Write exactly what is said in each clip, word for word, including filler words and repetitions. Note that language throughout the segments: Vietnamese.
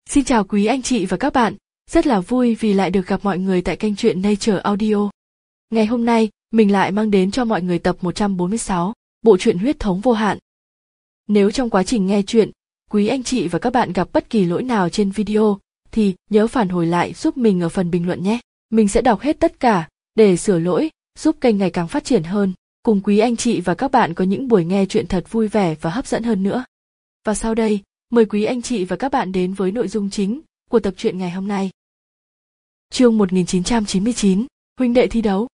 Xin chào quý anh chị và các bạn, rất là vui vì lại được gặp mọi người tại kênh truyện Nature Audio. Ngày hôm nay, mình lại mang đến cho mọi người tập một trăm bốn mươi sáu, bộ truyện Huyết thống vô hạn. Nếu trong quá trình nghe truyện, quý anh chị và các bạn gặp bất kỳ lỗi nào trên video, thì nhớ phản hồi lại giúp mình ở phần bình luận nhé. Mình sẽ đọc hết tất cả, để sửa lỗi, giúp kênh ngày càng phát triển hơn, cùng quý anh chị và các bạn có những buổi nghe truyện thật vui vẻ và hấp dẫn hơn nữa. Và sau đây, mời quý anh chị và các bạn đến với nội dung chính của tập truyện ngày hôm nay. Chương một nghìn chín trăm chín mươi chín, huynh đệ thi đấu.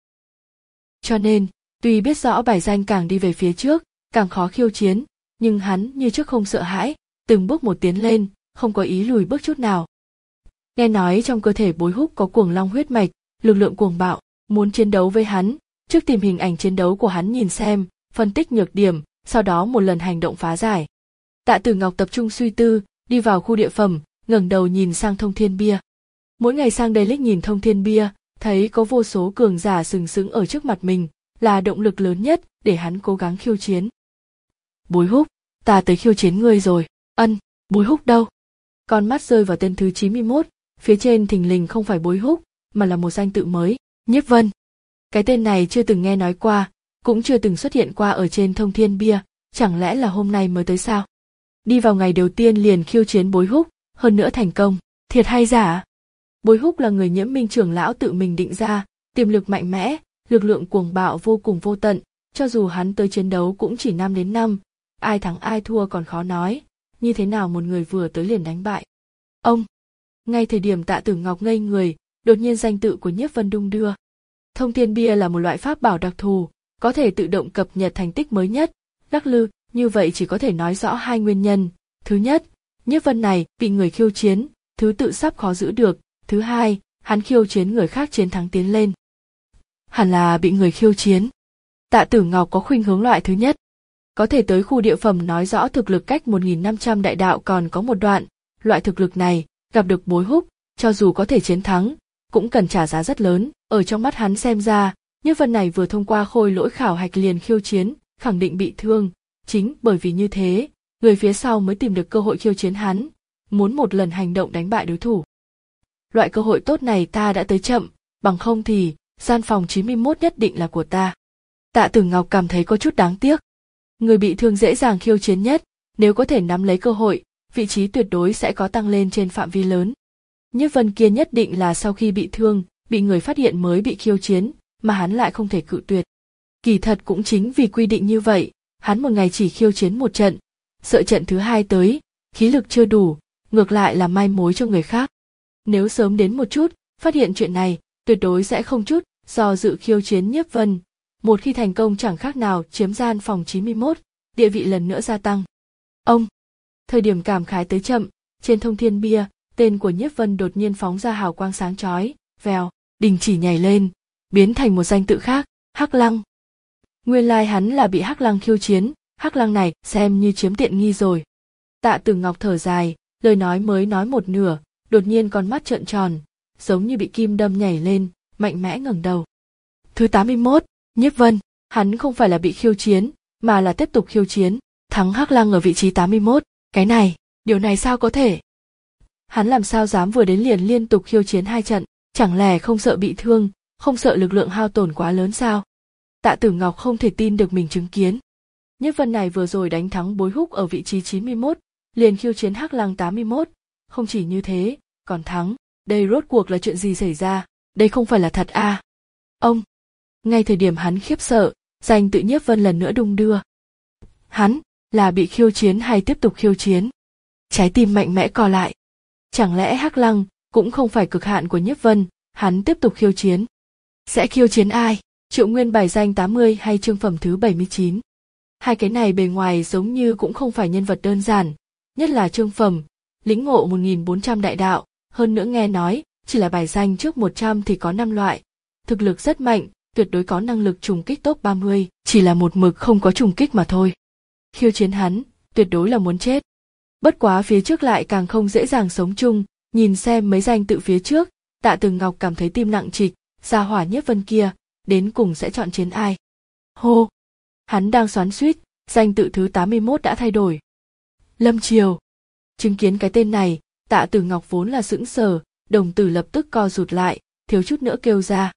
Cho nên, tuy biết rõ bài danh càng đi về phía trước, càng khó khiêu chiến, nhưng hắn như trước không sợ hãi, từng bước một tiến lên, không có ý lùi bước chút nào. Nghe nói trong cơ thể Bối Húc có cuồng long huyết mạch, lực lượng cuồng bạo, muốn chiến đấu với hắn, trước tìm hình ảnh chiến đấu của hắn nhìn xem, phân tích nhược điểm, sau đó một lần hành động phá giải. Tạ Tử Ngọc tập trung suy tư, đi vào khu địa phẩm, ngẩng đầu nhìn sang Thông Thiên Bia. Mỗi ngày sang đây liếc nhìn Thông Thiên Bia, thấy có vô số cường giả sừng sững ở trước mặt mình, là động lực lớn nhất để hắn cố gắng khiêu chiến. Bối Húc, ta tới khiêu chiến ngươi rồi. Ân, Bối Húc đâu? Con mắt rơi vào tên thứ chín mươi mốt, phía trên thình lình không phải Bối Húc, mà là một danh tự mới, Nhiếp Vân. Cái tên này chưa từng nghe nói qua, cũng chưa từng xuất hiện qua ở trên Thông Thiên Bia, chẳng lẽ là hôm nay mới tới sao? Đi vào ngày đầu tiên liền khiêu chiến Bối Húc, hơn nữa thành công, thiệt hay giả? Bối Húc là người Nhiễm Minh trưởng lão tự mình định ra, tiềm lực mạnh mẽ, lực lượng cuồng bạo vô cùng vô tận, cho dù hắn tới chiến đấu cũng chỉ năm đến năm, ai thắng ai thua còn khó nói, như thế nào một người vừa tới liền đánh bại. Ông! Ngay thời điểm Tạ Tử Ngọc ngây người, đột nhiên danh tự của Nhiếp Vân đung đưa. Thông Thiên Bia là một loại pháp bảo đặc thù, có thể tự động cập nhật thành tích mới nhất, lắc lư. Như vậy chỉ có thể nói rõ hai nguyên nhân. Thứ nhất, Nhiếp Vân này bị người khiêu chiến, thứ tự sắp khó giữ được. Thứ hai, hắn khiêu chiến người khác chiến thắng tiến lên. Hẳn là bị người khiêu chiến. Tạ Tử Ngọc có khuynh hướng loại thứ nhất. Có thể tới khu địa phẩm nói rõ thực lực cách một nghìn năm trăm đại đạo còn có một đoạn. Loại thực lực này, gặp được Bối Húc, cho dù có thể chiến thắng, cũng cần trả giá rất lớn. Ở trong mắt hắn xem ra, Nhiếp Vân này vừa thông qua khôi lỗi khảo hạch liền khiêu chiến, khẳng định bị thương. Chính bởi vì như thế, người phía sau mới tìm được cơ hội khiêu chiến hắn, muốn một lần hành động đánh bại đối thủ. Loại cơ hội tốt này ta đã tới chậm, bằng không thì, gian phòng chín mươi mốt nhất định là của ta. Tạ Tử Ngọc cảm thấy có chút đáng tiếc. Người bị thương dễ dàng khiêu chiến nhất, nếu có thể nắm lấy cơ hội, vị trí tuyệt đối sẽ có tăng lên trên phạm vi lớn. Nhiếp Vân kia nhất định là sau khi bị thương, bị người phát hiện mới bị khiêu chiến, mà hắn lại không thể cự tuyệt. Kỳ thật cũng chính vì quy định như vậy, hắn một ngày chỉ khiêu chiến một trận, sợ trận thứ hai tới, khí lực chưa đủ, ngược lại là mai mối cho người khác. Nếu sớm đến một chút, phát hiện chuyện này, tuyệt đối sẽ không chút do dự khiêu chiến Nhiếp Vân. Một khi thành công chẳng khác nào chiếm gian phòng chín mươi mốt, địa vị lần nữa gia tăng. Ông! Thời điểm cảm khái tới chậm, trên Thông Thiên Bia, tên của Nhiếp Vân đột nhiên phóng ra hào quang sáng chói, vèo, đình chỉ nhảy lên, biến thành một danh tự khác, Hắc Lăng. Nguyên lai hắn là bị Hắc Lăng khiêu chiến, Hắc Lăng này xem như chiếm tiện nghi rồi. Tạ Tử Ngọc thở dài, lời nói mới nói một nửa, đột nhiên con mắt trợn tròn, giống như bị kim đâm nhảy lên, mạnh mẽ ngẩng đầu. Thứ tám mươi mốt, Nhiếp Vân, hắn không phải là bị khiêu chiến, mà là tiếp tục khiêu chiến, thắng Hắc Lăng ở vị trí tám mươi mốt, cái này, điều này sao có thể? Hắn làm sao dám vừa đến liền liên tục khiêu chiến hai trận, chẳng lẽ không sợ bị thương, không sợ lực lượng hao tổn quá lớn sao? Tạ Tử Ngọc không thể tin được mình chứng kiến. Nhiếp Vân này vừa rồi đánh thắng Bối Húc ở vị trí chín mươi mốt, liền khiêu chiến Hắc Lăng tám mươi mốt, không chỉ như thế, còn thắng, đây rốt cuộc là chuyện gì xảy ra, đây không phải là thật à? Ông! Ngay thời điểm hắn khiếp sợ, danh tự Nhiếp Vân lần nữa đung đưa. Hắn, là bị khiêu chiến hay tiếp tục khiêu chiến? Trái tim mạnh mẽ co lại. Chẳng lẽ Hắc Lăng cũng không phải cực hạn của Nhiếp Vân, hắn tiếp tục khiêu chiến? Sẽ khiêu chiến ai? Triệu Nguyên bài danh tám mươi hay chương phẩm thứ bảy mươi chín. Hai cái này bề ngoài giống như cũng không phải nhân vật đơn giản, nhất là chương phẩm, lĩnh ngộ một nghìn bốn trăm đại đạo, hơn nữa nghe nói, chỉ là bài danh trước một trăm thì có năm loại. Thực lực rất mạnh, tuyệt đối có năng lực trùng kích top ba mươi, chỉ là một mực không có trùng kích mà thôi. Khiêu chiến hắn, tuyệt đối là muốn chết. Bất quá phía trước lại càng không dễ dàng sống chung, nhìn xem mấy danh tự phía trước, Tạ Tử Ngọc cảm thấy tim nặng trịch, gia hỏa Nhiếp Vân kia, đến cùng sẽ chọn chiến ai? Hô! Hắn đang xoắn xuýt, danh tự thứ tám mươi mốt đã thay đổi. Lâm Triều. Chứng kiến cái tên này, Tạ Tử Ngọc vốn là sững sờ, đồng tử lập tức co rụt lại, thiếu chút nữa kêu ra.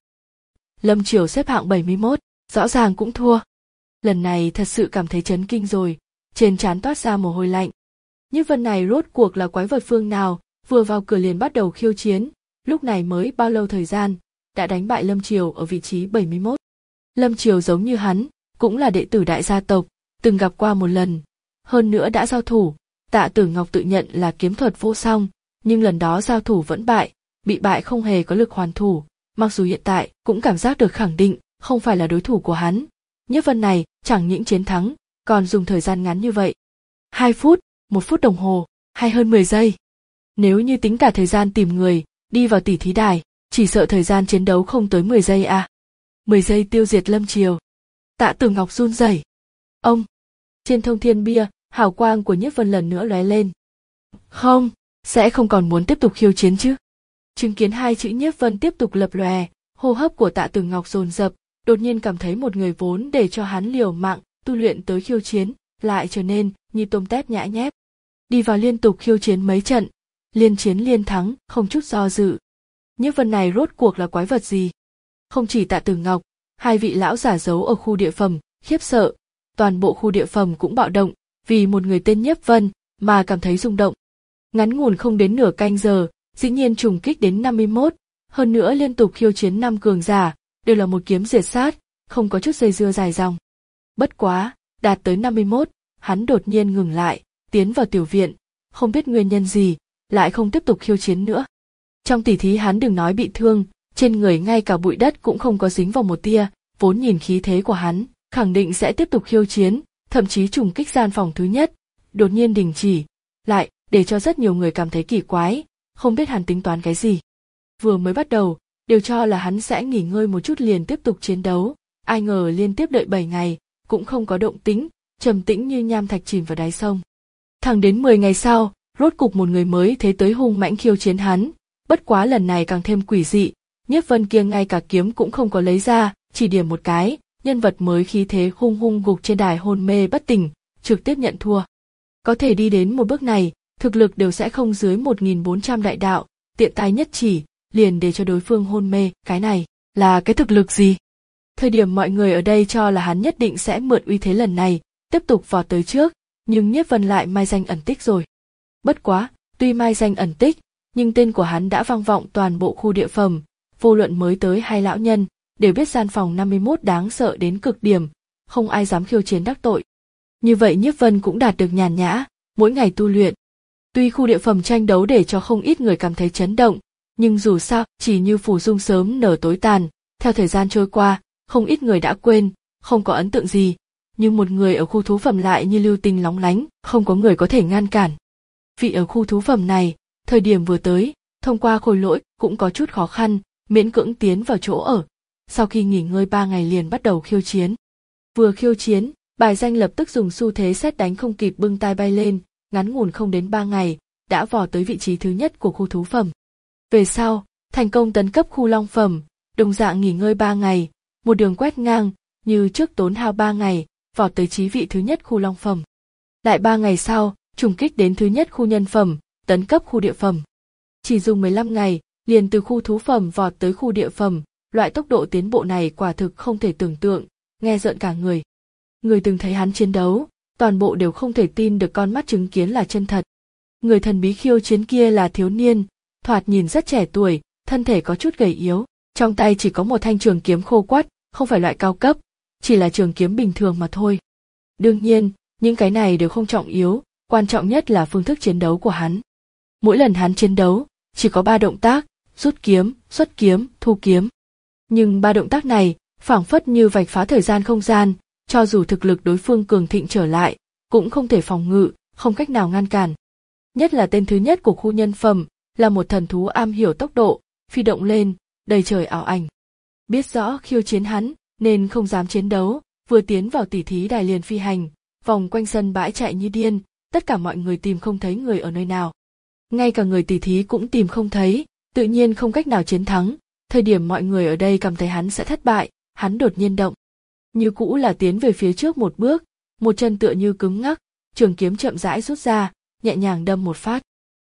Lâm Triều xếp hạng bảy mươi mốt, rõ ràng cũng thua. Lần này thật sự cảm thấy chấn kinh rồi, trên trán toát ra mồ hôi lạnh. Nhiếp Vân này rốt cuộc là quái vật phương nào, vừa vào cửa liền bắt đầu khiêu chiến, lúc này mới bao lâu thời gian, đã đánh bại Lâm Triều ở vị trí bảy mươi mốt. Lâm Triều giống như hắn, cũng là đệ tử đại gia tộc, từng gặp qua một lần, hơn nữa đã giao thủ. Tạ Tử Ngọc tự nhận là kiếm thuật vô song, nhưng lần đó giao thủ vẫn bại, bị bại không hề có lực hoàn thủ, mặc dù hiện tại cũng cảm giác được khẳng định không phải là đối thủ của hắn. Nhiếp Vân này chẳng những chiến thắng, còn dùng thời gian ngắn như vậy. Hai phút, một phút đồng hồ, hay hơn mười giây. Nếu như tính cả thời gian tìm người, đi vào tỷ thí đài, chỉ sợ thời gian chiến đấu không tới mười giây à. mười giây tiêu diệt Lâm Triều. Tạ Tử Ngọc run rẩy. Ông! Trên thông thiên bia, hào quang của Nhiếp Vân lần nữa lóe lên. Không, sẽ không còn muốn tiếp tục khiêu chiến chứ. Chứng kiến hai chữ Nhiếp Vân tiếp tục lập lòe, hô hấp của Tạ Tử Ngọc dồn dập, đột nhiên cảm thấy một người vốn để cho hắn liều mạng tu luyện tới khiêu chiến, lại trở nên như tôm tép nhãi nhép. Đi vào liên tục khiêu chiến mấy trận, liên chiến liên thắng, không chút do dự. Nhiếp Vân này rốt cuộc là quái vật gì? Không chỉ Tạ Tử Ngọc, hai vị lão giả giấu ở khu địa phẩm, khiếp sợ, toàn bộ khu địa phẩm cũng bạo động, vì một người tên Nhiếp Vân mà cảm thấy rung động. Ngắn ngủn không đến nửa canh giờ, dĩ nhiên trùng kích đến năm mươi mốt, hơn nữa liên tục khiêu chiến năm cường giả, đều là một kiếm diệt sát, không có chút dây dưa dài dòng. Bất quá, đạt tới năm mươi mốt, hắn đột nhiên ngừng lại, tiến vào tiểu viện, không biết nguyên nhân gì, lại không tiếp tục khiêu chiến nữa. Trong tỷ thí hắn đừng nói bị thương, trên người ngay cả bụi đất cũng không có dính vào một tia, vốn nhìn khí thế của hắn, khẳng định sẽ tiếp tục khiêu chiến, thậm chí trùng kích gian phòng thứ nhất, đột nhiên đình chỉ, lại, để cho rất nhiều người cảm thấy kỳ quái, không biết hắn tính toán cái gì. Vừa mới bắt đầu, đều cho là hắn sẽ nghỉ ngơi một chút liền tiếp tục chiến đấu, ai ngờ liên tiếp đợi bảy ngày, cũng không có động tĩnh, trầm tĩnh như nham thạch chìm vào đáy sông. Thẳng đến mười ngày sau, rốt cục một người mới thế tới hung mãnh khiêu chiến hắn, bất quá lần này càng thêm quỷ dị, Nhiếp Vân kia ngay cả kiếm cũng không có lấy ra, chỉ điểm một cái, nhân vật mới khí thế hung hung gục trên đài hôn mê bất tỉnh, trực tiếp nhận thua. Có thể đi đến một bước này, thực lực đều sẽ không dưới một nghìn bốn trăm đại đạo, tiện tay nhất chỉ, liền để cho đối phương hôn mê, cái này là cái thực lực gì? Thời điểm mọi người ở đây cho là hắn nhất định sẽ mượn uy thế lần này, tiếp tục vọt tới trước, nhưng Nhiếp Vân lại mai danh ẩn tích rồi. Bất quá, tuy mai danh ẩn tích, nhưng tên của hắn đã vang vọng toàn bộ khu địa phẩm, vô luận mới tới hay lão nhân, đều biết gian phòng năm mươi mốt đáng sợ đến cực điểm, không ai dám khiêu chiến đắc tội. Như vậy Nhiếp Vân cũng đạt được nhàn nhã, mỗi ngày tu luyện. Tuy khu địa phẩm tranh đấu để cho không ít người cảm thấy chấn động, nhưng dù sao, chỉ như phù dung sớm nở tối tàn, theo thời gian trôi qua, không ít người đã quên, không có ấn tượng gì, nhưng một người ở khu thú phẩm lại như lưu tinh lóng lánh, không có người có thể ngăn cản. Vị ở khu thú phẩm này, thời điểm vừa tới, thông qua khôi lỗi cũng có chút khó khăn, miễn cưỡng tiến vào chỗ ở. Sau khi nghỉ ngơi ba ngày liền bắt đầu khiêu chiến. Vừa khiêu chiến, bài danh lập tức dùng xu thế sét đánh không kịp bưng tai bay lên, ngắn ngủn không đến ba ngày, đã vò tới vị trí thứ nhất của khu thú phẩm. Về sau, thành công tấn cấp khu long phẩm, đồng dạng nghỉ ngơi ba ngày, một đường quét ngang, như trước tốn hao ba ngày, vọt tới chí vị thứ nhất khu long phẩm. Lại ba ngày sau, trùng kích đến thứ nhất khu nhân phẩm, tấn cấp khu địa phẩm. Chỉ dùng mười lăm ngày, liền từ khu thú phẩm vọt tới khu địa phẩm, loại tốc độ tiến bộ này quả thực không thể tưởng tượng, nghe rợn cả người. Người từng thấy hắn chiến đấu, toàn bộ đều không thể tin được con mắt chứng kiến là chân thật. Người thần bí khiêu chiến kia là thiếu niên, thoạt nhìn rất trẻ tuổi, thân thể có chút gầy yếu, trong tay chỉ có một thanh trường kiếm khô quắt, không phải loại cao cấp, chỉ là trường kiếm bình thường mà thôi. Đương nhiên, những cái này đều không trọng yếu, quan trọng nhất là phương thức chiến đấu của hắn. Mỗi lần hắn chiến đấu, chỉ có ba động tác, rút kiếm, xuất kiếm, thu kiếm. Nhưng ba động tác này, phảng phất như vạch phá thời gian không gian, cho dù thực lực đối phương cường thịnh trở lại, cũng không thể phòng ngự, không cách nào ngăn cản. Nhất là tên thứ nhất của khu nhân phẩm, là một thần thú am hiểu tốc độ, phi động lên, đầy trời ảo ảnh. Biết rõ khiêu chiến hắn, nên không dám chiến đấu, vừa tiến vào tỉ thí đài liền phi hành, vòng quanh sân bãi chạy như điên, tất cả mọi người tìm không thấy người ở nơi nào. Ngay cả người tỉ thí cũng tìm không thấy, tự nhiên không cách nào chiến thắng. Thời điểm mọi người ở đây cảm thấy hắn sẽ thất bại, hắn đột nhiên động. Như cũ là tiến về phía trước một bước, một chân tựa như cứng ngắc, trường kiếm chậm rãi rút ra, nhẹ nhàng đâm một phát.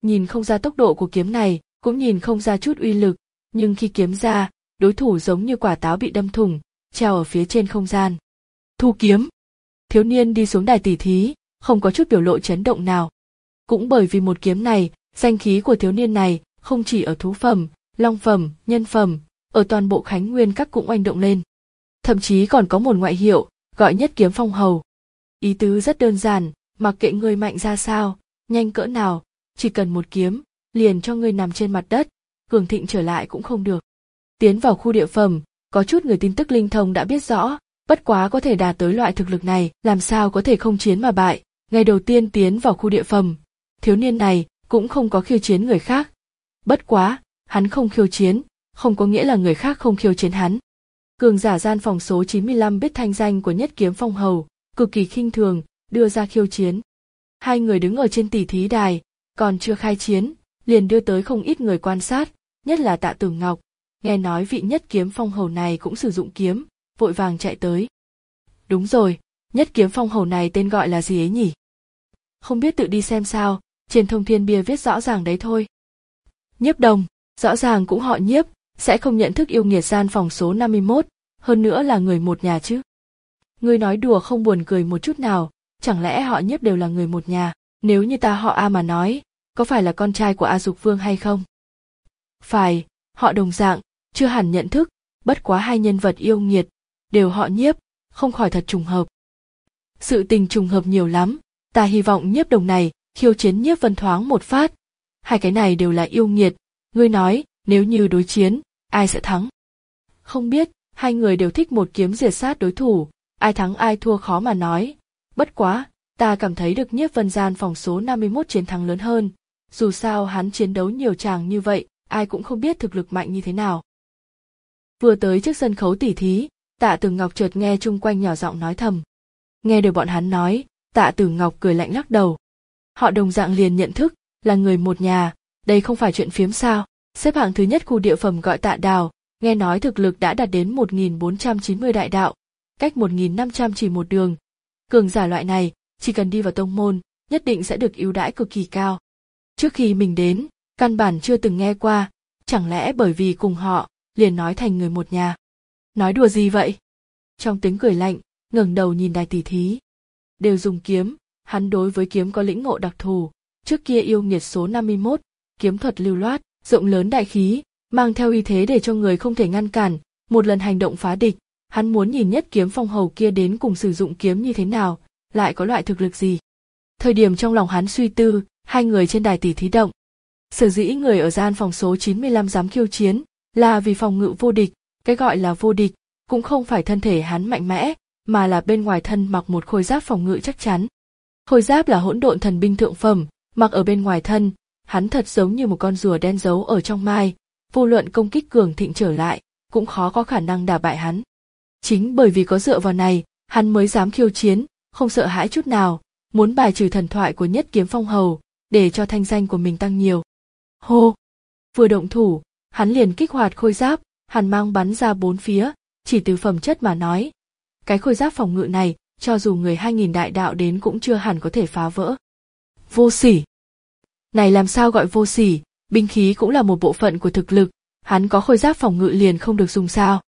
Nhìn không ra tốc độ của kiếm này, cũng nhìn không ra chút uy lực, nhưng khi kiếm ra, đối thủ giống như quả táo bị đâm thủng, treo ở phía trên không gian. Thu kiếm. Thiếu niên đi xuống đài tỉ thí, không có chút biểu lộ chấn động nào. Cũng bởi vì một kiếm này, danh khí của thiếu niên này không chỉ ở thú phẩm, long phẩm, nhân phẩm, ở toàn bộ Khánh Nguyên các cũng oanh động lên. Thậm chí còn có một ngoại hiệu, gọi nhất kiếm phong hầu. Ý tứ rất đơn giản, mặc kệ ngươi mạnh ra sao, nhanh cỡ nào, chỉ cần một kiếm, liền cho ngươi nằm trên mặt đất, cường thịnh trở lại cũng không được. Tiến vào khu địa phẩm, có chút người tin tức linh thông đã biết rõ, bất quá có thể đạt tới loại thực lực này, làm sao có thể không chiến mà bại. Ngày đầu tiên tiến vào khu địa phẩm, thiếu niên này cũng không có khiêu chiến người khác. Bất quá, hắn không khiêu chiến, không có nghĩa là người khác không khiêu chiến hắn. Cường giả gian phòng số chín mươi lăm biết thanh danh của nhất kiếm phong hầu, cực kỳ khinh thường, đưa ra khiêu chiến. Hai người đứng ở trên tỉ thí đài, còn chưa khai chiến, liền đưa tới không ít người quan sát, nhất là Tạ Tử Ngọc, nghe nói vị nhất kiếm phong hầu này cũng sử dụng kiếm, vội vàng chạy tới. Đúng rồi, nhất kiếm phong hầu này tên gọi là gì ấy nhỉ? Không biết tự đi xem sao, trên thông thiên bia viết rõ ràng đấy thôi. Nhiếp Đồng, rõ ràng cũng họ Nhiếp, sẽ không nhận thức yêu nghiệt gian phòng số năm mươi mốt, hơn nữa là người một nhà chứ. Ngươi nói đùa không buồn cười một chút nào, chẳng lẽ họ Nhiếp đều là người một nhà, nếu như ta họ A mà nói, có phải là con trai của A Dục Vương hay không? Phải, họ đồng dạng, chưa hẳn nhận thức, bất quá hai nhân vật yêu nghiệt, đều họ Nhiếp, không khỏi thật trùng hợp. Sự tình trùng hợp nhiều lắm, ta hy vọng Nhiếp Đồng này khiêu chiến Nhiếp Vân thoáng một phát. Hai cái này đều là yêu nghiệt, ngươi nói, nếu như đối chiến, ai sẽ thắng? Không biết, hai người đều thích một kiếm diệt sát đối thủ, ai thắng ai thua khó mà nói. Bất quá, ta cảm thấy được Nhiếp Vân gian phòng số năm mươi mốt chiến thắng lớn hơn, dù sao hắn chiến đấu nhiều tràng như vậy, ai cũng không biết thực lực mạnh như thế nào. Vừa tới trước sân khấu tỉ thí, Tạ Tử Ngọc chợt nghe chung quanh nhỏ giọng nói thầm. Nghe được bọn hắn nói, Tạ Tử Ngọc cười lạnh lắc đầu. Họ đồng dạng liền nhận thức, là người một nhà, đây không phải chuyện phiếm sao. Xếp hạng thứ nhất khu địa phẩm gọi Tạ Đào, nghe nói thực lực đã đạt đến một nghìn bốn trăm chín mươi đại đạo, cách một nghìn năm trăm chỉ một đường. Cường giả loại này, chỉ cần đi vào tông môn, nhất định sẽ được ưu đãi cực kỳ cao. Trước khi mình đến, căn bản chưa từng nghe qua, chẳng lẽ bởi vì cùng họ, liền nói thành người một nhà. Nói đùa gì vậy? Trong tiếng cười lạnh, ngẩng đầu nhìn đài tỉ thí. Đều dùng kiếm, hắn đối với kiếm có lĩnh ngộ đặc thù, trước kia yêu nghiệt số năm mươi mốt, kiếm thuật lưu loát, rộng lớn đại khí, mang theo uy thế để cho người không thể ngăn cản, một lần hành động phá địch, hắn muốn nhìn nhất kiếm phong hầu kia đến cùng sử dụng kiếm như thế nào, lại có loại thực lực gì. Thời điểm trong lòng hắn suy tư, hai người trên đài tỉ thí động. Sở dĩ người ở gian phòng số chín mươi lăm dám khiêu chiến, là vì phòng ngự vô địch, cái gọi là vô địch, cũng không phải thân thể hắn mạnh mẽ, mà là bên ngoài thân mặc một khôi giáp phòng ngự chắc chắn. Khôi giáp là hỗn độn thần binh thượng phẩm, mặc ở bên ngoài thân, hắn thật giống như một con rùa đen giấu ở trong mai, vô luận công kích cường thịnh trở lại, cũng khó có khả năng đả bại hắn. Chính bởi vì có dựa vào này, hắn mới dám khiêu chiến, không sợ hãi chút nào, muốn bài trừ thần thoại của nhất kiếm phong hầu, để cho thanh danh của mình tăng nhiều. Hô! Vừa động thủ, hắn liền kích hoạt khôi giáp, hàn mang bắn ra bốn phía, chỉ từ phẩm chất mà nói. Cái khôi giáp phòng ngự này, cho dù người hai nghìn đại đạo đến cũng chưa hẳn có thể phá vỡ. Vô sỉ! Này làm sao gọi vô sỉ, binh khí cũng là một bộ phận của thực lực, hắn có khôi giáp phòng ngự liền không được dùng sao.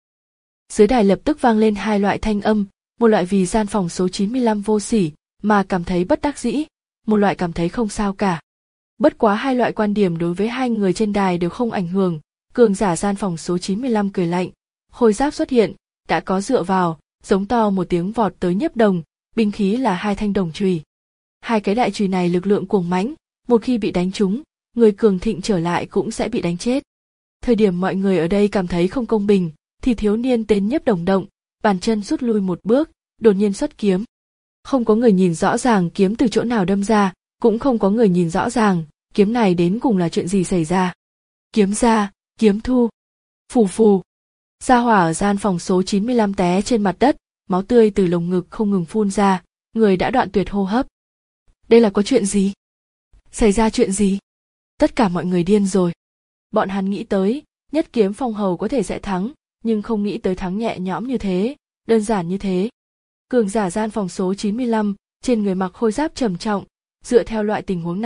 Dưới đài lập tức vang lên hai loại thanh âm, một loại vì gian phòng số chín mươi lăm vô sỉ, mà cảm thấy bất đắc dĩ, một loại cảm thấy không sao cả. Bất quá hai loại quan điểm đối với hai người trên đài đều không ảnh hưởng, cường giả gian phòng số chín mươi lăm cười lạnh, khôi giáp xuất hiện, đã có dựa vào, giống to một tiếng vọt tới Nhiếp Đồng, binh khí là hai thanh đồng chùy. Hai cái đại chùy này lực lượng cuồng mãnh, một khi bị đánh trúng, người cường thịnh trở lại cũng sẽ bị đánh chết. Thời điểm mọi người ở đây cảm thấy không công bình, thì thiếu niên tên Nhiếp Đồng động, bàn chân rút lui một bước, đột nhiên xuất kiếm. Không có người nhìn rõ ràng kiếm từ chỗ nào đâm ra, cũng không có người nhìn rõ ràng, kiếm này đến cùng là chuyện gì xảy ra. Kiếm ra, kiếm thu. Phù phù. Gia Hỏa ở gian phòng số chín mươi lăm té trên mặt đất, máu tươi từ lồng ngực không ngừng phun ra, người đã đoạn tuyệt hô hấp. Đây là có chuyện gì? Xảy ra chuyện gì? Tất cả mọi người điên rồi. Bọn hắn nghĩ tới, nhất kiếm phong hầu có thể sẽ thắng, nhưng không nghĩ tới thắng nhẹ nhõm như thế, đơn giản như thế. Cường giả gian phòng số chín mươi lăm, trên người mặc khôi giáp trầm trọng, dựa theo loại tình huống này,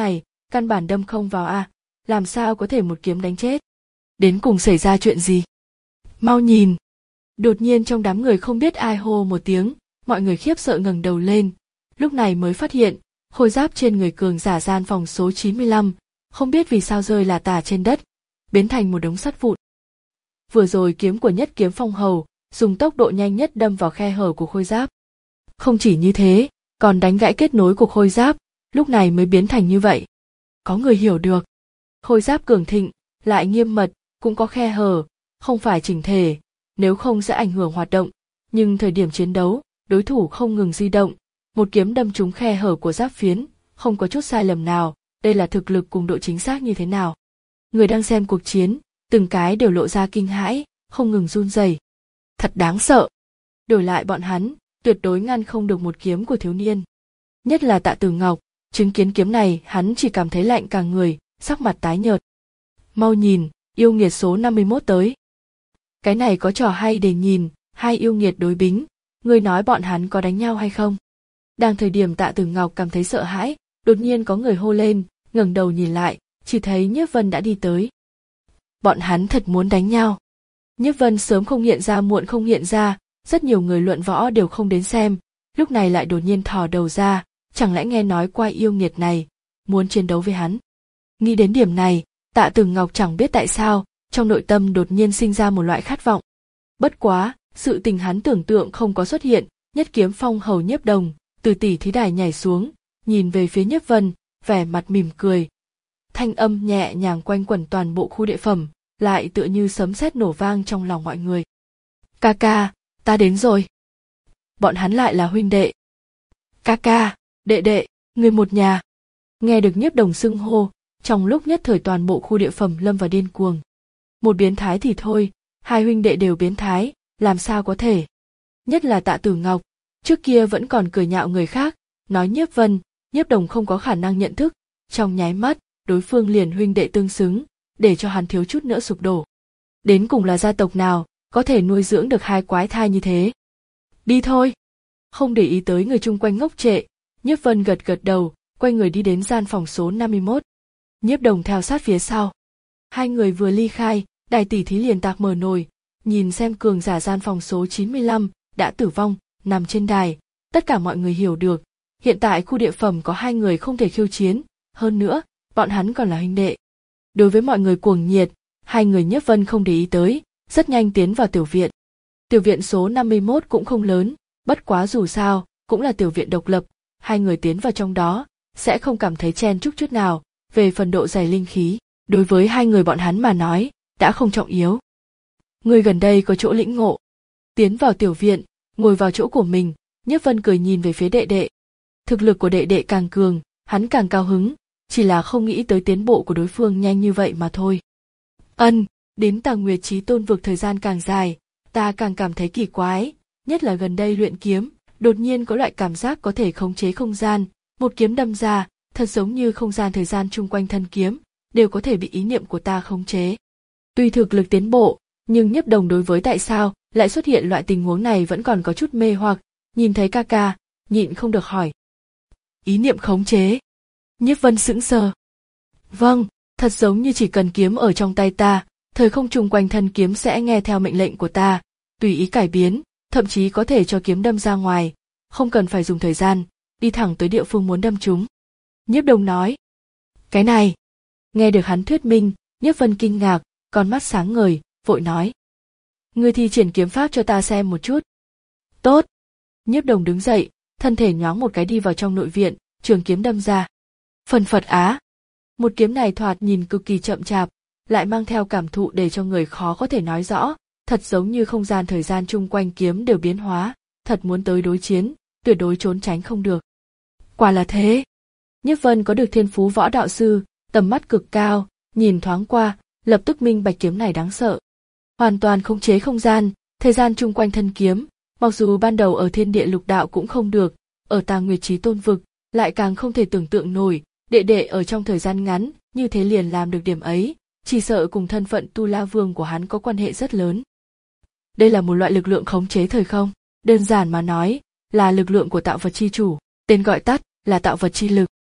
căn bản đâm không vào a, à, làm sao có thể một kiếm đánh chết? Đến cùng xảy ra chuyện gì? Mau nhìn! Đột nhiên trong đám người không biết ai hô một tiếng, mọi người khiếp sợ ngẩng đầu lên, lúc này mới phát hiện, khôi giáp trên người cường giả gian phòng số chín mươi lăm, không biết vì sao rơi là tả trên đất, biến thành một đống sắt vụn. Vừa rồi kiếm của Nhất Kiếm Phong Hầu, dùng tốc độ nhanh nhất đâm vào khe hở của khôi giáp. Không chỉ như thế, còn đánh gãy kết nối của khôi giáp, lúc này mới biến thành như vậy. Có người hiểu được. Khôi giáp cường thịnh, lại nghiêm mật, cũng có khe hở, không phải chỉnh thể, nếu không sẽ ảnh hưởng hoạt động, nhưng thời điểm chiến đấu, đối thủ không ngừng di động, một kiếm đâm trúng khe hở của giáp phiến, không có chút sai lầm nào, đây là thực lực cùng độ chính xác như thế nào. Người đang xem cuộc chiến, từng cái đều lộ ra kinh hãi, không ngừng run rẩy. Thật đáng sợ. Đổi lại bọn hắn, tuyệt đối ngăn không được một kiếm của thiếu niên. Nhất là Tạ Tử Ngọc, chứng kiến kiếm này hắn chỉ cảm thấy lạnh cả người, sắc mặt tái nhợt. Mau nhìn, yêu nghiệt số năm mươi mốt tới. Cái này có trò hay để nhìn, hai yêu nghiệt đối bính, ngươi nói bọn hắn có đánh nhau hay không? Đang thời điểm Tạ Tử Ngọc cảm thấy sợ hãi, đột nhiên có người hô lên, ngẩng đầu nhìn lại, chỉ thấy Nhiếp Vân đã đi tới. Bọn hắn thật muốn đánh nhau. Nhiếp Vân sớm không hiện ra muộn không hiện ra, rất nhiều người luận võ đều không đến xem, lúc này lại đột nhiên thò đầu ra, chẳng lẽ nghe nói qua yêu nghiệt này, muốn chiến đấu với hắn. Nghĩ đến điểm này, Tạ Tử Ngọc chẳng biết tại sao, trong nội tâm đột nhiên sinh ra một loại khát vọng. Bất quá, sự tình hắn tưởng tượng không có xuất hiện, Nhất Kiếm Phong Hầu Nhiếp Đồng, từ tỷ thí đài nhảy xuống, nhìn về phía Nhiếp Vân, vẻ mặt mỉm cười. Thanh âm nhẹ nhàng quanh quẩn toàn bộ khu địa phẩm, lại tựa như sấm sét nổ vang trong lòng mọi người. Ca ca, ta đến rồi. Bọn hắn lại là huynh đệ. Ca ca, đệ đệ, người một nhà. Nghe được Nhiếp Đồng xưng hô, trong lúc nhất thời toàn bộ khu địa phẩm lâm vào điên cuồng. Một biến thái thì thôi, hai huynh đệ đều biến thái, làm sao có thể. Nhất là Tạ Tử Ngọc, trước kia vẫn còn cười nhạo người khác, nói Nhiếp Vân, Nhiếp Đồng không có khả năng nhận thức, trong nháy mắt, đối phương liền huynh đệ tương xứng, để cho hắn thiếu chút nữa sụp đổ. Đến cùng là gia tộc nào, có thể nuôi dưỡng được hai quái thai như thế. Đi thôi. Không để ý tới người chung quanh ngốc trệ, Nhiếp Vân gật gật đầu, quay người đi đến gian phòng số năm mươi mốt. Nhiếp Đồng theo sát phía sau. Hai người vừa ly khai, đài tỷ thí liền tạc mở nồi, nhìn xem cường giả gian phòng số chín mươi lăm, đã tử vong, nằm trên đài, tất cả mọi người hiểu được, hiện tại khu địa phẩm có hai người không thể khiêu chiến, hơn nữa, bọn hắn còn là huynh đệ. Đối với mọi người cuồng nhiệt, hai người Nhiếp Vân không để ý tới, rất nhanh tiến vào tiểu viện. Tiểu viện số năm mươi mốt cũng không lớn, bất quá dù sao, cũng là tiểu viện độc lập, hai người tiến vào trong đó, sẽ không cảm thấy chen chúc chút nào, về phần độ dày linh khí, đối với hai người bọn hắn mà nói, đã không trọng yếu. Người gần đây có chỗ lĩnh ngộ. Tiến vào tiểu viện, ngồi vào chỗ của mình, Nhiếp Vân cười nhìn về phía đệ đệ. Thực lực của đệ đệ càng cường, hắn càng cao hứng, chỉ là không nghĩ tới tiến bộ của đối phương nhanh như vậy mà thôi. Ân, đến Tà Nguyệt Chí Tôn vực thời gian càng dài, ta càng cảm thấy kỳ quái, nhất là gần đây luyện kiếm, đột nhiên có loại cảm giác có thể khống chế không gian, một kiếm đâm ra, thật giống như không gian thời gian chung quanh thân kiếm, đều có thể bị ý niệm của ta khống chế. Tuy thực lực tiến bộ, nhưng Nhiếp Đồng đối với tại sao lại xuất hiện loại tình huống này vẫn còn có chút mê hoặc, nhìn thấy ca ca, nhịn không được hỏi. Ý niệm khống chế. Nhiếp Vân sững sờ. Vâng, thật giống như chỉ cần kiếm ở trong tay ta, thời không chung quanh thân kiếm sẽ nghe theo mệnh lệnh của ta, tùy ý cải biến, thậm chí có thể cho kiếm đâm ra ngoài, không cần phải dùng thời gian, đi thẳng tới địa phương muốn đâm chúng. Nhiếp Đồng nói. Cái này. Nghe được hắn thuyết minh, Nhiếp Vân kinh ngạc, con mắt sáng ngời, vội nói. Ngươi thi triển kiếm pháp cho ta xem một chút. Tốt. Nhiếp Đồng đứng dậy, thân thể nhoáng một cái đi vào trong nội viện, trường kiếm đâm ra. Phần phật á. Một kiếm này thoạt nhìn cực kỳ chậm chạp, lại mang theo cảm thụ để cho người khó có thể nói rõ, thật giống như không gian thời gian chung quanh kiếm đều biến hóa, thật muốn tới đối chiến, tuyệt đối trốn tránh không được. Quả là thế. Nhiếp Vân có được thiên phú võ đạo sư, tầm mắt cực cao, nhìn thoáng qua, lập tức minh bạch kiếm này đáng sợ. Hoàn toàn khống chế không gian, thời gian chung quanh thân kiếm, mặc dù ban đầu ở thiên địa lục đạo cũng không được, ở Tà Nguyệt Chí Tôn vực, lại càng không thể tưởng tượng nổi, đệ đệ ở trong thời gian ngắn, như thế liền làm được điểm ấy, chỉ sợ cùng thân phận Tu La Vương của hắn có quan hệ rất lớn. Đây là một loại lực lượng khống chế thời không, đơn giản mà nói, là lực lượng của tạo vật chi chủ, tên gọi tắt là tạo vật chi lực.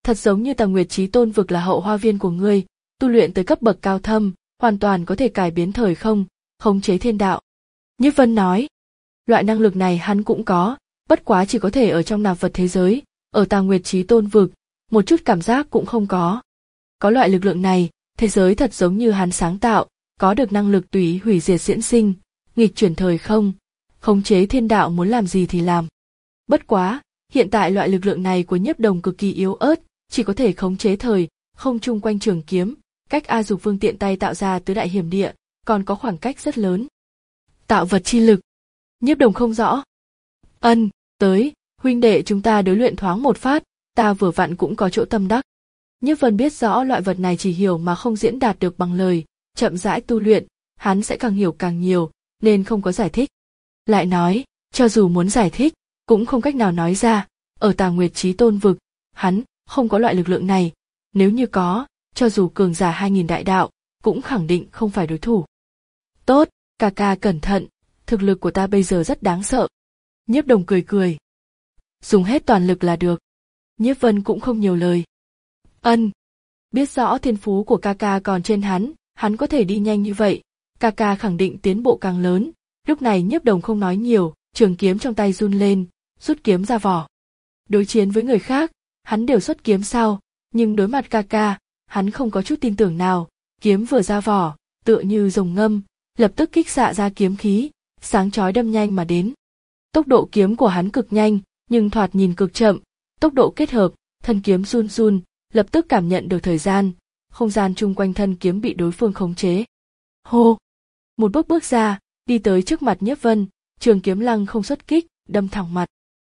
Thật giống như Tà Nguyệt Chí Tôn vực là hậu hoa viên của ngươi, tu luyện tới cấp bậc cao thâm, hoàn toàn có thể cải biến thời không, khống chế thiên đạo. Nhiếp Vân nói, loại năng lực này hắn cũng có, bất quá chỉ có thể ở trong nạp vật thế giới, ở Tà Nguyệt Chí Tôn vực, một chút cảm giác cũng không có. Có loại lực lượng này, thế giới thật giống như hắn sáng tạo, có được năng lực tùy ý hủy diệt diễn sinh, nghịch chuyển thời không, khống chế thiên đạo muốn làm gì thì làm. Bất quá, hiện tại loại lực lượng này của Nhiếp Đồng cực kỳ yếu ớt, chỉ có thể khống chế thời không chung quanh trường kiếm, cách A Dục Vương tiện tay tạo ra tứ đại hiểm địa, còn có khoảng cách rất lớn. Tạo vật chi lực. Nhiếp Đồng không rõ. Ân, tới, huynh đệ chúng ta đối luyện thoáng một phát, ta vừa vặn cũng có chỗ tâm đắc. Nhiếp Vân biết rõ loại vật này chỉ hiểu mà không diễn đạt được bằng lời, chậm rãi tu luyện, hắn sẽ càng hiểu càng nhiều, nên không có giải thích. Lại nói, cho dù muốn giải thích, cũng không cách nào nói ra, ở Tà Nguyệt Chí Tôn vực, hắn không có loại lực lượng này, nếu như có, cho dù cường giả hai nghìn đại đạo, cũng khẳng định không phải đối thủ. Tốt, ca ca cẩn thận, thực lực của ta bây giờ rất đáng sợ. Nhiếp Đồng cười cười. Dùng hết toàn lực là được. Nhiếp Vân cũng không nhiều lời. Ân, biết rõ thiên phú của ca ca còn trên hắn, hắn có thể đi nhanh như vậy, ca ca khẳng định tiến bộ càng lớn. Lúc này Nhiếp Đồng không nói nhiều, trường kiếm trong tay run lên, rút kiếm ra vỏ. Đối chiến với người khác, hắn đều xuất kiếm sau, nhưng đối mặt ca ca, hắn không có chút tin tưởng nào, kiếm vừa ra vỏ, tựa như rồng ngâm, lập tức kích xạ ra kiếm khí, sáng chói đâm nhanh mà đến. Tốc độ kiếm của hắn cực nhanh, nhưng thoạt nhìn cực chậm, tốc độ kết hợp, thân kiếm run run, lập tức cảm nhận được thời gian, không gian chung quanh thân kiếm bị đối phương khống chế. Hô! Một bước bước ra, đi tới trước mặt Nhiếp Vân, trường kiếm lăng không xuất kích, đâm thẳng mặt.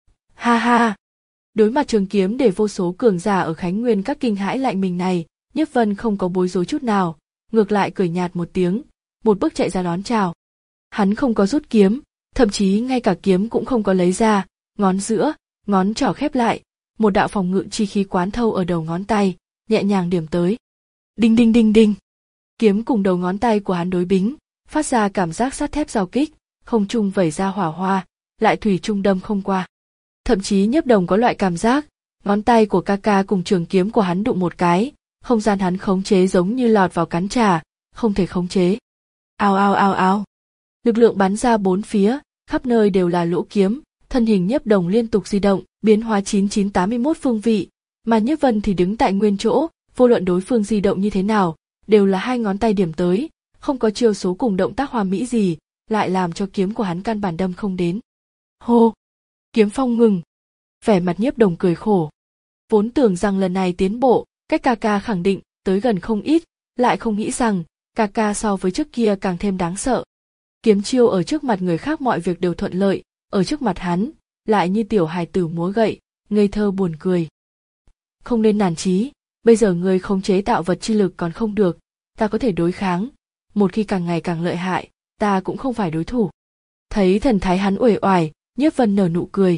Ha ha! Đối mặt trường kiếm để vô số cường giả ở Khánh Nguyên các kinh hãi lạnh mình này, Nhiếp Vân không có bối rối chút nào, ngược lại cười nhạt một tiếng, một bước chạy ra đón chào. Hắn không có rút kiếm, thậm chí ngay cả kiếm cũng không có lấy ra, ngón giữa, ngón trỏ khép lại, một đạo phòng ngự chi khí quán thâu ở đầu ngón tay, nhẹ nhàng điểm tới. Đinh đinh đinh đinh. Kiếm cùng đầu ngón tay của hắn đối bính, phát ra cảm giác sắt thép giao kích, không trung vẩy ra hỏa hoa, lại thủy chung đâm không qua. Thậm chí Nhiếp Đồng có loại cảm giác, ngón tay của ca ca cùng trường kiếm của hắn đụng một cái, không gian hắn khống chế giống như lọt vào cắn trà, không thể khống chế. Ao ao ao ao. Lực lượng bắn ra bốn phía, khắp nơi đều là lỗ kiếm, thân hình Nhiếp Đồng liên tục di động, biến hóa chín chín tám mươi mốt phương vị, mà Nhiếp Vân thì đứng tại nguyên chỗ, vô luận đối phương di động như thế nào, đều là hai ngón tay điểm tới, không có chiêu số cùng động tác hoa mỹ gì, lại làm cho kiếm của hắn căn bản đâm không đến. Hô! Kiếm phong ngừng. Vẻ mặt Nhiếp Đồng cười khổ. Vốn tưởng rằng lần này tiến bộ, cách ca ca khẳng định tới gần không ít, lại không nghĩ rằng ca ca so với trước kia càng thêm đáng sợ. Kiếm chiêu ở trước mặt người khác mọi việc đều thuận lợi, ở trước mặt hắn, lại như tiểu hài tử múa gậy, ngây thơ buồn cười. Không nên nản chí, bây giờ ngươi khống chế tạo vật chi lực còn không được, ta có thể đối kháng, một khi càng ngày càng lợi hại, ta cũng không phải đối thủ. Thấy thần thái hắn uể oải, Nhiếp Vân nở nụ cười.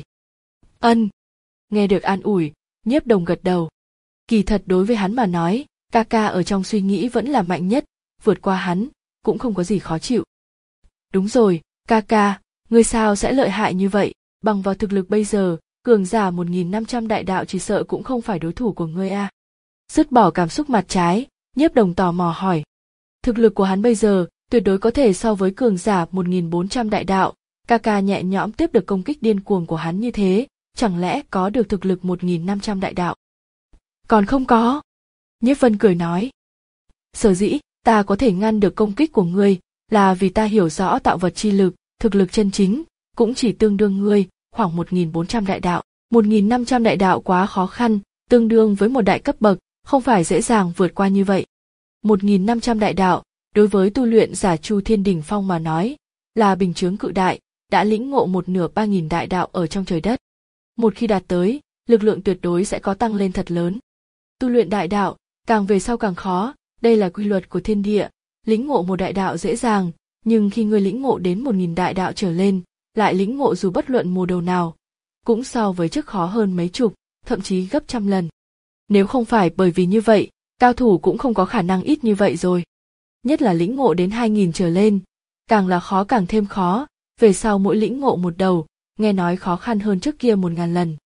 Ân. Nghe được an ủi, Nhiếp Đồng gật đầu. Kỳ thật đối với hắn mà nói, ca ca ở trong suy nghĩ vẫn là mạnh nhất, vượt qua hắn, cũng không có gì khó chịu. Đúng rồi, ca ca, ngươi sao sẽ lợi hại như vậy, bằng vào thực lực bây giờ, cường giả một nghìn năm trăm đại đạo chỉ sợ cũng không phải đối thủ của ngươi a. Dứt bỏ cảm xúc mặt trái, Nhiếp Đồng tò mò hỏi. Thực lực của hắn bây giờ, tuyệt đối có thể so với cường giả một nghìn bốn trăm đại đạo, ca ca nhẹ nhõm tiếp được công kích điên cuồng của hắn như thế, chẳng lẽ có được thực lực một nghìn năm trăm đại đạo? Còn không có. Nhiếp Vân cười nói. Sở dĩ, ta có thể ngăn được công kích của ngươi, là vì ta hiểu rõ tạo vật chi lực, thực lực chân chính, cũng chỉ tương đương ngươi, khoảng một nghìn bốn trăm đại đạo. một nghìn năm trăm đại đạo quá khó khăn, tương đương với một đại cấp bậc, không phải dễ dàng vượt qua như vậy. một nghìn năm trăm đại đạo, đối với tu luyện giả Chu Thiên Đỉnh Phong mà nói, là bình chướng cự đại, đã lĩnh ngộ một nửa ba nghìn đại đạo ở trong trời đất. Một khi đạt tới, lực lượng tuyệt đối sẽ có tăng lên thật lớn. Tu luyện đại đạo, càng về sau càng khó, đây là quy luật của thiên địa, lĩnh ngộ một đại đạo dễ dàng, nhưng khi ngươi lĩnh ngộ đến một nghìn đại đạo trở lên, lại lĩnh ngộ dù bất luận mùa đầu nào, cũng so với trước khó hơn mấy chục, thậm chí gấp trăm lần. Nếu không phải bởi vì như vậy, cao thủ cũng không có khả năng ít như vậy rồi. Nhất là lĩnh ngộ đến hai nghìn trở lên, càng là khó càng thêm khó, về sau mỗi lĩnh ngộ một đầu, nghe nói khó khăn hơn trước kia một ngàn lần.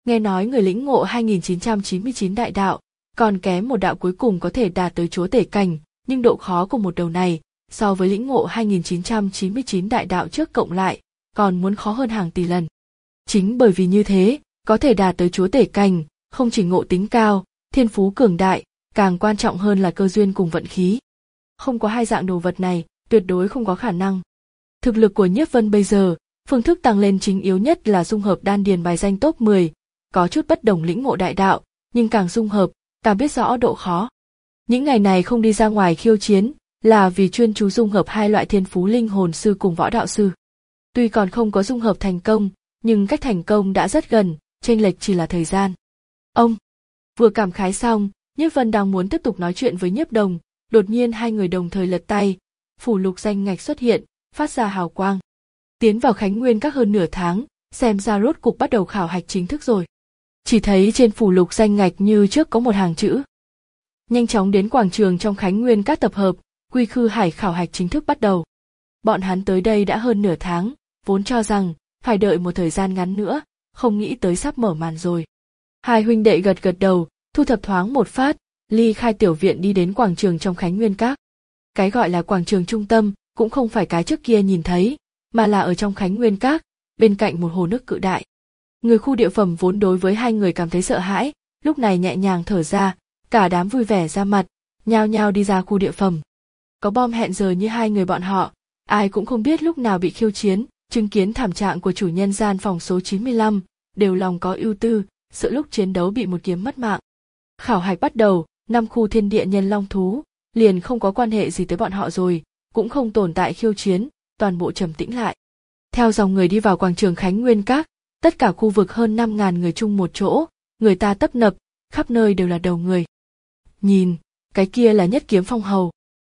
Nghe nói người lĩnh ngộ hai nghìn chín trăm chín mươi chín đại đạo, còn kém một đạo cuối cùng có thể đạt tới chúa tể cảnh, nhưng độ khó của một đầu này, so với lĩnh ngộ hai nghìn chín trăm chín mươi chín đại đạo trước cộng lại, còn muốn khó hơn hàng tỷ lần. Chính bởi vì như thế, có thể đạt tới chúa tể cảnh, không chỉ ngộ tính cao, thiên phú cường đại, càng quan trọng hơn là cơ duyên cùng vận khí. Không có hai dạng đồ vật này, tuyệt đối không có khả năng. Thực lực của Nhiếp Vân bây giờ, phương thức tăng lên chính yếu nhất là dung hợp đan điền bài danh top mười, có chút bất đồng lĩnh ngộ đại đạo, nhưng càng dung hợp, càng biết rõ độ khó. Những ngày này không đi ra ngoài khiêu chiến, là vì chuyên chú dung hợp hai loại thiên phú linh hồn sư cùng võ đạo sư. Tuy còn không có dung hợp thành công, nhưng cách thành công đã rất gần, chênh lệch chỉ là thời gian. Ông vừa cảm khái xong, Nhiếp Vân đang muốn tiếp tục nói chuyện với Nhiếp Đồng, đột nhiên hai người đồng thời lật tay, phủ lục danh ngạch xuất hiện, phát ra hào quang. Tiến vào Khánh Nguyên Các hơn nửa tháng, xem ra rốt cục bắt đầu khảo hạch chính thức rồi. Chỉ thấy trên phủ lục danh ngạch như trước có một hàng chữ. Nhanh chóng đến quảng trường trong Khánh Nguyên Các tập hợp, Quy Khư Hải khảo hạch chính thức bắt đầu. Bọn hắn tới đây đã hơn nửa tháng, vốn cho rằng phải đợi một thời gian ngắn nữa, không nghĩ tới sắp mở màn rồi. Hai huynh đệ gật gật đầu, thu thập thoáng một phát, ly khai tiểu viện đi đến quảng trường trong Khánh Nguyên Các. Cái gọi là quảng trường trung tâm cũng không phải cái trước kia nhìn thấy, mà là ở trong Khánh Nguyên Các, bên cạnh một hồ nước cự đại. Người khu địa phẩm vốn đối với hai người cảm thấy sợ hãi, lúc này nhẹ nhàng thở ra, cả đám vui vẻ ra mặt, nhao nhao đi ra khu địa phẩm. Có bom hẹn giờ như hai người bọn họ, ai cũng không biết lúc nào bị khiêu chiến, chứng kiến thảm trạng của chủ nhân gian phòng số chín mươi lăm, đều lòng có ưu tư, sợ lúc chiến đấu bị một kiếm mất mạng. Khảo hạch bắt đầu, năm khu thiên địa nhân long thú, liền không có quan hệ gì tới bọn họ rồi, cũng không tồn tại khiêu chiến, toàn bộ trầm tĩnh lại. Theo dòng người đi vào quảng trường Khánh Nguyên Các, tất cả khu vực hơn năm ngàn người chung một chỗ, người ta tấp nập, khắp nơi đều là đầu người. Nhìn, cái kia là Nhất Kiếm Phong Hầu.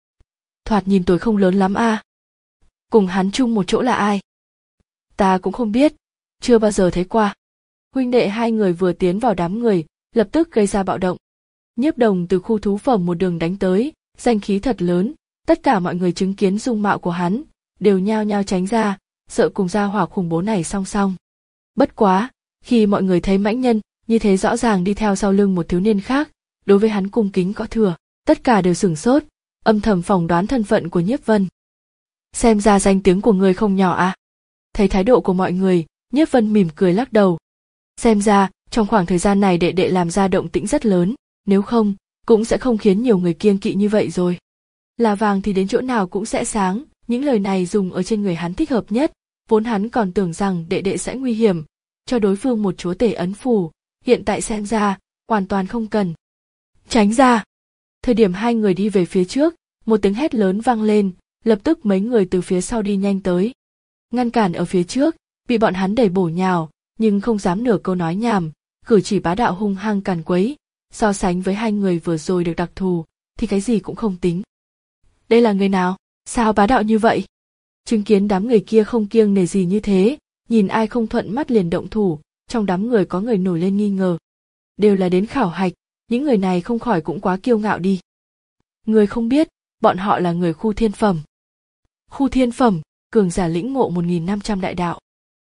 Thoạt nhìn tuổi không lớn lắm a. À. Cùng hắn chung một chỗ là ai? Ta cũng không biết, chưa bao giờ thấy qua. Huynh đệ hai người vừa tiến vào đám người, lập tức gây ra bạo động. Nhiếp Đồng từ khu thú phẩm một đường đánh tới, danh khí thật lớn, tất cả mọi người chứng kiến dung mạo của hắn, đều nhao nhao tránh ra, sợ cùng gia hỏa khủng bố này song song. Bất quá, khi mọi người thấy mãnh nhân như thế rõ ràng đi theo sau lưng một thiếu niên khác, đối với hắn cung kính có thừa, tất cả đều sửng sốt, âm thầm phỏng đoán thân phận của Nhiếp Vân. Xem ra danh tiếng của người không nhỏ à? Thấy thái độ của mọi người, Nhiếp Vân mỉm cười lắc đầu. Xem ra, trong khoảng thời gian này đệ đệ làm ra động tĩnh rất lớn, nếu không, cũng sẽ không khiến nhiều người kiêng kỵ như vậy rồi. Là vàng thì đến chỗ nào cũng sẽ sáng, những lời này dùng ở trên người hắn thích hợp nhất, vốn hắn còn tưởng rằng đệ đệ sẽ nguy hiểm, cho đối phương một chúa tể ấn phù, hiện tại xem ra, hoàn toàn không cần. Tránh ra! Thời điểm hai người đi về phía trước, một tiếng hét lớn vang lên, lập tức mấy người từ phía sau đi nhanh tới. Ngăn cản ở phía trước, bị bọn hắn đẩy bổ nhào, nhưng không dám nửa câu nói nhảm, cử chỉ bá đạo hung hăng càn quấy, so sánh với hai người vừa rồi được đặc thù, thì cái gì cũng không tính. Đây là người nào? Sao bá đạo như vậy? Chứng kiến đám người kia không kiêng nể gì như thế, nhìn ai không thuận mắt liền động thủ, trong đám người có người nổi lên nghi ngờ. Đều là đến khảo hạch, những người này không khỏi cũng quá kiêu ngạo đi. Người không biết, bọn họ là người khu thiên phẩm. Khu thiên phẩm, cường giả lĩnh ngộ một nghìn năm trăm đại đạo.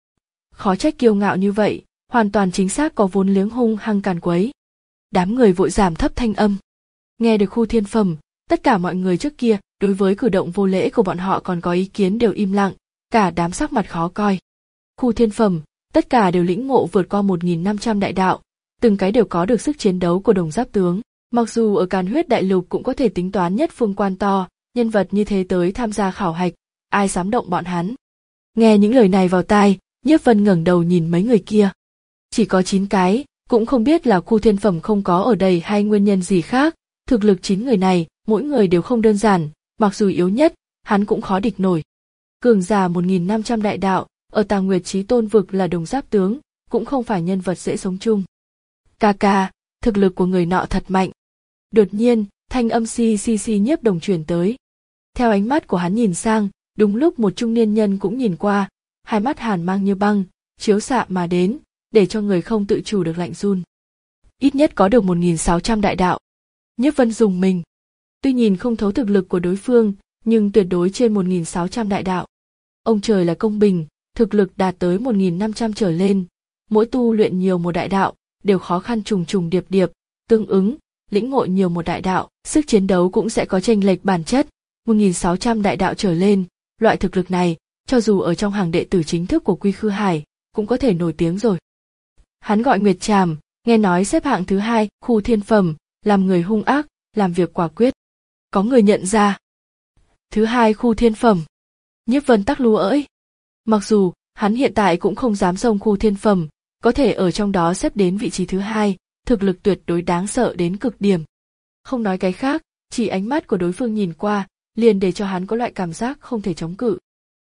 Khó trách kiêu ngạo như vậy, hoàn toàn chính xác có vốn liếng hung hăng càn quấy. Đám người vội giảm thấp thanh âm. Nghe được khu thiên phẩm, tất cả mọi người trước kia đối với cử động vô lễ của bọn họ còn có ý kiến đều im lặng, cả đám sắc mặt khó coi. Khu thiên phẩm, tất cả đều lĩnh ngộ vượt qua một nghìn năm trăm đại đạo, từng cái đều có được sức chiến đấu của đồng giáp tướng. Mặc dù ở Càn Huyết Đại Lục cũng có thể tính toán nhất phương quan to, nhân vật như thế tới tham gia khảo hạch, ai dám động bọn hắn. Nghe những lời này vào tai, Nhiếp Vân ngẩng đầu nhìn mấy người kia. Chỉ có chín cái, cũng không biết là khu thiên phẩm không có ở đây hay nguyên nhân gì khác, thực lực chín người này, mỗi người đều không đơn giản, mặc dù yếu nhất, hắn cũng khó địch nổi. Cường giả một nghìn năm trăm đại đạo, ở Tà Nguyệt Chí Tôn vực là đồng giáp tướng, cũng không phải nhân vật dễ sống chung. Ca ca, thực lực của người nọ thật mạnh. Đột nhiên, thanh âm xi xi xi Nhiếp Đồng truyền tới. Theo ánh mắt của hắn nhìn sang, đúng lúc một trung niên nhân cũng nhìn qua, hai mắt hàn mang như băng, chiếu xạ mà đến, để cho người không tự chủ được lạnh run. Ít nhất có được một nghìn sáu trăm đại đạo. Nhiếp Vân dùng mình. Tuy nhìn không thấu thực lực của đối phương, nhưng tuyệt đối trên một nghìn sáu trăm đại đạo. Ông trời là công bình, thực lực đạt tới một nghìn năm trăm trở lên, mỗi tu luyện nhiều một đại đạo, đều khó khăn trùng trùng điệp điệp, tương ứng, lĩnh ngộ nhiều một đại đạo, sức chiến đấu cũng sẽ có chênh lệch bản chất, một nghìn sáu trăm đại đạo trở lên, loại thực lực này, cho dù ở trong hàng đệ tử chính thức của Quy Khư Hải, cũng có thể nổi tiếng rồi. Hắn gọi Nguyệt Trảm, nghe nói xếp hạng thứ hai, khu thiên phẩm, làm người hung ác, làm việc quả quyết. Có người nhận ra. Thứ hai khu thiên phẩm. Nhiếp Vân tắc lú ỡi. Mặc dù, hắn hiện tại cũng không dám xông khu thiên phẩm, có thể ở trong đó xếp đến vị trí thứ hai, thực lực tuyệt đối đáng sợ đến cực điểm. Không nói cái khác, chỉ ánh mắt của đối phương nhìn qua, liền để cho hắn có loại cảm giác không thể chống cự.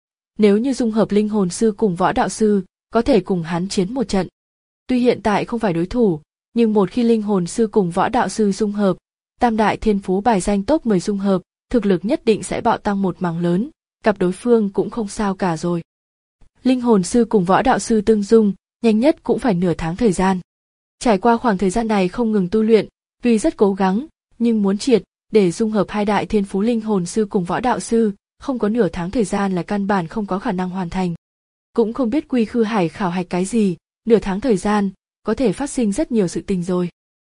Nếu như dung hợp linh hồn sư cùng võ đạo sư, có thể cùng hắn chiến một trận. Tuy hiện tại không phải đối thủ, nhưng một khi linh hồn sư cùng võ đạo sư dung hợp, tam đại thiên phú bài danh top mười dung hợp, thực lực nhất định sẽ bạo tăng một mảng lớn, gặp đối phương cũng không sao cả rồi. Linh hồn sư cùng võ đạo sư tương dung, nhanh nhất cũng phải nửa tháng thời gian. Trải qua khoảng thời gian này không ngừng tu luyện, tuy rất cố gắng, nhưng muốn triệt để dung hợp hai đại thiên phú linh hồn sư cùng võ đạo sư, không có nửa tháng thời gian là căn bản không có khả năng hoàn thành. Cũng không biết Quy Khư Hải khảo hạch cái gì, nửa tháng thời gian, có thể phát sinh rất nhiều sự tình rồi.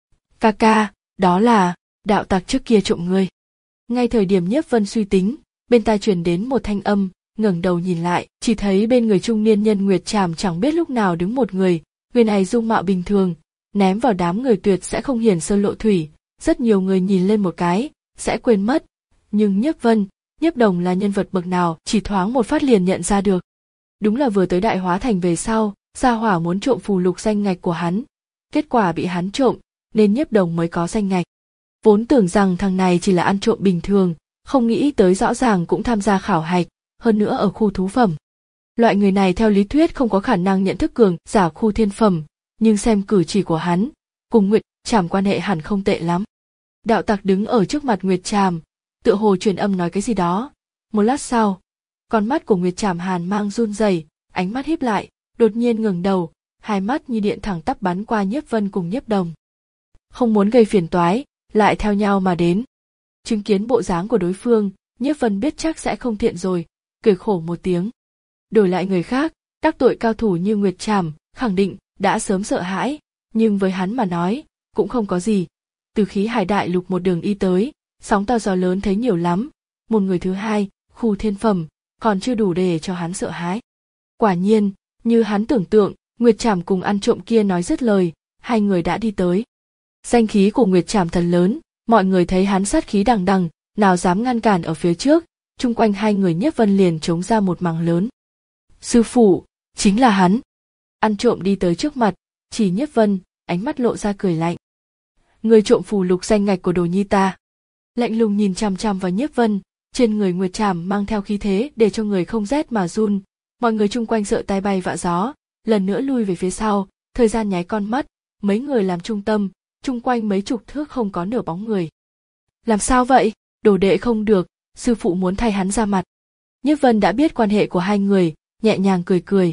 Ca ca, đó là, đạo tặc trước kia trộm ngươi. Ngay thời điểm Nhiếp Vân suy tính, bên tai truyền đến một thanh âm, ngẩng đầu nhìn lại, chỉ thấy bên người trung niên nhân Nguyệt Trảm chẳng biết lúc nào đứng một người, người này dung mạo bình thường, ném vào đám người tuyệt sẽ không hiển sơn lộ thủy, rất nhiều người nhìn lên một cái, sẽ quên mất. Nhưng Nhiếp Vân, Nhiếp Đồng là nhân vật bậc nào, chỉ thoáng một phát liền nhận ra được. Đúng là vừa tới Đại Hóa Thành về sau, Gia Hỏa muốn trộm phù lục danh ngạch của hắn, kết quả bị hắn trộm, nên Nhiếp Đồng mới có danh ngạch. Vốn tưởng rằng thằng này chỉ là ăn trộm bình thường, không nghĩ tới rõ ràng cũng tham gia khảo hạch, hơn nữa ở khu thú phẩm. Loại người này theo lý thuyết không có khả năng nhận thức cường giả khu thiên phẩm, nhưng xem cử chỉ của hắn, cùng Nguyệt Trảm quan hệ hẳn không tệ lắm. Đạo tặc đứng ở trước mặt Nguyệt Trảm, tựa hồ truyền âm nói cái gì đó. Một lát sau, con mắt của Nguyệt Trảm hàn mang run rẩy, ánh mắt híp lại, đột nhiên ngẩng đầu, hai mắt như điện thẳng tắp bắn qua Nhiếp Vân cùng Nhiếp Đồng. Không muốn gây phiền toái, lại theo nhau mà đến. Chứng kiến bộ dáng của đối phương, Nhiếp Vân biết chắc sẽ không thiện rồi, cười khổ một tiếng. Đổi lại người khác, đắc tội cao thủ như Nguyệt Trảm, khẳng định đã sớm sợ hãi, nhưng với hắn mà nói, cũng không có gì. Từ khí hải đại lục một đường y tới, sóng to gió lớn thấy nhiều lắm, một người thứ hai, khu thiên phẩm, còn chưa đủ để cho hắn sợ hãi. Quả nhiên, như hắn tưởng tượng, Nguyệt Trảm cùng ăn trộm kia nói dứt lời, hai người đã đi tới. Danh khí của Nguyệt Trảm thần lớn, mọi người thấy hắn sát khí đằng đằng, nào dám ngăn cản ở phía trước, chung quanh hai người Nhiếp Vân liền trống ra một mảng lớn. Sư phụ, chính là hắn. Ăn trộm đi tới trước mặt, chỉ Nhiếp Vân, ánh mắt lộ ra cười lạnh. Người trộm phù lục danh ngạch của đồ nhi ta. Lạnh lùng nhìn chằm chằm vào Nhiếp Vân, trên người Nguyệt Trảm mang theo khí thế để cho người không rét mà run, mọi người chung quanh sợ tai bay vạ gió, lần nữa lui về phía sau, thời gian nháy con mắt, mấy người làm trung tâm, chung quanh mấy chục thước không có nửa bóng người. Làm sao vậy? Đồ đệ không được, sư phụ muốn thay hắn ra mặt. Nhiếp Vân đã biết quan hệ của hai người, nhẹ nhàng cười cười.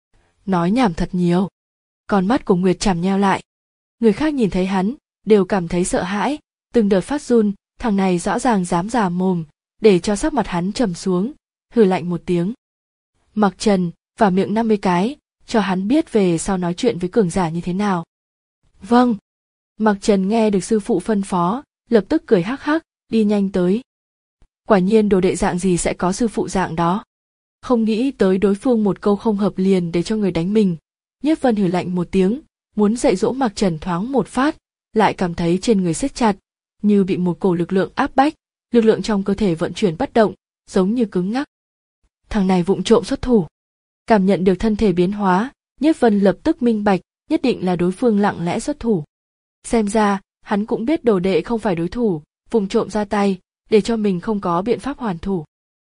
Nói nhảm thật nhiều. Con mắt của Nguyệt Trảm nheo lại. Người khác nhìn thấy hắn, đều cảm thấy sợ hãi, từng đợt phát run, thằng này rõ ràng dám già mồm, để cho sắc mặt hắn trầm xuống, hừ lạnh một tiếng. Mặc Trần, vào miệng năm mươi cái, cho hắn biết về sau nói chuyện với cường giả như thế nào. Vâng. Mặc Trần nghe được sư phụ phân phó, lập tức cười hắc hắc, đi nhanh tới. Quả nhiên đồ đệ dạng gì sẽ có sư phụ dạng đó. Không nghĩ tới đối phương một câu không hợp liền để cho người đánh mình. Nhiếp Vân hừ lạnh một tiếng, muốn dạy dỗ Mặc Trần thoáng một phát, lại cảm thấy trên người siết chặt, như bị một cổ lực lượng áp bách, lực lượng trong cơ thể vận chuyển bất động, giống như cứng ngắc. Thằng này vụng trộm xuất thủ. Cảm nhận được thân thể biến hóa, Nhiếp Vân lập tức minh bạch, nhất định là đối phương lặng lẽ xuất thủ. Xem ra, hắn cũng biết đồ đệ không phải đối thủ, vụng trộm ra tay, để cho mình không có biện pháp hoàn thủ.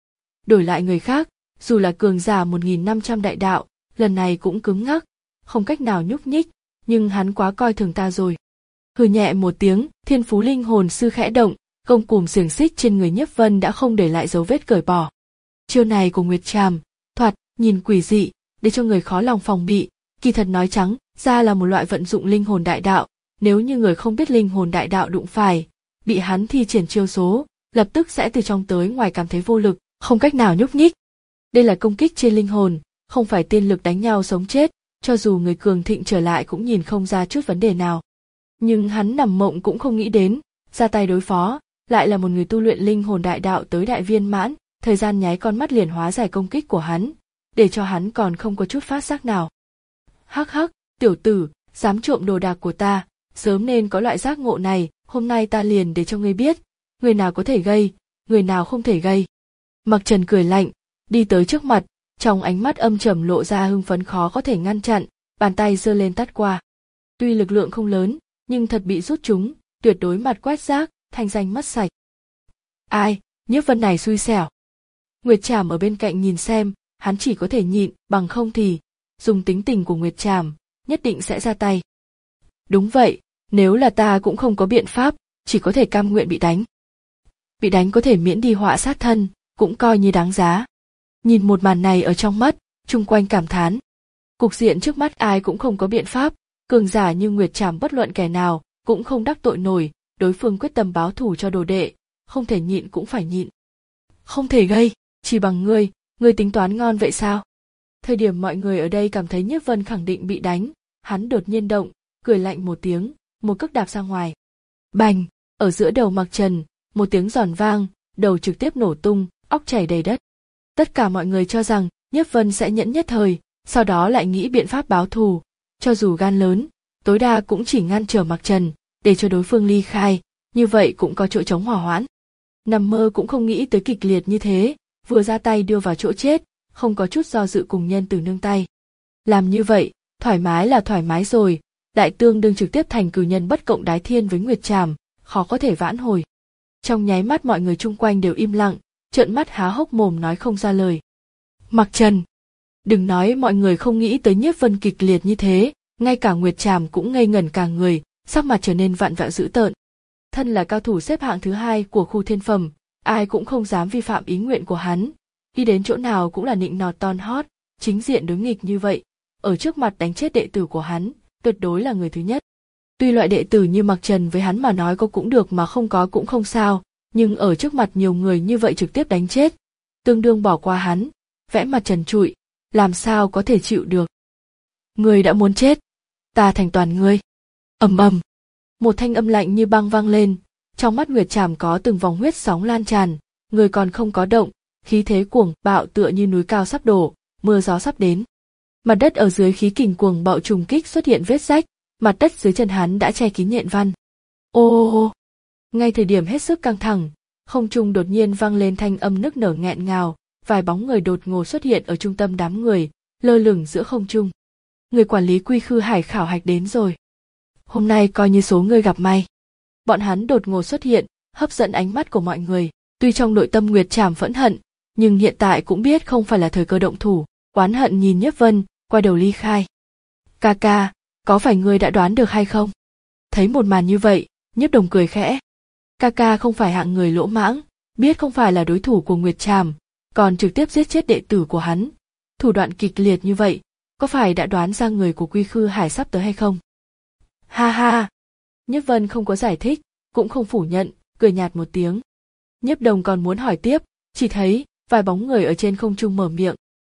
Đổi lại người khác, dù là cường giả một nghìn năm trăm đại đạo, lần này cũng cứng ngắc, không cách nào nhúc nhích, nhưng hắn quá coi thường ta rồi. Hừ nhẹ một tiếng, thiên phú linh hồn sư khẽ động, gông cùm xiềng xích trên người Nhiếp Vân đã không để lại dấu vết cởi bỏ. Chiêu này của Nguyệt Trảm, thoạt, nhìn quỷ dị, để cho người khó lòng phòng bị, kỳ thật nói trắng, ra là một loại vận dụng linh hồn đại đạo, nếu như người không biết linh hồn đại đạo đụng phải, bị hắn thi triển chiêu số, lập tức sẽ từ trong tới ngoài cảm thấy vô lực, không cách nào nhúc nhích. Đây là công kích trên linh hồn, không phải tiên lực đánh nhau sống chết, cho dù người cường thịnh trở lại cũng nhìn không ra chút vấn đề nào. Nhưng hắn nằm mộng cũng không nghĩ đến, ra tay đối phó, lại là một người tu luyện linh hồn đại đạo tới đại viên mãn, thời gian nháy con mắt liền hóa giải công kích của hắn, để cho hắn còn không có chút phát giác nào. Hắc hắc, tiểu tử, dám trộm đồ đạc của ta, sớm nên có loại giác ngộ này, hôm nay ta liền để cho ngươi biết, người nào có thể gây, người nào không thể gây. Mặc Trần cười lạnh, đi tới trước mặt, trong ánh mắt âm trầm lộ ra hưng phấn khó có thể ngăn chặn, bàn tay giơ lên tát qua. Tuy lực lượng không lớn, nhưng thật bị rút chúng, tuyệt đối mặt quét rác, thanh danh mất sạch. Ai, Nhiếp Vân này xui xẻo. Nguyệt Trảm ở bên cạnh nhìn xem, hắn chỉ có thể nhịn, bằng không thì, dùng tính tình của Nguyệt Trảm, nhất định sẽ ra tay. Đúng vậy, nếu là ta cũng không có biện pháp, chỉ có thể cam nguyện bị đánh. Bị đánh có thể miễn đi họa sát thân, cũng coi như đáng giá. Nhìn một màn này ở trong mắt, chung quanh cảm thán. Cục diện trước mắt ai cũng không có biện pháp, cường giả như Nguyệt Trảm bất luận kẻ nào, cũng không đắc tội nổi, đối phương quyết tâm báo thù cho đồ đệ, không thể nhịn cũng phải nhịn. Không thể gây, chỉ bằng ngươi, ngươi tính toán ngon vậy sao? Thời điểm mọi người ở đây cảm thấy Nhiếp Vân khẳng định bị đánh, hắn đột nhiên động, cười lạnh một tiếng, một cước đạp ra ngoài. Bành, ở giữa đầu Mặc Trần, một tiếng giòn vang, đầu trực tiếp nổ tung, óc chảy đầy đất. Tất cả mọi người cho rằng Nhiếp Vân sẽ nhẫn nhất thời, sau đó lại nghĩ biện pháp báo thù, cho dù gan lớn, tối đa cũng chỉ ngăn trở Mặc Trần, để cho đối phương ly khai, như vậy cũng có chỗ chống hỏa hoãn. Nằm mơ cũng không nghĩ tới kịch liệt như thế, vừa ra tay đưa vào chỗ chết, không có chút do dự cùng nhân từ nương tay. Làm như vậy, thoải mái là thoải mái rồi, đại tương đương trực tiếp thành cử nhân bất cộng đái thiên với Nguyệt Trảm, khó có thể vãn hồi. Trong nháy mắt mọi người chung quanh đều im lặng, trợn mắt há hốc mồm nói không ra lời. Mặc Trần, đừng nói mọi người không nghĩ tới Nhiếp Vân kịch liệt như thế, ngay cả Nguyệt Trảm cũng ngây ngẩn cả người, sắc mặt trở nên vặn vẹo dữ tợn. Thân là cao thủ xếp hạng thứ hai của khu thiên phẩm, ai cũng không dám vi phạm ý nguyện của hắn, đi đến chỗ nào cũng là nịnh nọt ton hót, chính diện đối nghịch như vậy, ở trước mặt đánh chết đệ tử của hắn, tuyệt đối là người thứ nhất. Tuy loại đệ tử như Mặc Trần với hắn mà nói có cũng được mà không có cũng không sao, nhưng ở trước mặt nhiều người như vậy trực tiếp đánh chết, tương đương bỏ qua hắn, vẽ mặt trần trụi, làm sao có thể chịu được. Ngươi đã muốn chết, ta thành toàn ngươi. Ầm ầm, một thanh âm lạnh như băng vang lên, trong mắt Nguyệt Trảm có từng vòng huyết sóng lan tràn, người còn không có động, khí thế cuồng bạo tựa như núi cao sắp đổ, mưa gió sắp đến. Mặt đất ở dưới khí kình cuồng bạo trùng kích xuất hiện vết rách, mặt đất dưới chân hắn đã che kín nhện văn. Ô ô ô, ngay thời điểm hết sức căng thẳng, không trung đột nhiên vang lên thanh âm nức nở nghẹn ngào, vài bóng người đột ngột xuất hiện ở trung tâm đám người, lơ lửng giữa không trung. Người quản lý Quy Khư Hải khảo hạch đến rồi. Hôm nay coi như số người gặp may. Bọn hắn đột ngột xuất hiện, hấp dẫn ánh mắt của mọi người, tuy trong nội tâm Nguyệt Trảm phẫn hận, nhưng hiện tại cũng biết không phải là thời cơ động thủ, oán hận nhìn Nhiếp Vân, quay đầu ly khai. Ca ca, có phải ngươi đã đoán được hay không? Thấy một màn như vậy, Nhiếp Đồng cười khẽ. Ca ca không phải hạng người lỗ mãng, biết không phải là đối thủ của Nguyệt Trảm, còn trực tiếp giết chết đệ tử của hắn. Thủ đoạn kịch liệt như vậy, có phải đã đoán ra người của Quy Khư Hải sắp tới hay không? Ha ha! Nhiếp Vân không có giải thích, cũng không phủ nhận, cười nhạt một tiếng. Nhiếp Đồng còn muốn hỏi tiếp, chỉ thấy vài bóng người ở trên không trung mở miệng.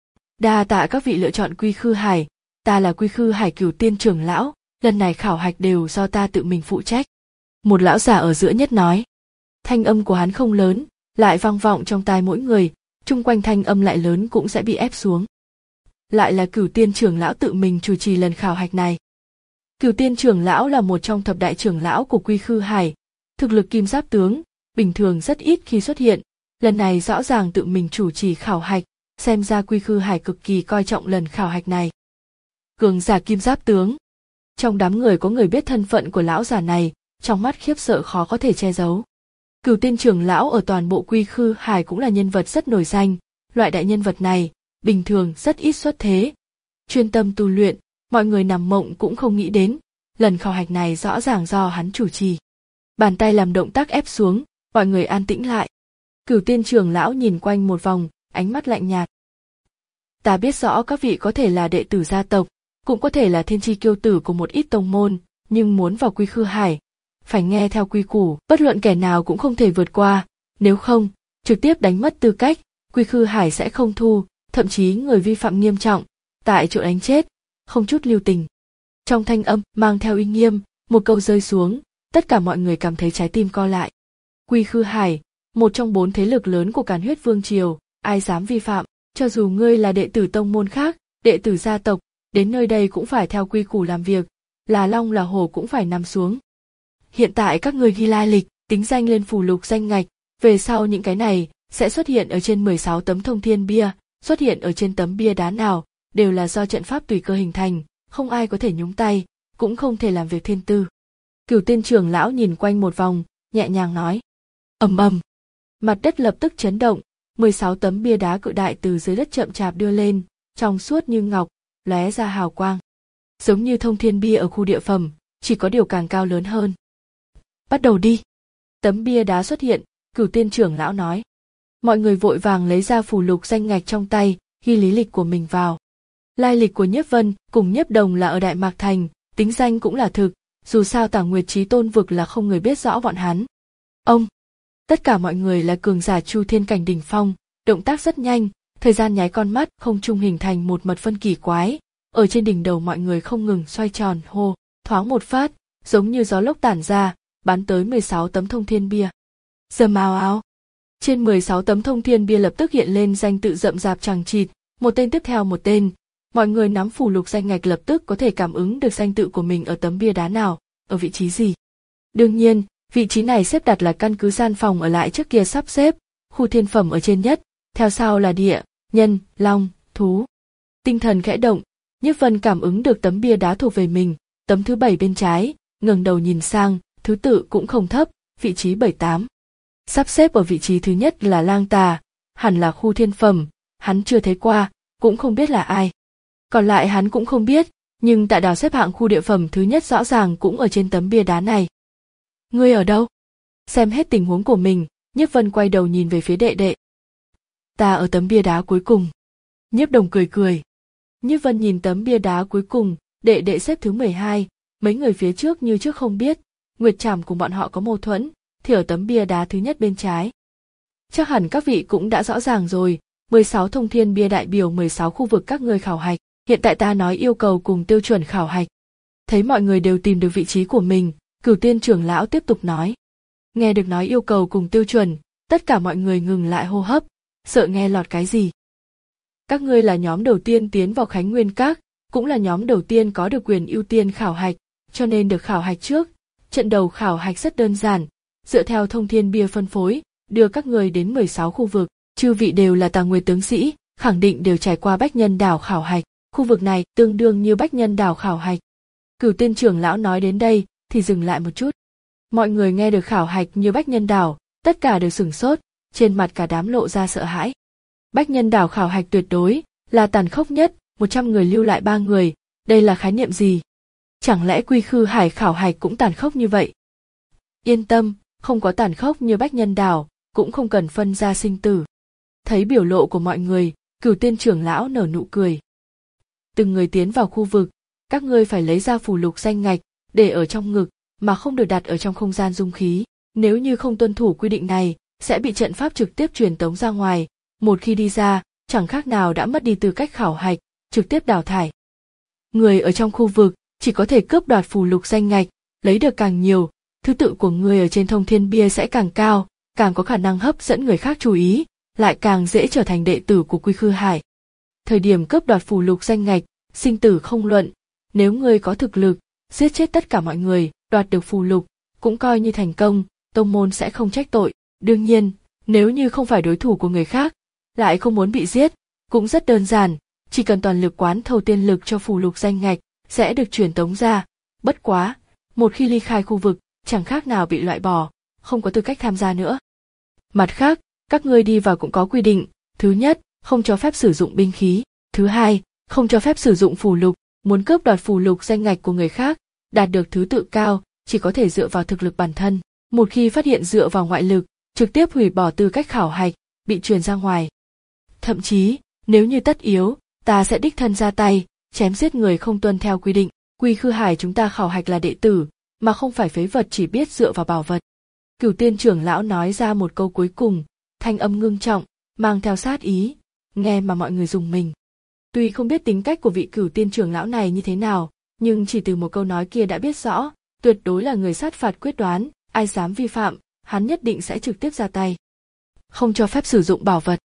Đa tạ các vị lựa chọn Quy Khư Hải, ta là Quy Khư Hải Cửu Tiên trưởng lão, lần này khảo hạch đều do ta tự mình phụ trách. Một lão già ở giữa nhất nói. Thanh âm của hắn không lớn, lại vang vọng trong tai mỗi người, chung quanh thanh âm lại lớn cũng sẽ bị ép xuống. Lại là Cửu Tiên trưởng lão tự mình chủ trì lần khảo hạch này. Cửu Tiên trưởng lão là một trong thập đại trưởng lão của Quy Khư Hải, thực lực kim giáp tướng, bình thường rất ít khi xuất hiện, lần này rõ ràng tự mình chủ trì khảo hạch, xem ra Quy Khư Hải cực kỳ coi trọng lần khảo hạch này. Cường giả kim giáp tướng. Trong đám người có người biết thân phận của lão già này, trong mắt khiếp sợ khó có thể che giấu. Cửu Tiên trưởng lão ở toàn bộ Quy Khư Hải cũng là nhân vật rất nổi danh, loại đại nhân vật này, bình thường rất ít xuất thế. Chuyên tâm tu luyện, mọi người nằm mộng cũng không nghĩ đến, lần khảo hạch này rõ ràng do hắn chủ trì. Bàn tay làm động tác ép xuống, mọi người an tĩnh lại. Cửu Tiên trưởng lão nhìn quanh một vòng, ánh mắt lạnh nhạt. Ta biết rõ các vị có thể là đệ tử gia tộc, cũng có thể là thiên chi kiêu tử của một ít tông môn, nhưng muốn vào Quy Khư Hải, phải nghe theo quy củ, bất luận kẻ nào cũng không thể vượt qua, nếu không, trực tiếp đánh mất tư cách, Quy Khư Hải sẽ không thu, thậm chí người vi phạm nghiêm trọng, tại chỗ đánh chết, không chút lưu tình. Trong thanh âm mang theo uy nghiêm, một câu rơi xuống, tất cả mọi người cảm thấy trái tim co lại. Quy Khư Hải, một trong bốn thế lực lớn của Càn Huyết Vương triều, ai dám vi phạm, cho dù ngươi là đệ tử tông môn khác, đệ tử gia tộc, đến nơi đây cũng phải theo quy củ làm việc, là long là hổ cũng phải nằm xuống. Hiện tại các ngươi ghi lai lịch, tính danh lên phù lục danh ngạch, về sau những cái này sẽ xuất hiện ở trên mười sáu tấm thông thiên bia, xuất hiện ở trên tấm bia đá nào, đều là do trận pháp tùy cơ hình thành, không ai có thể nhúng tay, cũng không thể làm việc thiên tư. Cửu Tiên trưởng lão nhìn quanh một vòng, nhẹ nhàng nói. Ầm ầm, mặt đất lập tức chấn động, mười sáu tấm bia đá cự đại từ dưới đất chậm chạp đưa lên, trong suốt như ngọc, lóe ra hào quang. Giống như thông thiên bia ở khu địa phẩm, chỉ có điều càng cao lớn hơn. Bắt đầu đi. Tấm bia đá xuất hiện, Cửu Tiên trưởng lão nói. Mọi người vội vàng lấy ra phù lục danh ngạch trong tay, ghi lý lịch của mình vào. Lai lịch của Nhiếp Vân cùng Nhiếp Đồng là ở Đại Mạc Thành, tính danh cũng là thực, dù sao Tả Nguyệt Chí Tôn vực là không người biết rõ bọn hắn. Ông, tất cả mọi người là cường giả Chu Thiên cảnh đỉnh phong, động tác rất nhanh, thời gian nháy con mắt không trung hình thành một mật phân kỳ quái, ở trên đỉnh đầu mọi người không ngừng xoay tròn hô, thoáng một phát, giống như gió lốc tản ra, bắn tới mười sáu tấm thông thiên bia. Rầm ào ào. Trên mười sáu tấm thông thiên bia lập tức hiện lên danh tự rậm rạp chằng chịt, một tên tiếp theo một tên. Mọi người nắm phù lục danh ngạch lập tức có thể cảm ứng được danh tự của mình ở tấm bia đá nào, ở vị trí gì. Đương nhiên, vị trí này xếp đặt là căn cứ gian phòng ở lại trước kia sắp xếp, khu thiên phẩm ở trên nhất, theo sau là địa, nhân, long, thú. Tinh thần khẽ động, Nhiếp Vân cảm ứng được tấm bia đá thuộc về mình, tấm thứ bảy bên trái, ngẩng đầu nhìn sang, thứ tự cũng không thấp, vị trí bảy tám. Sắp xếp ở vị trí thứ nhất là lang tà, hẳn là khu thiên phẩm, hắn chưa thấy qua, cũng không biết là ai. Còn lại hắn cũng không biết, nhưng Tạ Đào xếp hạng khu địa phẩm thứ nhất rõ ràng cũng ở trên tấm bia đá này. Ngươi ở đâu? Xem hết tình huống của mình, Nhiếp Vân quay đầu nhìn về phía đệ đệ. Ta ở tấm bia đá cuối cùng. Nhiếp Đồng cười cười. Nhiếp Vân nhìn tấm bia đá cuối cùng, đệ đệ xếp thứ mười hai, mấy người phía trước như trước không biết, Nguyệt Trảm cùng bọn họ có mâu thuẫn, thì ở tấm bia đá thứ nhất bên trái. Chắc hẳn các vị cũng đã rõ ràng rồi, mười sáu thông thiên bia đại biểu mười sáu khu vực các ngươi khảo hạch, hiện tại ta nói yêu cầu cùng tiêu chuẩn khảo hạch. Thấy mọi người đều tìm được vị trí của mình, Cửu Tiên trưởng lão tiếp tục nói. Nghe được nói yêu cầu cùng tiêu chuẩn, tất cả mọi người ngừng lại hô hấp, sợ nghe lọt cái gì. Các ngươi là nhóm đầu tiên tiến vào Khánh Nguyên Các, cũng là nhóm đầu tiên có được quyền ưu tiên khảo hạch, cho nên được khảo hạch trước. Trận đầu khảo hạch rất đơn giản, dựa theo thông thiên bia phân phối, đưa các ngươi đến mười sáu khu vực, chư vị đều là Tà Nguyệt tướng sĩ, khẳng định đều trải qua Bách Nhân Đảo khảo hạch, khu vực này tương đương như Bách Nhân Đảo khảo hạch. Cửu Tiên trưởng lão nói đến đây thì dừng lại một chút. Mọi người nghe được khảo hạch như Bách Nhân Đảo, tất cả đều sửng sốt, trên mặt cả đám lộ ra sợ hãi. Bách Nhân Đảo khảo hạch tuyệt đối là tàn khốc nhất, một trăm người lưu lại ba người, đây là khái niệm gì? Chẳng lẽ Quy Khư Hải khảo hạch cũng tàn khốc như vậy? Yên tâm, không có tàn khốc như Bách Nhân Đảo, cũng không cần phân ra sinh tử. Thấy biểu lộ của mọi người, Cửu Tiên trưởng lão nở nụ cười. Từng người tiến vào khu vực, các ngươi phải lấy ra phù lục danh ngạch, để ở trong ngực, mà không được đặt ở trong không gian dung khí. Nếu như không tuân thủ quy định này, sẽ bị trận pháp trực tiếp truyền tống ra ngoài. Một khi đi ra, chẳng khác nào đã mất đi tư cách khảo hạch, trực tiếp đào thải. Người ở trong khu vực chỉ có thể cướp đoạt phù lục danh ngạch, lấy được càng nhiều, thứ tự của người ở trên thông thiên bia sẽ càng cao, càng có khả năng hấp dẫn người khác chú ý, lại càng dễ trở thành đệ tử của Quy Khư Hải. Thời điểm cướp đoạt phù lục danh ngạch, sinh tử không luận, nếu ngươi có thực lực, giết chết tất cả mọi người, đoạt được phù lục, cũng coi như thành công, tông môn sẽ không trách tội. Đương nhiên, nếu như không phải đối thủ của người khác, lại không muốn bị giết, cũng rất đơn giản, chỉ cần toàn lực quán thâu tiên lực cho phù lục danh ngạch, sẽ được truyền tống ra. Bất quá, một khi ly khai khu vực, chẳng khác nào bị loại bỏ, không có tư cách tham gia nữa. Mặt khác, các ngươi đi vào cũng có quy định, thứ nhất, không cho phép sử dụng binh khí, thứ hai, không cho phép sử dụng phù lục, muốn cướp đoạt phù lục danh ngạch của người khác, đạt được thứ tự cao, chỉ có thể dựa vào thực lực bản thân, một khi phát hiện dựa vào ngoại lực, trực tiếp hủy bỏ tư cách khảo hạch, bị truyền ra ngoài. Thậm chí, nếu như tất yếu, ta sẽ đích thân ra tay, chém giết người không tuân theo quy định. Quy Khư Hải chúng ta khảo hạch là đệ tử, mà không phải phế vật chỉ biết dựa vào bảo vật. Cửu Tiên trưởng lão nói ra một câu cuối cùng, thanh âm ngưng trọng, mang theo sát ý, nghe mà mọi người rùng mình. Tuy không biết tính cách của vị Cửu Tiên trưởng lão này như thế nào, nhưng chỉ từ một câu nói kia đã biết rõ, tuyệt đối là người sát phạt quyết đoán, ai dám vi phạm, hắn nhất định sẽ trực tiếp ra tay. Không cho phép sử dụng bảo vật.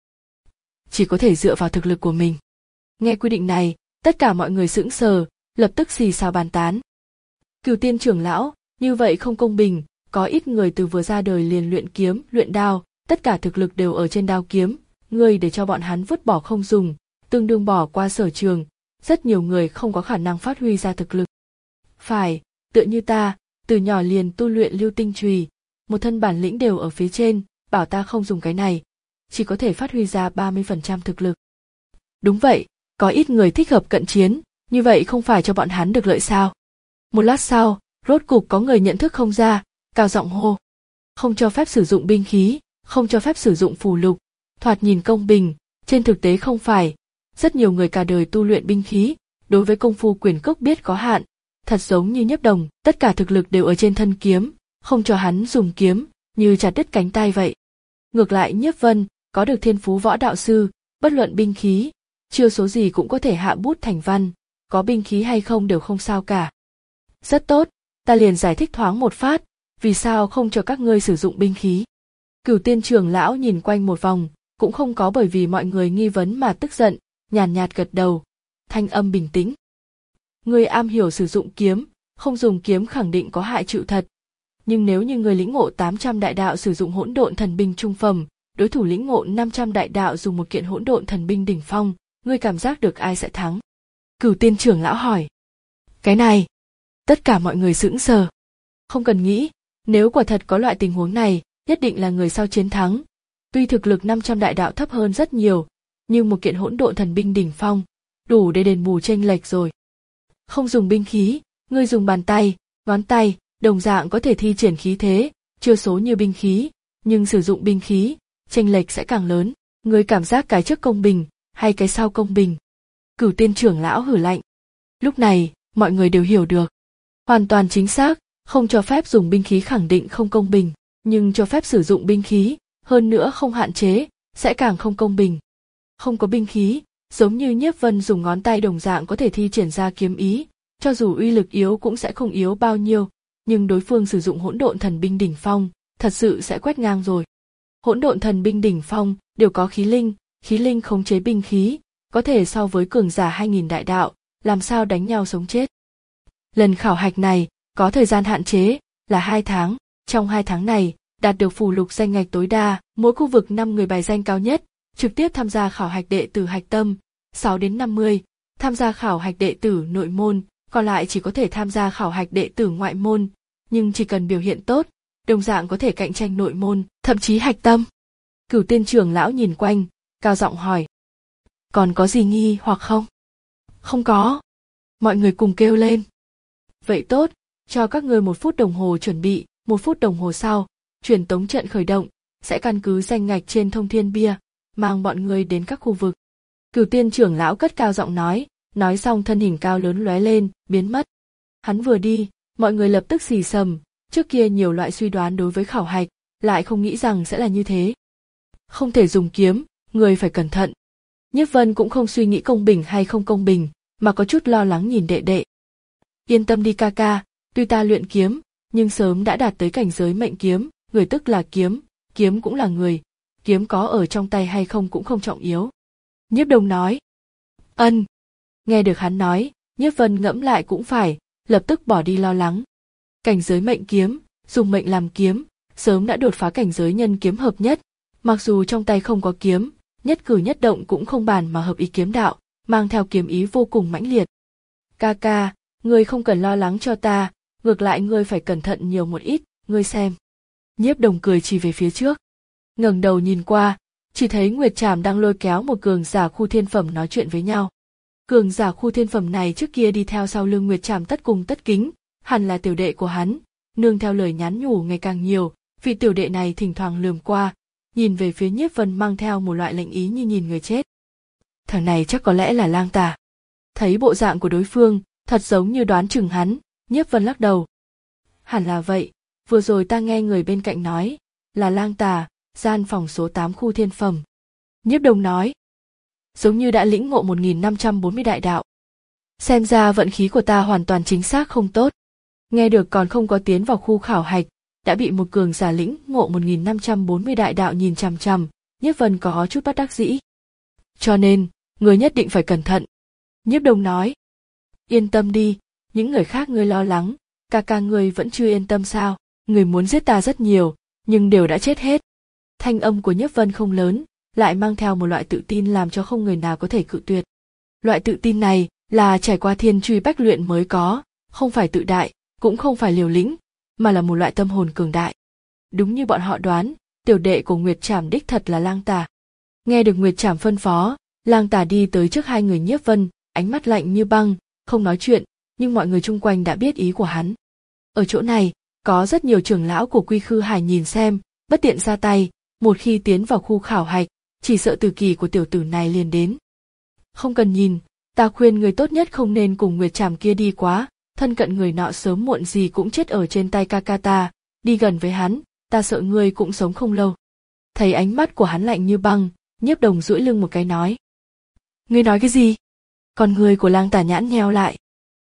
Chỉ có thể dựa vào thực lực của mình. Nghe quy định này, tất cả mọi người sững sờ, lập tức xì xào bàn tán. Cửu Tiên trưởng lão, như vậy không công bình, có ít người từ vừa ra đời liền luyện kiếm, luyện đao, tất cả thực lực đều ở trên đao kiếm, ngươi để cho bọn hắn vứt bỏ không dùng, tương đương bỏ qua sở trường, rất nhiều người không có khả năng phát huy ra thực lực. Phải, tựa như ta, từ nhỏ liền tu luyện lưu tinh chùy, một thân bản lĩnh đều ở phía trên, bảo ta không dùng cái này, chỉ có thể phát huy ra ba mươi phần trăm thực lực. Đúng vậy, có ít người thích hợp cận chiến, như vậy không phải cho bọn hắn được lợi sao? Một lát sau, rốt cục có người nhận thức không ra, cao giọng hô. Không cho phép sử dụng binh khí, không cho phép sử dụng phù lục, thoạt nhìn công bình, trên thực tế không phải. Rất nhiều người cả đời tu luyện binh khí, đối với công phu quyền cước biết có hạn, thật giống như Nhiếp Đồng, tất cả thực lực đều ở trên thân kiếm, không cho hắn dùng kiếm, như chặt đứt cánh tay vậy. Ngược lại Nhiếp Vân, có được thiên phú võ đạo sư, bất luận binh khí, chưa số gì cũng có thể hạ bút thành văn, có binh khí hay không đều không sao cả. Rất tốt, ta liền giải thích thoáng một phát, vì sao không cho các ngươi sử dụng binh khí. Cửu Tiên trưởng lão nhìn quanh một vòng, cũng không có bởi vì mọi người nghi vấn mà tức giận, nhàn nhạt gật đầu, thanh âm bình tĩnh. Ngươi am hiểu sử dụng kiếm, không dùng kiếm khẳng định có hại chịu thật. Nhưng nếu như ngươi lĩnh ngộ tám trăm đại đạo sử dụng hỗn độn thần binh trung phẩm, đối thủ lĩnh ngộ năm trăm đại đạo dùng một kiện hỗn độn thần binh đỉnh phong, ngươi cảm giác được ai sẽ thắng? Cửu Tiên trưởng lão hỏi. Cái này, tất cả mọi người sững sờ. Không cần nghĩ, nếu quả thật có loại tình huống này, nhất định là người sau chiến thắng. Tuy thực lực năm trăm đại đạo thấp hơn rất nhiều, nhưng một kiện hỗn độn thần binh đỉnh phong, đủ để đền bù chênh lệch rồi. Không dùng binh khí, ngươi dùng bàn tay, ngón tay, đồng dạng có thể thi triển khí thế, chưa số như binh khí, nhưng sử dụng binh khí, chênh lệch sẽ càng lớn. Ngươi cảm giác cái trước công bình, hay cái sau công bình? Cửu Tiên trưởng lão hử lạnh. Lúc này, mọi người đều hiểu được. Hoàn toàn chính xác, không cho phép dùng binh khí khẳng định không công bình, nhưng cho phép sử dụng binh khí, hơn nữa không hạn chế, sẽ càng không công bình. Không có binh khí, giống như Nhiếp Vân dùng ngón tay đồng dạng có thể thi triển ra kiếm ý, cho dù uy lực yếu cũng sẽ không yếu bao nhiêu, nhưng đối phương sử dụng hỗn độn thần binh đỉnh phong, thật sự sẽ quét ngang rồi. Hỗn độn thần binh đỉnh phong đều có khí linh, khí linh khống chế binh khí, có thể so với cường giả hai nghìn đại đạo, làm sao đánh nhau sống chết. Lần khảo hạch này có thời gian hạn chế là hai tháng, trong hai tháng này đạt được phù lục danh ngạch tối đa, mỗi khu vực năm người bài danh cao nhất trực tiếp tham gia khảo hạch đệ tử hạch tâm, sáu đến năm mươi, tham gia khảo hạch đệ tử nội môn, còn lại chỉ có thể tham gia khảo hạch đệ tử ngoại môn, nhưng chỉ cần biểu hiện tốt, đồng dạng có thể cạnh tranh nội môn, thậm chí hạch tâm. Cửu Tiên trưởng lão nhìn quanh, cao giọng hỏi. Còn có gì nghi hoặc không? Không có. Mọi người cùng kêu lên. Vậy tốt, cho các ngươi một phút đồng hồ chuẩn bị, một phút đồng hồ sau, truyền tống trận khởi động, sẽ căn cứ danh ngạch trên thông thiên bia, mang bọn ngươi đến các khu vực. Cửu Tiên trưởng lão cất cao giọng nói, nói xong thân hình cao lớn lóe lên, biến mất. Hắn vừa đi, mọi người lập tức xì xầm, trước kia nhiều loại suy đoán đối với khảo hạch, lại không nghĩ rằng sẽ là như thế. Không thể dùng kiếm, người phải cẩn thận. Nhiếp Vân cũng không suy nghĩ công bình hay không công bình, mà có chút lo lắng nhìn đệ đệ. Yên tâm đi ca ca, tuy ta luyện kiếm, nhưng sớm đã đạt tới cảnh giới mệnh kiếm, người tức là kiếm, kiếm cũng là người, kiếm có ở trong tay hay không cũng không trọng yếu. Nhiếp Đồng nói. Ân. Nghe được hắn nói, Nhiếp Vân ngẫm lại cũng phải, lập tức bỏ đi lo lắng. Cảnh giới mệnh kiếm, dùng mệnh làm kiếm, sớm đã đột phá cảnh giới nhân kiếm hợp nhất, mặc dù trong tay không có kiếm, nhất cử nhất động cũng không bàn mà hợp ý kiếm đạo, mang theo kiếm ý vô cùng mãnh liệt. Ca ca, ngươi không cần lo lắng cho ta, ngược lại ngươi phải cẩn thận nhiều một ít, ngươi xem. Nhiếp Đồng cười chỉ về phía trước. Ngẩng đầu nhìn qua, chỉ thấy Nguyệt Trảm đang lôi kéo một cường giả khu thiên phẩm nói chuyện với nhau. Cường giả khu thiên phẩm này trước kia đi theo sau lưng Nguyệt Trảm tất cùng tất kính, hẳn là tiểu đệ của hắn, nương theo lời nhắn nhủ ngày càng nhiều, vị tiểu đệ này thỉnh thoảng lườm qua, nhìn về phía Nhiếp Vân mang theo một loại lệnh ý như nhìn người chết. Thằng này chắc có lẽ là lang tà. Thấy bộ dạng của đối phương, thật giống như đoán chừng hắn, Nhiếp Vân lắc đầu. Hẳn là vậy, vừa rồi ta nghe người bên cạnh nói, là lang tà, gian phòng số tám khu thiên phẩm. Nhiếp Đồng nói. giống như đã lĩnh ngộ một nghìn năm trăm bốn mươi đại đạo. Xem ra vận khí của ta hoàn toàn chính xác không tốt. Nghe được còn không có tiến vào khu khảo hạch, đã bị một cường giả lĩnh ngộ một nghìn năm trăm bốn mươi đại đạo nhìn chằm chằm, Nhiếp Vân có chút bất đắc dĩ. Cho nên, ngươi nhất định phải cẩn thận. Nhiếp Đồng nói. Yên tâm đi, những người khác ngươi lo lắng, ca ca ngươi vẫn chưa yên tâm sao? Người muốn giết ta rất nhiều, nhưng đều đã chết hết. Thanh âm của Nhiếp Vân không lớn, lại mang theo một loại tự tin làm cho không người nào có thể cự tuyệt. Loại tự tin này là trải qua thiên truy bách luyện mới có, không phải tự đại, cũng không phải liều lĩnh, mà là một loại tâm hồn cường đại. Đúng như bọn họ đoán, tiểu đệ của Nguyệt Trảm đích thật là Lang Tà. Nghe được Nguyệt Trảm phân phó, Lang Tà đi tới trước hai người Nhiếp Vân, ánh mắt lạnh như băng, không nói chuyện, nhưng mọi người chung quanh đã biết ý của hắn. Ở chỗ này, có rất nhiều trưởng lão của Quy Khư Hải nhìn xem, bất tiện ra tay, một khi tiến vào khu khảo hạch, chỉ sợ tử kỳ của tiểu tử này liền đến. Không cần nhìn, ta khuyên người tốt nhất không nên cùng Nguyệt Trảm kia đi quá, thân cận người nọ sớm muộn gì cũng chết ở trên tay ca ca ta, đi gần với hắn, ta sợ ngươi cũng sống không lâu. Thấy ánh mắt của hắn lạnh như băng, Nhiếp Đồng duỗi lưng một cái nói. Ngươi nói cái gì? Con người của Lang Tà nhãn nheo lại.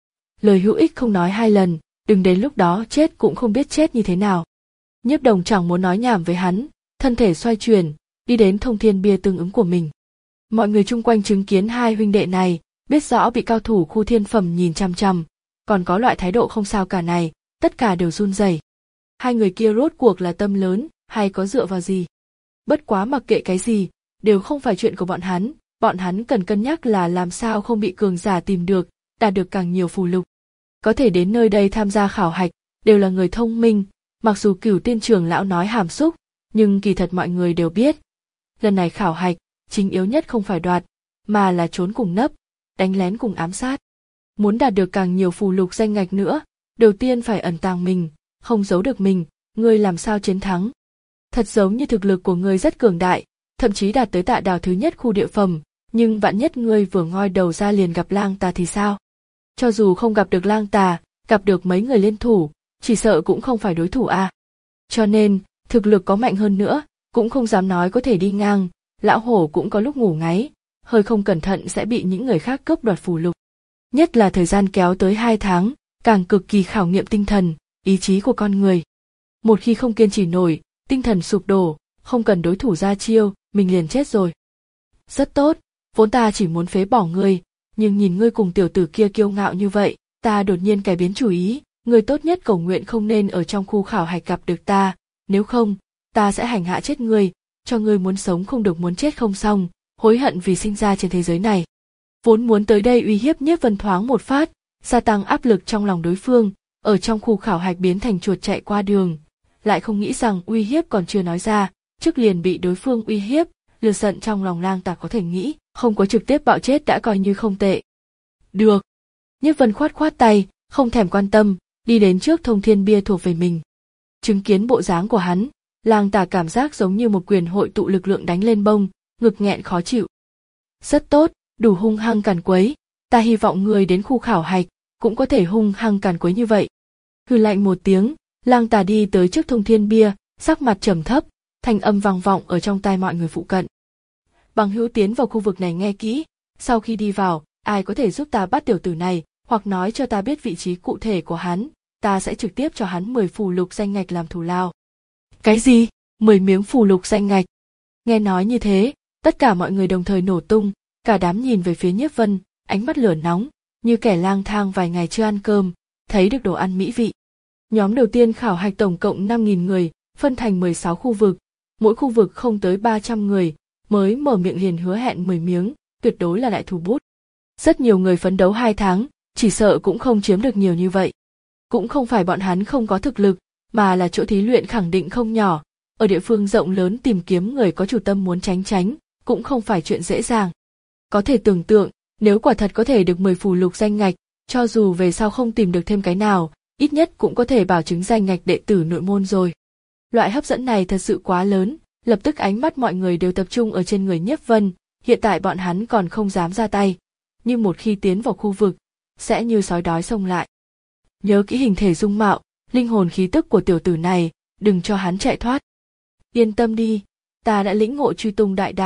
Lời hữu ích không nói hai lần, đừng đến lúc đó chết cũng không biết chết như thế nào. Nhiếp Đồng chẳng muốn nói nhảm với hắn, thân thể xoay chuyển, đi đến thông thiên bia tương ứng của mình. Mọi người chung quanh chứng kiến hai huynh đệ này, biết rõ bị cao thủ khu thiên phẩm nhìn chằm chằm, còn có loại thái độ không sao cả này, tất cả đều run rẩy. Hai người kia rốt cuộc là tâm lớn, hay có dựa vào gì? Bất quá mặc kệ cái gì, đều không phải chuyện của bọn hắn, bọn hắn cần cân nhắc là làm sao không bị cường giả tìm được, đạt được càng nhiều phù lục. Có thể đến nơi đây tham gia khảo hạch, đều là người thông minh, mặc dù Cửu Tiên trưởng lão nói hàm xúc, nhưng kỳ thật mọi người đều biết. Lần này khảo hạch, chính yếu nhất không phải đoạt, mà là trốn cùng nấp, đánh lén cùng ám sát. Muốn đạt được càng nhiều phù lục danh ngạch nữa, đầu tiên phải ẩn tàng mình, không giấu được mình, ngươi làm sao chiến thắng. Thật giống như thực lực của ngươi rất cường đại, thậm chí đạt tới tạ đào thứ nhất khu địa phẩm, nhưng vạn nhất ngươi vừa ngoi đầu ra liền gặp Lang Tà thì sao? Cho dù không gặp được Lang Tà, gặp được mấy người liên thủ, chỉ sợ cũng không phải đối thủ à. Cho nên, thực lực có mạnh hơn nữa, cũng không dám nói có thể đi ngang, lão hổ cũng có lúc ngủ ngáy, hơi không cẩn thận sẽ bị những người khác cướp đoạt phù lục. Nhất là thời gian kéo tới hai tháng, càng cực kỳ khảo nghiệm tinh thần, ý chí của con người. Một khi không kiên trì nổi, tinh thần sụp đổ, không cần đối thủ ra chiêu, mình liền chết rồi. Rất tốt, vốn ta chỉ muốn phế bỏ ngươi, nhưng nhìn ngươi cùng tiểu tử kia kiêu ngạo như vậy, ta đột nhiên cải biến chủ ý, ngươi tốt nhất cầu nguyện không nên ở trong khu khảo hạch gặp được ta, nếu không, ta sẽ hành hạ chết ngươi, cho ngươi muốn sống không được muốn chết không xong, hối hận vì sinh ra trên thế giới này. Vốn muốn tới đây uy hiếp Nhiếp Vân thoáng một phát, gia tăng áp lực trong lòng đối phương, ở trong khu khảo hạch biến thành chuột chạy qua đường, lại không nghĩ rằng uy hiếp còn chưa nói ra, trước liền bị đối phương uy hiếp, lửa giận trong lòng Lang Tà có thể nghĩ, không có trực tiếp bạo chết đã coi như không tệ. Được. Nhiếp Vân khoát khoát tay, không thèm quan tâm, đi đến trước thông thiên bia thuộc về mình. Chứng kiến bộ dáng của hắn, Lang Tà cảm giác giống như một quyền hội tụ lực lượng đánh lên bông, ngực nghẹn khó chịu. Rất tốt, đủ hung hăng càn quấy, ta hy vọng người đến khu khảo hạch, cũng có thể hung hăng càn quấy như vậy. Hừ lạnh một tiếng, Lang Tà đi tới trước thông thiên bia, sắc mặt trầm thấp, thanh âm vang vọng ở trong tai mọi người phụ cận. Bằng hữu tiến vào khu vực này nghe kỹ, sau khi đi vào, ai có thể giúp ta bắt tiểu tử này, hoặc nói cho ta biết vị trí cụ thể của hắn, ta sẽ trực tiếp cho hắn mười phù lục danh ngạch làm thù lao. Cái gì? mười miếng phù lục danh ngạch? Nghe nói như thế, tất cả mọi người đồng thời nổ tung, cả đám nhìn về phía Nhiếp Vân, ánh mắt lửa nóng, như kẻ lang thang vài ngày chưa ăn cơm, thấy được đồ ăn mỹ vị. Nhóm đầu tiên khảo hạch tổng cộng năm nghìn người, phân thành mười sáu khu vực, mỗi khu vực không tới ba trăm người, mới mở miệng liền hứa hẹn mười miếng, tuyệt đối là đại thủ bút. Rất nhiều người phấn đấu hai tháng, chỉ sợ cũng không chiếm được nhiều như vậy. Cũng không phải bọn hắn không có thực lực, mà là chỗ thí luyện khẳng định không nhỏ, ở địa phương rộng lớn tìm kiếm người có chủ tâm muốn tránh tránh, cũng không phải chuyện dễ dàng. Có thể tưởng tượng, nếu quả thật có thể được mười phù lục danh ngạch, cho dù về sau không tìm được thêm cái nào, ít nhất cũng có thể bảo chứng danh ngạch đệ tử nội môn rồi. Loại hấp dẫn này thật sự quá lớn, lập tức ánh mắt mọi người đều tập trung ở trên người Nhiếp Vân, hiện tại bọn hắn còn không dám ra tay, nhưng một khi tiến vào khu vực, sẽ như sói đói xông lại. Nhớ kỹ hình thể dung mạo, linh hồn khí tức của tiểu tử này, đừng cho hắn chạy thoát. Yên tâm đi, ta đã lĩnh ngộ truy tung đại đạo,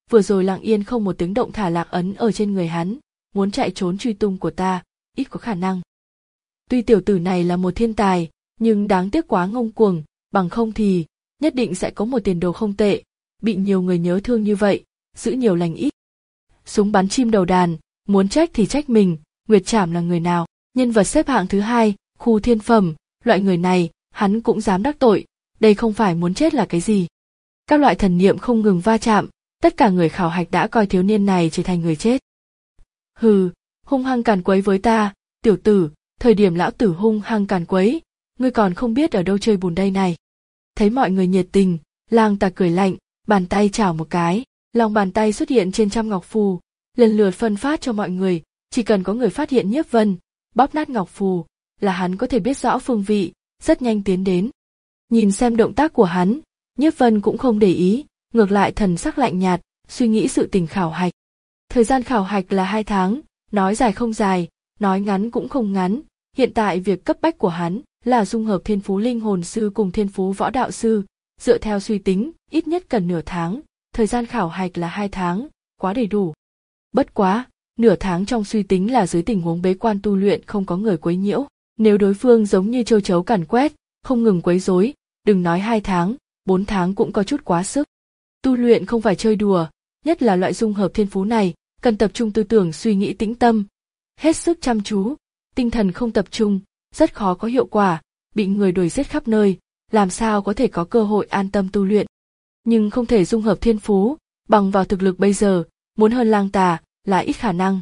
vừa rồi lặng yên không một tiếng động thả lạc ấn ở trên người hắn, muốn chạy trốn truy tung của ta, ít có khả năng. Tuy tiểu tử này là một thiên tài, nhưng đáng tiếc quá ngông cuồng, bằng không thì nhất định sẽ có một tiền đồ không tệ, bị nhiều người nhớ thương như vậy, giữ nhiều lành ít. Súng bắn chim đầu đàn, muốn trách thì trách mình, Nguyệt Trảm là người nào, nhân vật xếp hạng thứ hai, khu thiên phẩm, loại người này, hắn cũng dám đắc tội, đây không phải muốn chết là cái gì. Các loại thần niệm không ngừng va chạm, tất cả người khảo hạch đã coi thiếu niên này trở thành người chết. Hừ, hung hăng càn quấy với ta, tiểu tử, thời điểm lão tử hung hăng càn quấy, ngươi còn không biết ở đâu chơi bùn đây này. Thấy mọi người nhiệt tình, Lang Tà cười lạnh, bàn tay chảo một cái, lòng bàn tay xuất hiện trên trăm ngọc phù, lần lượt phân phát cho mọi người, chỉ cần có người phát hiện Nhiếp Vân, bóp nát ngọc phù, là hắn có thể biết rõ phương vị, rất nhanh tiến đến. Nhìn xem động tác của hắn, Nhiếp Vân cũng không để ý, ngược lại thần sắc lạnh nhạt, suy nghĩ sự tình khảo hạch. Thời gian khảo hạch là hai tháng, nói dài không dài, nói ngắn cũng không ngắn, hiện tại việc cấp bách của hắn là dung hợp thiên phú linh hồn sư cùng thiên phú võ đạo sư, dựa theo suy tính, ít nhất cần nửa tháng, thời gian khảo hạch là hai tháng, quá đầy đủ. Bất quá, nửa tháng trong suy tính là dưới tình huống bế quan tu luyện không có người quấy nhiễu, nếu đối phương giống như châu chấu càn quét, không ngừng quấy rối, đừng nói hai tháng, bốn tháng cũng có chút quá sức. Tu luyện không phải chơi đùa, nhất là loại dung hợp thiên phú này, cần tập trung tư tưởng suy nghĩ tĩnh tâm, hết sức chăm chú, tinh thần không tập trung, rất khó có hiệu quả, bị người đuổi giết khắp nơi, làm sao có thể có cơ hội an tâm tu luyện. Nhưng không thể dung hợp thiên phú, bằng vào thực lực bây giờ, muốn hơn Lang Tà là ít khả năng.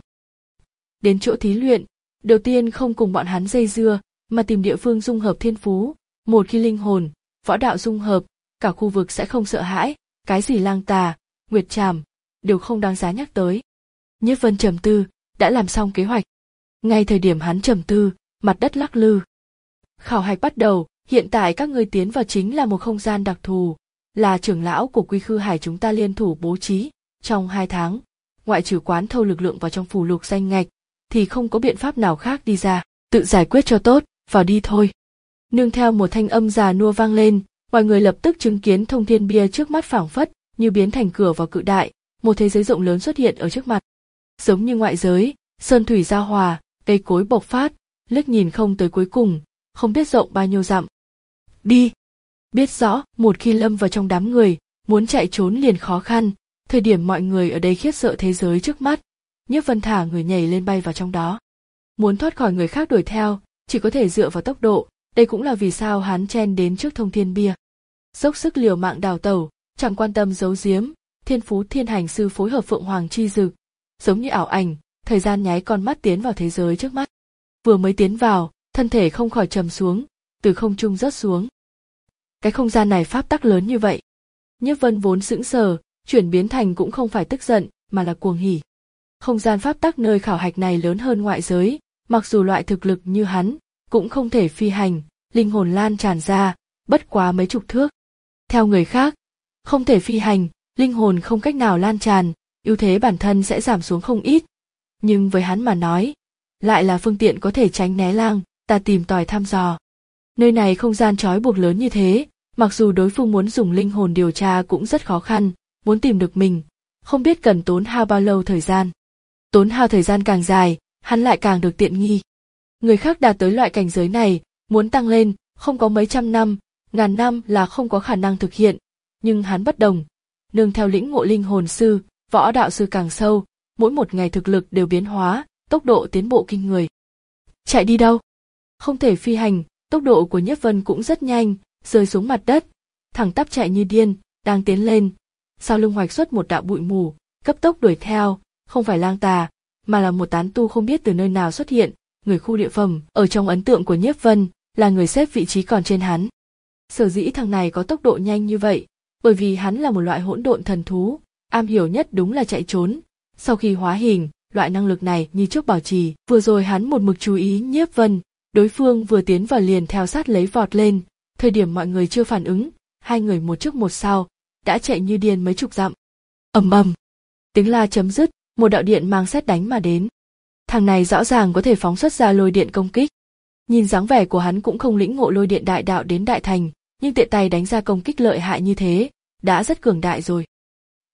Đến chỗ thí luyện, đầu tiên không cùng bọn hắn dây dưa, mà tìm địa phương dung hợp thiên phú, một khi linh hồn, võ đạo dung hợp, cả khu vực sẽ không sợ hãi, cái gì Lang Tà, Nguyệt Trảm, đều không đáng giá nhắc tới. Nhiếp Vân trầm tư, đã làm xong kế hoạch. Ngay thời điểm hắn trầm tư, mặt đất lắc lư. Khảo hạch bắt đầu, hiện tại các ngươi tiến vào chính là một không gian đặc thù, là trưởng lão của Quy Khư Hải chúng ta liên thủ bố trí, trong hai tháng, ngoại trừ quán thâu lực lượng vào trong phù lục danh ngạch, thì không có biện pháp nào khác đi ra, tự giải quyết cho tốt, vào đi thôi. Nương theo một thanh âm già nua vang lên, mọi người lập tức chứng kiến thông thiên bia trước mắt phảng phất, như biến thành cửa vào cự đại, một thế giới rộng lớn xuất hiện ở trước mặt. Giống như ngoại giới, sơn thủy giao hòa, cây cối bộc phát, liếc nhìn không tới cuối cùng, không biết rộng bao nhiêu dặm. Đi! Biết rõ, một khi lâm vào trong đám người, muốn chạy trốn liền khó khăn, thời điểm mọi người ở đây khiếp sợ thế giới trước mắt, Nhiếp Vân thả người nhảy lên bay vào trong đó. Muốn thoát khỏi người khác đuổi theo, chỉ có thể dựa vào tốc độ, đây cũng là vì sao hắn chen đến trước thông thiên bia. Dốc sức liều mạng đào tẩu, chẳng quan tâm giấu giếm, thiên phú thiên hành sư phối hợp phượng hoàng chi dực, giống như ảo ảnh, thời gian nháy con mắt tiến vào thế giới trước mắt. Vừa mới tiến vào, thân thể không khỏi trầm xuống, từ không trung rớt xuống. Cái không gian này pháp tắc lớn như vậy. Nhiếp Vân vốn sững sờ, chuyển biến thành cũng không phải tức giận, mà là cuồng hỉ. Không gian pháp tắc nơi khảo hạch này lớn hơn ngoại giới, mặc dù loại thực lực như hắn, cũng không thể phi hành, linh hồn lan tràn ra, bất quá mấy chục thước. Theo người khác, không thể phi hành, linh hồn không cách nào lan tràn, ưu thế bản thân sẽ giảm xuống không ít. Nhưng với hắn mà nói, lại là phương tiện có thể tránh né Lang Tà tìm tòi thăm dò. Nơi này không gian trói buộc lớn như thế, mặc dù đối phương muốn dùng linh hồn điều tra cũng rất khó khăn, muốn tìm được mình, không biết cần tốn hao bao lâu thời gian. Tốn hao thời gian càng dài, hắn lại càng được tiện nghi. Người khác đạt tới loại cảnh giới này, muốn tăng lên, không có mấy trăm năm, ngàn năm là không có khả năng thực hiện, nhưng hắn bất đồng. Nương theo lĩnh ngộ linh hồn sư, võ đạo sư càng sâu, mỗi một ngày thực lực đều biến hóa, tốc độ tiến bộ kinh người. Chạy đi đâu? Không thể phi hành, tốc độ của Nhiếp Vân cũng rất nhanh, rơi xuống mặt đất, thẳng tắp chạy như điên, đang tiến lên. Sau lưng hoạch xuất một đạo bụi mù, cấp tốc đuổi theo, không phải Lang Tà, mà là một tán tu không biết từ nơi nào xuất hiện, người khu địa phẩm, ở trong ấn tượng của Nhiếp Vân, là người xếp vị trí còn trên hắn. Sở dĩ thằng này có tốc độ nhanh như vậy, bởi vì hắn là một loại hỗn độn thần thú, am hiểu nhất đúng là chạy trốn. Sau khi hóa hình, loại năng lực này như trước bảo trì, vừa rồi hắn một mực chú ý Nhiếp Vân, đối phương vừa tiến vào liền theo sát lấy vọt lên, thời điểm mọi người chưa phản ứng, hai người một trước một sau, đã chạy như điên mấy chục dặm. Ầm ầm, tiếng la chấm dứt, một đạo điện mang sét đánh mà đến. Thằng này rõ ràng có thể phóng xuất ra lôi điện công kích. Nhìn dáng vẻ của hắn cũng không lĩnh ngộ lôi điện đại đạo đến đại thành, nhưng tiện tay đánh ra công kích lợi hại như thế, đã rất cường đại rồi.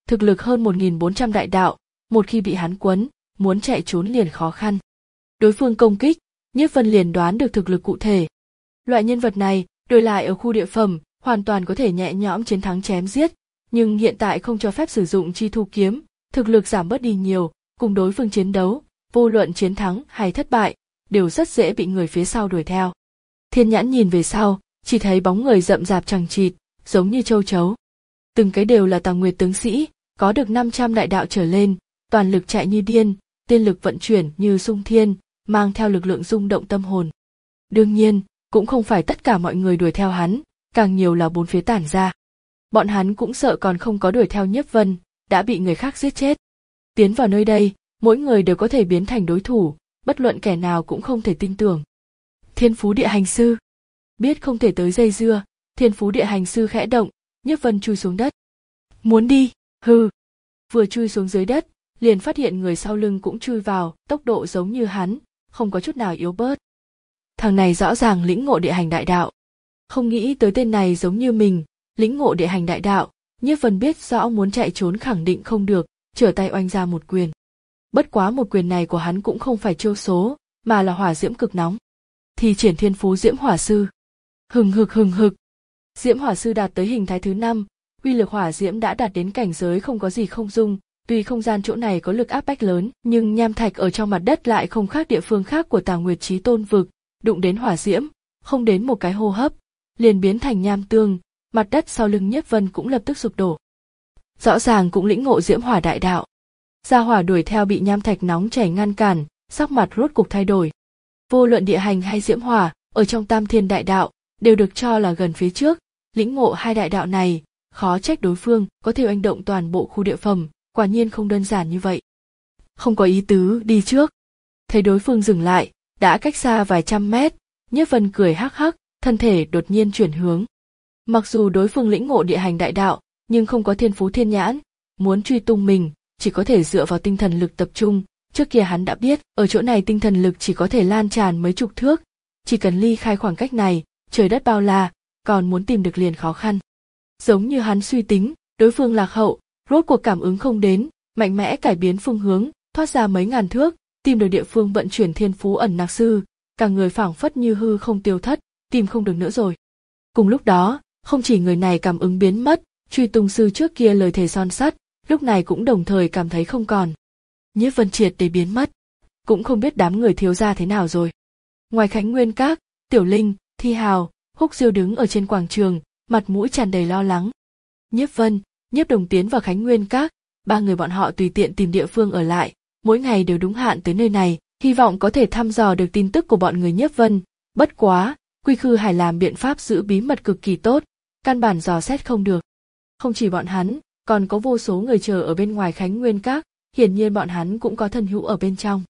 thực lực hơn một nghìn bốn trăm đại đạo, một khi bị hắn quấn, muốn chạy trốn liền khó khăn. Đối phương công kích, Nhiếp Vân liền đoán được thực lực cụ thể. Loại nhân vật này, đổi lại ở khu địa phẩm, hoàn toàn có thể nhẹ nhõm chiến thắng chém giết, nhưng hiện tại không cho phép sử dụng chi thu kiếm, thực lực giảm bớt đi nhiều, cùng đối phương chiến đấu, vô luận chiến thắng hay thất bại, đều rất dễ bị người phía sau đuổi theo. Thiên Nhãn nhìn về sau, chỉ thấy bóng người rậm rạp chằng chịt, giống như châu chấu. Từng cái đều là Tào Nguyệt tướng sĩ, có được năm trăm đại đạo trở lên, toàn lực chạy như điên, tiên lực vận chuyển như sung thiên, mang theo lực lượng rung động tâm hồn. Đương nhiên, cũng không phải tất cả mọi người đuổi theo hắn, càng nhiều là bốn phía tản ra. Bọn hắn cũng sợ còn không có đuổi theo Nhiếp Vân, đã bị người khác giết chết. Tiến vào nơi đây, mỗi người đều có thể biến thành đối thủ, bất luận kẻ nào cũng không thể tin tưởng. Thiên Phú Địa Hành Sư. Biết không thể tới dây dưa, Thiên Phú Địa Hành Sư khẽ động, Nhiếp Vân chui xuống đất. Muốn đi, hừ. Vừa chui xuống dưới đất, liền phát hiện người sau lưng cũng chui vào, tốc độ giống như hắn, không có chút nào yếu bớt. Thằng này rõ ràng lĩnh ngộ địa hành đại đạo. Không nghĩ tới tên này giống như mình, lĩnh ngộ địa hành đại đạo, Nhiếp Vân biết rõ muốn chạy trốn khẳng định không được, trở tay oanh ra một quyền. Bất quá một quyền này của hắn cũng không phải chiêu số, mà là hỏa diễm cực nóng. Thi triển Thiên Phú Diễm Hỏa Sư. Hừng hực hừng hực. Diễm Hỏa Sư đạt tới hình thái thứ năm, uy lực hỏa diễm đã đạt đến cảnh giới không có gì không dung. Tuy không gian chỗ này có lực áp bách lớn, nhưng nham thạch ở trong mặt đất lại không khác địa phương khác của Tào Nguyệt Chí Tôn vực, đụng đến hỏa diễm, không đến một cái hô hấp, liền biến thành nham tương, mặt đất sau lưng Nhiếp Vân cũng lập tức sụp đổ. Rõ ràng cũng lĩnh ngộ diễm hỏa đại đạo. Gia hỏa đuổi theo bị nham thạch nóng chảy ngăn cản, sắc mặt rốt cục thay đổi. Vô luận địa hành hay diễm hỏa, ở trong Tam Thiên đại đạo, đều được cho là gần phía trước, lĩnh ngộ hai đại đạo này, khó trách đối phương có thể oanh động toàn bộ khu địa phẩm. Quả nhiên không đơn giản như vậy. Không có ý tứ đi trước. Thấy đối phương dừng lại, đã cách xa vài trăm mét, Nhiếp Vân cười hắc hắc, thân thể đột nhiên chuyển hướng. Mặc dù đối phương lĩnh ngộ địa hành đại đạo, nhưng không có thiên phú thiên nhãn, muốn truy tung mình, chỉ có thể dựa vào tinh thần lực tập trung. Trước kia hắn đã biết, ở chỗ này tinh thần lực chỉ có thể lan tràn mấy chục thước, chỉ cần ly khai khoảng cách này, trời đất bao la, còn muốn tìm được liền khó khăn. Giống như hắn suy tính, đối phương lạc hậu, rốt cuộc cảm ứng không đến, mạnh mẽ cải biến phương hướng, thoát ra mấy ngàn thước, tìm được địa phương vận chuyển Thiên Phú Ẩn Nặc Sư, cả người phảng phất như hư không tiêu thất, tìm không được nữa rồi. Cùng lúc đó, không chỉ người này cảm ứng biến mất, truy tung sư trước kia lời thề son sắt, lúc này cũng đồng thời cảm thấy không còn. Nhiếp Vân triệt để biến mất, cũng không biết đám người thiếu gia thế nào rồi. Ngoài Khánh Nguyên Các, Tiểu Linh, Thi Hào, Húc Diêu đứng ở trên quảng trường, mặt mũi tràn đầy lo lắng. Nhiếp Vân, Nhiếp Đồng tiến vào Khánh Nguyên Các, ba người bọn họ tùy tiện tìm địa phương ở lại, mỗi ngày đều đúng hạn tới nơi này, hy vọng có thể thăm dò được tin tức của bọn người Nhiếp Vân. Bất quá, Quy Khư Hải làm biện pháp giữ bí mật cực kỳ tốt, căn bản dò xét không được. Không chỉ bọn hắn, còn có vô số người chờ ở bên ngoài Khánh Nguyên Các, hiển nhiên bọn hắn cũng có thân hữu ở bên trong.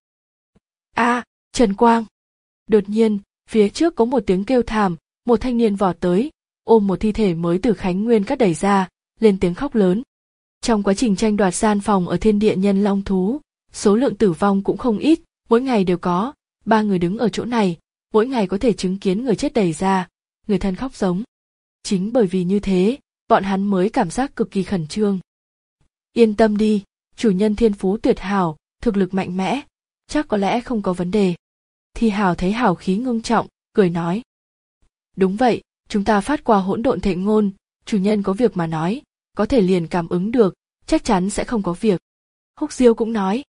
A, à, Trần Quang! Đột nhiên, phía trước có một tiếng kêu thảm, một thanh niên vọt tới, ôm một thi thể mới từ Khánh Nguyên Các đẩy ra, lên tiếng khóc lớn. Trong quá trình tranh đoạt gian phòng ở Thiên Địa Nhân Long Thú, số lượng tử vong cũng không ít, mỗi ngày đều có, ba người đứng ở chỗ này, mỗi ngày có thể chứng kiến người chết đẩy ra, người thân khóc giống. Chính bởi vì như thế, bọn hắn mới cảm giác cực kỳ khẩn trương. Yên tâm đi, chủ nhân thiên phú tuyệt hảo, thực lực mạnh mẽ, chắc có lẽ không có vấn đề. Thi Hào thấy hào khí ngưng trọng, cười nói. Đúng vậy, chúng ta phát qua hỗn độn thệ ngôn, chủ nhân có việc mà nói, có thể liền cảm ứng được, chắc chắn sẽ không có việc. Húc Diêu cũng nói.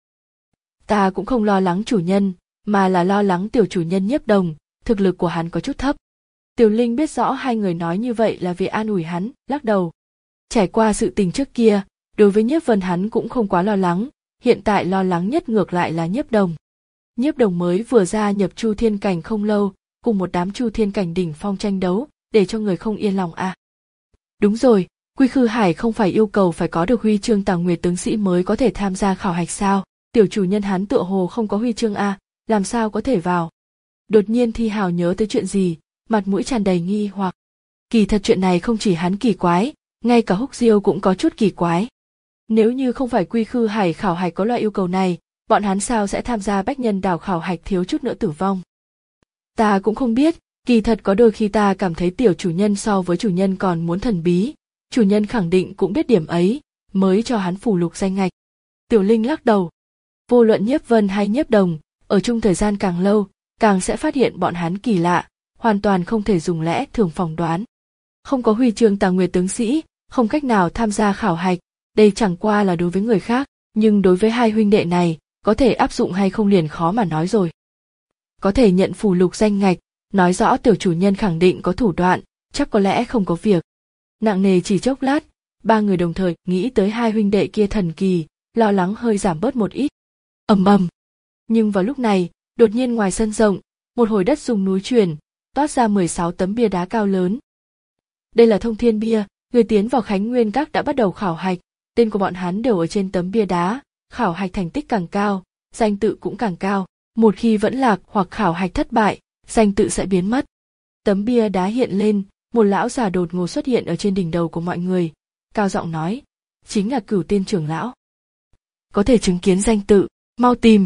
Ta cũng không lo lắng chủ nhân, mà là lo lắng tiểu chủ nhân Nhiếp Đồng, thực lực của hắn có chút thấp. Tiểu Linh biết rõ hai người nói như vậy là vì an ủi hắn, lắc đầu. Trải qua sự tình trước kia, đối với Nhiếp Vân hắn cũng không quá lo lắng, hiện tại lo lắng nhất ngược lại là Nhiếp Đồng. Nhiếp Đồng mới vừa gia nhập Chu Thiên Cảnh không lâu, cùng một đám Chu Thiên Cảnh đỉnh phong tranh đấu, để cho người không yên lòng à. Đúng rồi, Quy Khư Hải không phải yêu cầu phải có được huy chương Tào Nguyệt tướng sĩ mới có thể tham gia khảo hạch sao? Tiểu chủ nhân hắn tựa hồ không có huy chương à, làm sao có thể vào? Đột nhiên Thi Hào nhớ tới chuyện gì, mặt mũi tràn đầy nghi hoặc. Kỳ thật chuyện này không chỉ hắn kỳ quái, ngay cả Húc Diêu cũng có chút kỳ quái. Nếu như không phải Quy Khư Hải khảo hạch có loại yêu cầu này, bọn hắn sao sẽ tham gia Bách Nhân Đảo khảo hạch thiếu chút nữa tử vong? Ta cũng không biết, kỳ thật có đôi khi ta cảm thấy tiểu chủ nhân so với chủ nhân còn muốn thần bí, chủ nhân khẳng định cũng biết điểm ấy, mới cho hắn phủ lục danh ngạch. Tiểu Linh lắc đầu. Vô luận Nhiếp Vân hay Nhiếp Đồng, ở chung thời gian càng lâu, càng sẽ phát hiện bọn hắn kỳ lạ, hoàn toàn không thể dùng lẽ thường phỏng đoán. Không có huy chương Tà Nguyệt tướng sĩ, không cách nào tham gia khảo hạch, đây chẳng qua là đối với người khác, nhưng đối với hai huynh đệ này, có thể áp dụng hay không liền khó mà nói rồi. Có thể nhận phủ lục danh ngạch, nói rõ tiểu chủ nhân khẳng định có thủ đoạn, chắc có lẽ không có việc. Nặng nề chỉ chốc lát, ba người đồng thời nghĩ tới hai huynh đệ kia thần kỳ, lo lắng hơi giảm bớt một ít. Ầm ầm. Nhưng vào lúc này, đột nhiên ngoài sân rộng, một hồi đất rung núi chuyển, toát ra mười sáu tấm bia đá cao lớn. Đây là thông thiên bia, người tiến vào Khánh Nguyên Các đã bắt đầu khảo hạch, tên của bọn hắn đều ở trên tấm bia đá, khảo hạch thành tích càng cao, danh tự cũng càng cao, một khi vẫn lạc hoặc khảo hạch thất bại, danh tự sẽ biến mất. Tấm bia đá hiện lên, một lão già đột ngột xuất hiện ở trên đỉnh đầu của mọi người, cao giọng nói, chính là Cửu Tiên trưởng lão. Có thể chứng kiến danh tự, mau tìm.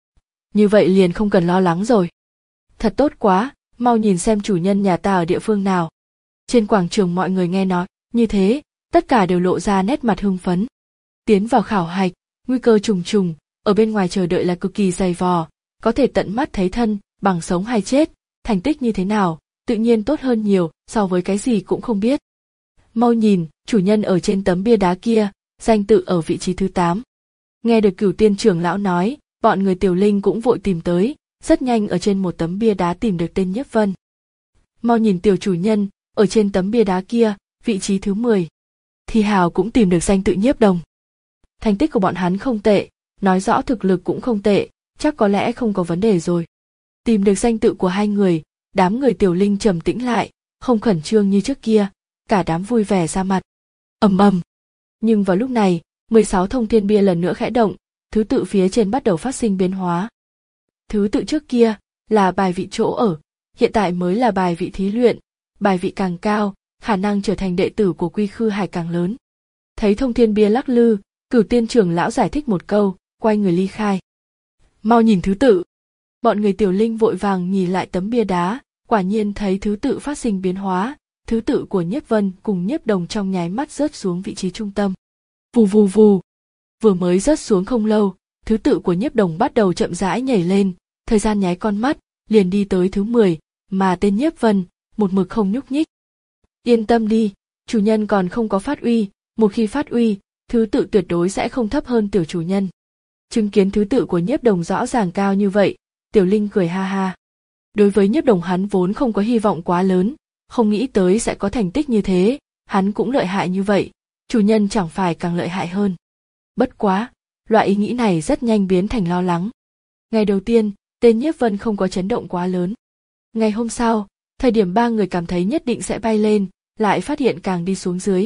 Như vậy liền không cần lo lắng rồi. Thật tốt quá, mau nhìn xem chủ nhân nhà ta ở địa phương nào. Trên quảng trường mọi người nghe nói, như thế, tất cả đều lộ ra nét mặt hưng phấn. Tiến vào khảo hạch, nguy cơ trùng trùng, ở bên ngoài chờ đợi là cực kỳ dày vò, có thể tận mắt thấy thân, bằng sống hay chết, thành tích như thế nào, tự nhiên tốt hơn nhiều so với cái gì cũng không biết. Mau nhìn, chủ nhân ở trên tấm bia đá kia, danh tự ở vị trí thứ tám. Nghe được Cửu Tiên trưởng lão nói, bọn người Tiểu Linh cũng vội tìm tới, rất nhanh ở trên một tấm bia đá tìm được tên Nhiếp Vân. Mau nhìn tiểu chủ nhân, ở trên tấm bia đá kia, vị trí thứ mười. Thi Hào cũng tìm được danh tự Nhiếp Đồng. Thành tích của bọn hắn không tệ, nói rõ thực lực cũng không tệ, chắc có lẽ không có vấn đề rồi. Tìm được danh tự của hai người, đám người Tiểu Linh trầm tĩnh lại, không khẩn trương như trước kia, cả đám vui vẻ ra mặt. Ầm ầm. Nhưng vào lúc này, mười sáu thông thiên bia lần nữa khẽ động, thứ tự phía trên bắt đầu phát sinh biến hóa. Thứ tự trước kia là bài vị chỗ ở, hiện tại mới là bài vị thí luyện, bài vị càng cao, khả năng trở thành đệ tử của Quy Khư Hải càng lớn. Thấy thông thiên bia lắc lư, Cửu Tiên trưởng lão giải thích một câu, quay người ly khai. Mau nhìn thứ tự. Bọn người Tiểu Linh vội vàng nhìn lại tấm bia đá, quả nhiên thấy thứ tự phát sinh biến hóa, thứ tự của Nhiếp Vân cùng Nhiếp Đồng trong nháy mắt rớt xuống vị trí trung tâm. Vù vù vù. Vừa mới rớt xuống không lâu, thứ tự của Nhiếp Đồng bắt đầu chậm rãi nhảy lên, thời gian nháy con mắt, liền đi tới thứ mười, mà tên Nhiếp Vân, một mực không nhúc nhích. Yên tâm đi, chủ nhân còn không có phát uy, một khi phát uy, thứ tự tuyệt đối sẽ không thấp hơn tiểu chủ nhân. Chứng kiến thứ tự của Nhiếp Đồng rõ ràng cao như vậy, Tiểu Linh cười ha ha. Đối với Nhiếp Đồng hắn vốn không có hy vọng quá lớn, không nghĩ tới sẽ có thành tích như thế, hắn cũng lợi hại như vậy, chủ nhân chẳng phải càng lợi hại hơn. Bất quá, loại ý nghĩ này rất nhanh biến thành lo lắng. Ngày đầu tiên, tên Nhiếp Vân không có chấn động quá lớn. Ngày hôm sau, thời điểm ba người cảm thấy nhất định sẽ bay lên, lại phát hiện càng đi xuống dưới.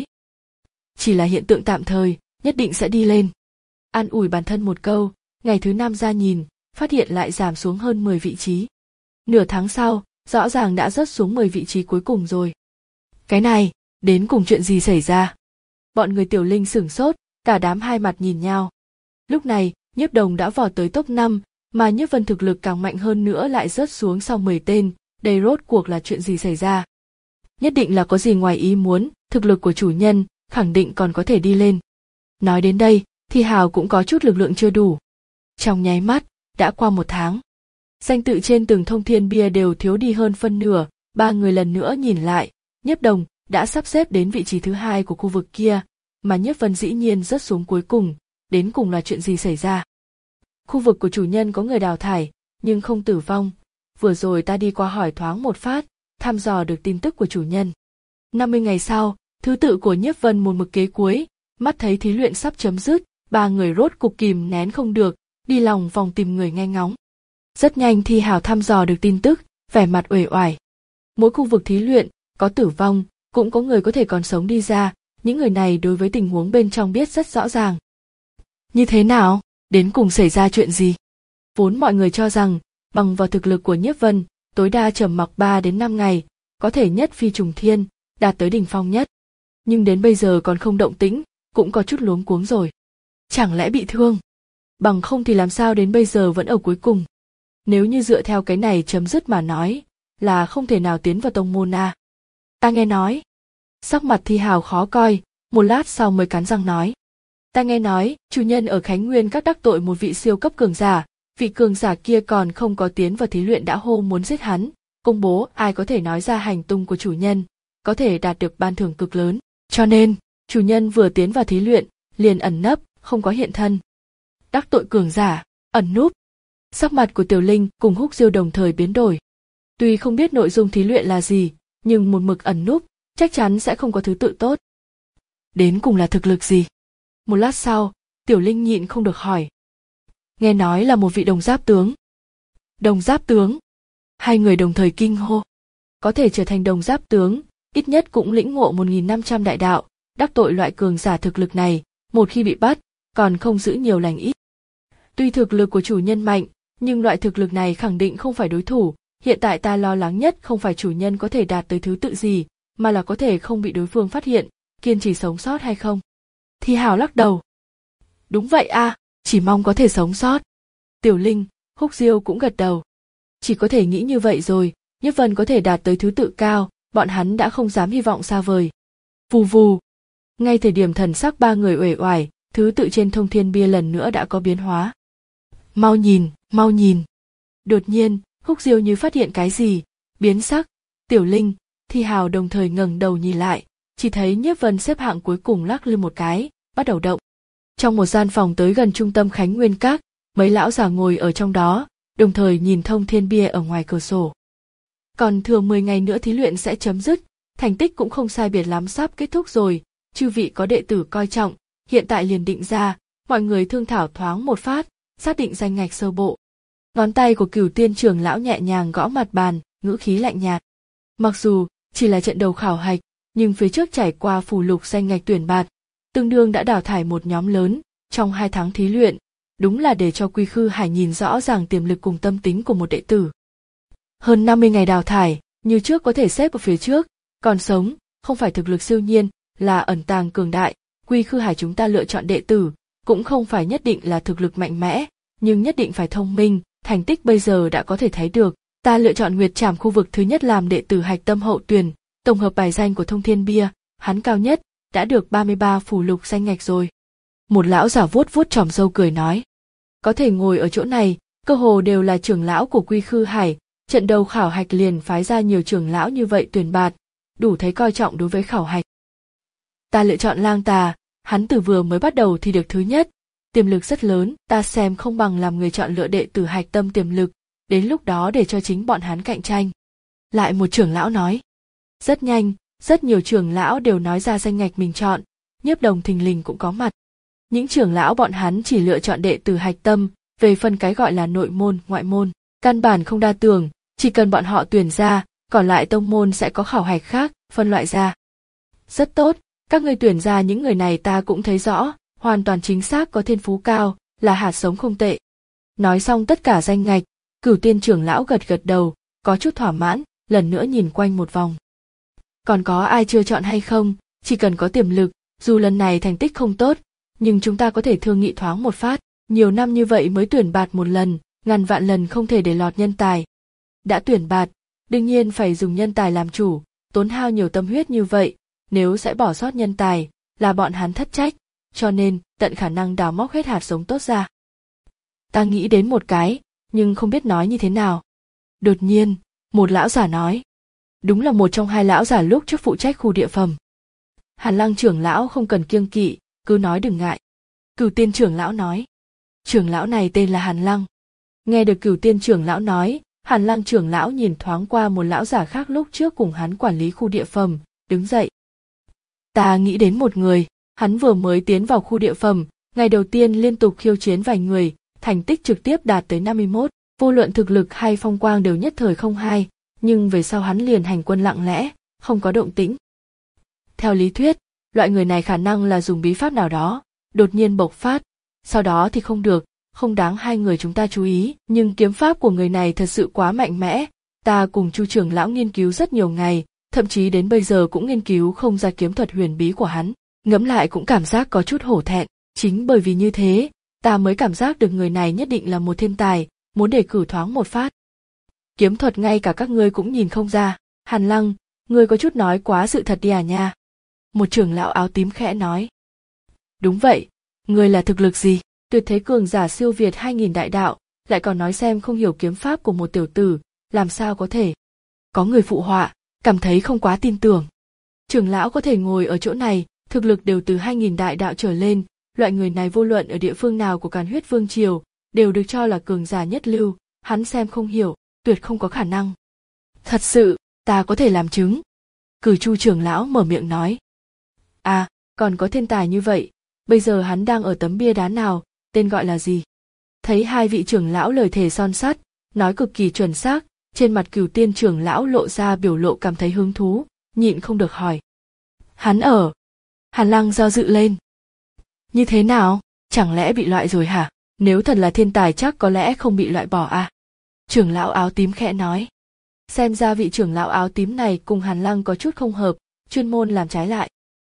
Chỉ là hiện tượng tạm thời, nhất định sẽ đi lên. An ủi bản thân một câu, ngày thứ năm ra nhìn, phát hiện lại giảm xuống hơn mười vị trí. Nửa tháng sau, rõ ràng đã rớt xuống mười vị trí cuối cùng rồi. Cái này, đến cùng chuyện gì xảy ra? Bọn người Tiểu Linh sửng sốt, cả đám hai mặt nhìn nhau. Lúc này, Nhiếp Đồng đã vọt tới top năm, mà Nhiếp Vân thực lực càng mạnh hơn nữa lại rớt xuống sau mười tên, đây rốt cuộc là chuyện gì xảy ra? Nhất định là có gì ngoài ý muốn, thực lực của chủ nhân, khẳng định còn có thể đi lên. Nói đến đây, Thi Hào cũng có chút lực lượng chưa đủ. Trong nháy mắt, đã qua một tháng. Danh tự trên từng thông thiên bia đều thiếu đi hơn phân nửa, ba người lần nữa nhìn lại, Nhiếp Đồng đã sắp xếp đến vị trí thứ hai của khu vực kia, mà Nhiếp Vân dĩ nhiên rớt xuống cuối cùng, đến cùng là chuyện gì xảy ra? Khu vực của chủ nhân có người đào thải, nhưng không tử vong. Vừa rồi ta đi qua hỏi thoáng một phát, thăm dò được tin tức của chủ nhân. năm mươi ngày sau, thứ tự của Nhiếp Vân một mực kế cuối, mắt thấy thí luyện sắp chấm dứt, ba người rốt cục kìm nén không được, đi lòng vòng tìm người nghe ngóng. Rất nhanh Thi Hào thăm dò được tin tức, vẻ mặt uể oải. Mỗi khu vực thí luyện, có tử vong, cũng có người có thể còn sống đi ra, những người này đối với tình huống bên trong biết rất rõ ràng. Như thế nào? Đến cùng xảy ra chuyện gì? Vốn mọi người cho rằng, bằng vào thực lực của Nhiếp Vân, tối đa trầm mặc ba đến năm ngày, có thể nhất phi trùng thiên, đạt tới đỉnh phong nhất. Nhưng đến bây giờ còn không động tĩnh, cũng có chút luống cuống rồi. Chẳng lẽ bị thương? Bằng không thì làm sao đến bây giờ vẫn ở cuối cùng? Nếu như dựa theo cái này chấm dứt mà nói, là không thể nào tiến vào tông môn à? Ta nghe nói. Sắc mặt Thi Hào khó coi, một lát sau mới cắn răng nói. Ta nghe nói, chủ nhân ở Khánh Nguyên các đắc tội một vị siêu cấp cường giả, vị cường giả kia còn không có tiến vào thí luyện đã hô muốn giết hắn, công bố ai có thể nói ra hành tung của chủ nhân, có thể đạt được ban thưởng cực lớn. Cho nên, chủ nhân vừa tiến vào thí luyện, liền ẩn nấp, không có hiện thân. Đắc tội cường giả, ẩn núp. Sắc mặt của Tiểu Linh cùng Húc Diêu đồng thời biến đổi. Tuy không biết nội dung thí luyện là gì, nhưng một mực ẩn núp, chắc chắn sẽ không có thứ tự tốt. Đến cùng là thực lực gì? Một lát sau, Tiểu Linh nhịn không được hỏi. Nghe nói là một vị đồng giáp tướng. Đồng giáp tướng? Hai người đồng thời kinh hô. Có thể trở thành đồng giáp tướng, ít nhất cũng lĩnh ngộ một nghìn năm trăm đại đạo, đắc tội loại cường giả thực lực này, một khi bị bắt, còn không giữ nhiều lành ít. Tuy thực lực của chủ nhân mạnh, nhưng loại thực lực này khẳng định không phải đối thủ, hiện tại ta lo lắng nhất không phải chủ nhân có thể đạt tới thứ tự gì, mà là có thể không bị đối phương phát hiện, kiên trì sống sót hay không. Thi Hào lắc đầu. Đúng vậy a, chỉ mong có thể sống sót. Tiểu Linh, Húc Diêu cũng gật đầu. Chỉ có thể nghĩ như vậy rồi, Nhiếp Vân có thể đạt tới thứ tự cao, bọn hắn đã không dám hy vọng xa vời. Vù vù. Ngay thời điểm thần sắc ba người uể oải, thứ tự trên thông thiên bia lần nữa đã có biến hóa. Mau nhìn, mau nhìn. Đột nhiên, Húc Diêu như phát hiện cái gì, biến sắc. Tiểu Linh, Thi Hào đồng thời ngẩng đầu nhìn lại, chỉ thấy Nhiếp Vân xếp hạng cuối cùng lắc lư một cái, bắt đầu động. Trong một gian phòng tới gần trung tâm Khánh Nguyên Các, mấy lão già ngồi ở trong đó, đồng thời nhìn thông thiên bia ở ngoài cửa sổ. Còn thừa mười ngày nữa thí luyện sẽ chấm dứt, thành tích cũng không sai biệt lắm sắp kết thúc rồi, chư vị có đệ tử coi trọng, hiện tại liền định ra, mọi người thương thảo thoáng một phát, xác định danh ngạch sơ bộ. Ngón tay của Cửu Tiên trưởng lão nhẹ nhàng gõ mặt bàn, ngữ khí lạnh nhạt. Mặc dù chỉ là trận đầu khảo hạch, nhưng phía trước trải qua phù lục danh ngạch tuyển bạt, tương đương đã đào thải một nhóm lớn, trong hai tháng thí luyện, đúng là để cho Quy Khư Hải nhìn rõ ràng tiềm lực cùng tâm tính của một đệ tử. Hơn năm mươi ngày đào thải, như trước có thể xếp ở phía trước, còn sống, không phải thực lực siêu nhiên, là ẩn tàng cường đại, Quy Khư Hải chúng ta lựa chọn đệ tử, cũng không phải nhất định là thực lực mạnh mẽ, nhưng nhất định phải thông minh, thành tích bây giờ đã có thể thấy được, ta lựa chọn Nguyệt Trảm khu vực thứ nhất làm đệ tử hạch tâm hậu tuyển, tổng hợp bài danh của Thông Thiên Bia, hắn cao nhất, đã được ba mươi ba phù lục danh ngạch rồi. Một lão giả vuốt vuốt chòm râu cười nói, có thể ngồi ở chỗ này, cơ hồ đều là trưởng lão của Quy Khư Hải, trận đầu khảo hạch liền phái ra nhiều trưởng lão như vậy tuyển bạt, đủ thấy coi trọng đối với khảo hạch. Ta lựa chọn Lang Tà, hắn từ vừa mới bắt đầu thì được thứ nhất, tiềm lực rất lớn, ta xem không bằng làm người chọn lựa đệ tử hạch tâm tiềm lực, đến lúc đó để cho chính bọn hắn cạnh tranh. Lại một trưởng lão nói. Rất nhanh, rất nhiều trưởng lão đều nói ra danh ngạch mình chọn, Nhiếp Đồng thình lình cũng có mặt. Những trưởng lão bọn hắn chỉ lựa chọn đệ tử hạch tâm, về phần cái gọi là nội môn, ngoại môn, căn bản không đa tưởng, chỉ cần bọn họ tuyển ra, còn lại tông môn sẽ có khảo hạch khác, phân loại ra. Rất tốt, các ngươi tuyển ra những người này ta cũng thấy rõ, hoàn toàn chính xác có thiên phú cao, là hạt giống không tệ. Nói xong tất cả danh ngạch, Cửu Tiên trưởng lão gật gật đầu, có chút thỏa mãn, lần nữa nhìn quanh một vòng. Còn có ai chưa chọn hay không, chỉ cần có tiềm lực, dù lần này thành tích không tốt, nhưng chúng ta có thể thương nghị thoáng một phát, nhiều năm như vậy mới tuyển bạt một lần, ngàn vạn lần không thể để lọt nhân tài. Đã tuyển bạt, đương nhiên phải dùng nhân tài làm chủ, tốn hao nhiều tâm huyết như vậy, nếu sẽ bỏ sót nhân tài, là bọn hắn thất trách, cho nên tận khả năng đào móc hết hạt giống tốt ra. Ta nghĩ đến một cái, nhưng không biết nói như thế nào. Đột nhiên, một lão giả nói. Đúng là một trong hai lão giả lúc trước phụ trách khu địa phẩm. Hàn Lăng trưởng lão không cần kiêng kỵ, cứ nói đừng ngại. Cửu Tiên trưởng lão nói. Trưởng lão này tên là Hàn Lăng. Nghe được Cửu Tiên trưởng lão nói, Hàn Lăng trưởng lão nhìn thoáng qua một lão giả khác lúc trước cùng hắn quản lý khu địa phẩm, đứng dậy. Ta nghĩ đến một người, hắn vừa mới tiến vào khu địa phẩm, ngày đầu tiên liên tục khiêu chiến vài người, thành tích trực tiếp đạt tới năm mươi mốt, vô luận thực lực hay phong quang đều nhất thời không hai, nhưng về sau hắn liền hành quân lặng lẽ, không có động tĩnh. Theo lý thuyết, loại người này khả năng là dùng bí pháp nào đó, đột nhiên bộc phát, sau đó thì không được, không đáng hai người chúng ta chú ý, nhưng kiếm pháp của người này thật sự quá mạnh mẽ, ta cùng Chu trưởng lão nghiên cứu rất nhiều ngày, thậm chí đến bây giờ cũng nghiên cứu không ra kiếm thuật huyền bí của hắn, ngẫm lại cũng cảm giác có chút hổ thẹn, chính bởi vì như thế, ta mới cảm giác được người này nhất định là một thiên tài, muốn đề cử thoáng một phát. Kiếm thuật ngay cả các ngươi cũng nhìn không ra, Hàn Lăng, ngươi có chút nói quá sự thật đi à nha. Một trưởng lão áo tím khẽ nói. Đúng vậy, Ngươi là thực lực gì? Tuyệt thế cường giả siêu việt hai nghìn đại đạo, lại còn nói xem không hiểu kiếm pháp của một tiểu tử, làm sao có thể? Có người phụ họa, cảm thấy không quá tin tưởng. Trưởng lão có thể ngồi ở chỗ này, thực lực đều từ hai nghìn đại đạo trở lên, loại người này vô luận ở địa phương nào của Càn Huyết Vương triều, đều được cho là cường giả nhất lưu, hắn xem không hiểu, tuyệt không có khả năng. Thật sự, ta có thể làm chứng. Cử Chu trưởng lão mở miệng nói. À, còn có thiên tài như vậy, bây giờ hắn đang ở tấm bia đá nào, tên gọi là gì? Thấy hai vị trưởng lão lời thề son sắt, nói cực kỳ chuẩn xác, trên mặt Cửu Tiên trưởng lão lộ ra biểu lộ cảm thấy hứng thú, nhịn không được hỏi. Hắn ở. Hàn Lăng do dự lên. Như thế nào, chẳng lẽ bị loại rồi hả? Nếu thật là thiên tài chắc có lẽ không bị loại bỏ à? Trưởng lão áo tím khẽ nói. Xem ra vị trưởng lão áo tím này cùng Hàn Lăng có chút không hợp, chuyên môn làm trái lại.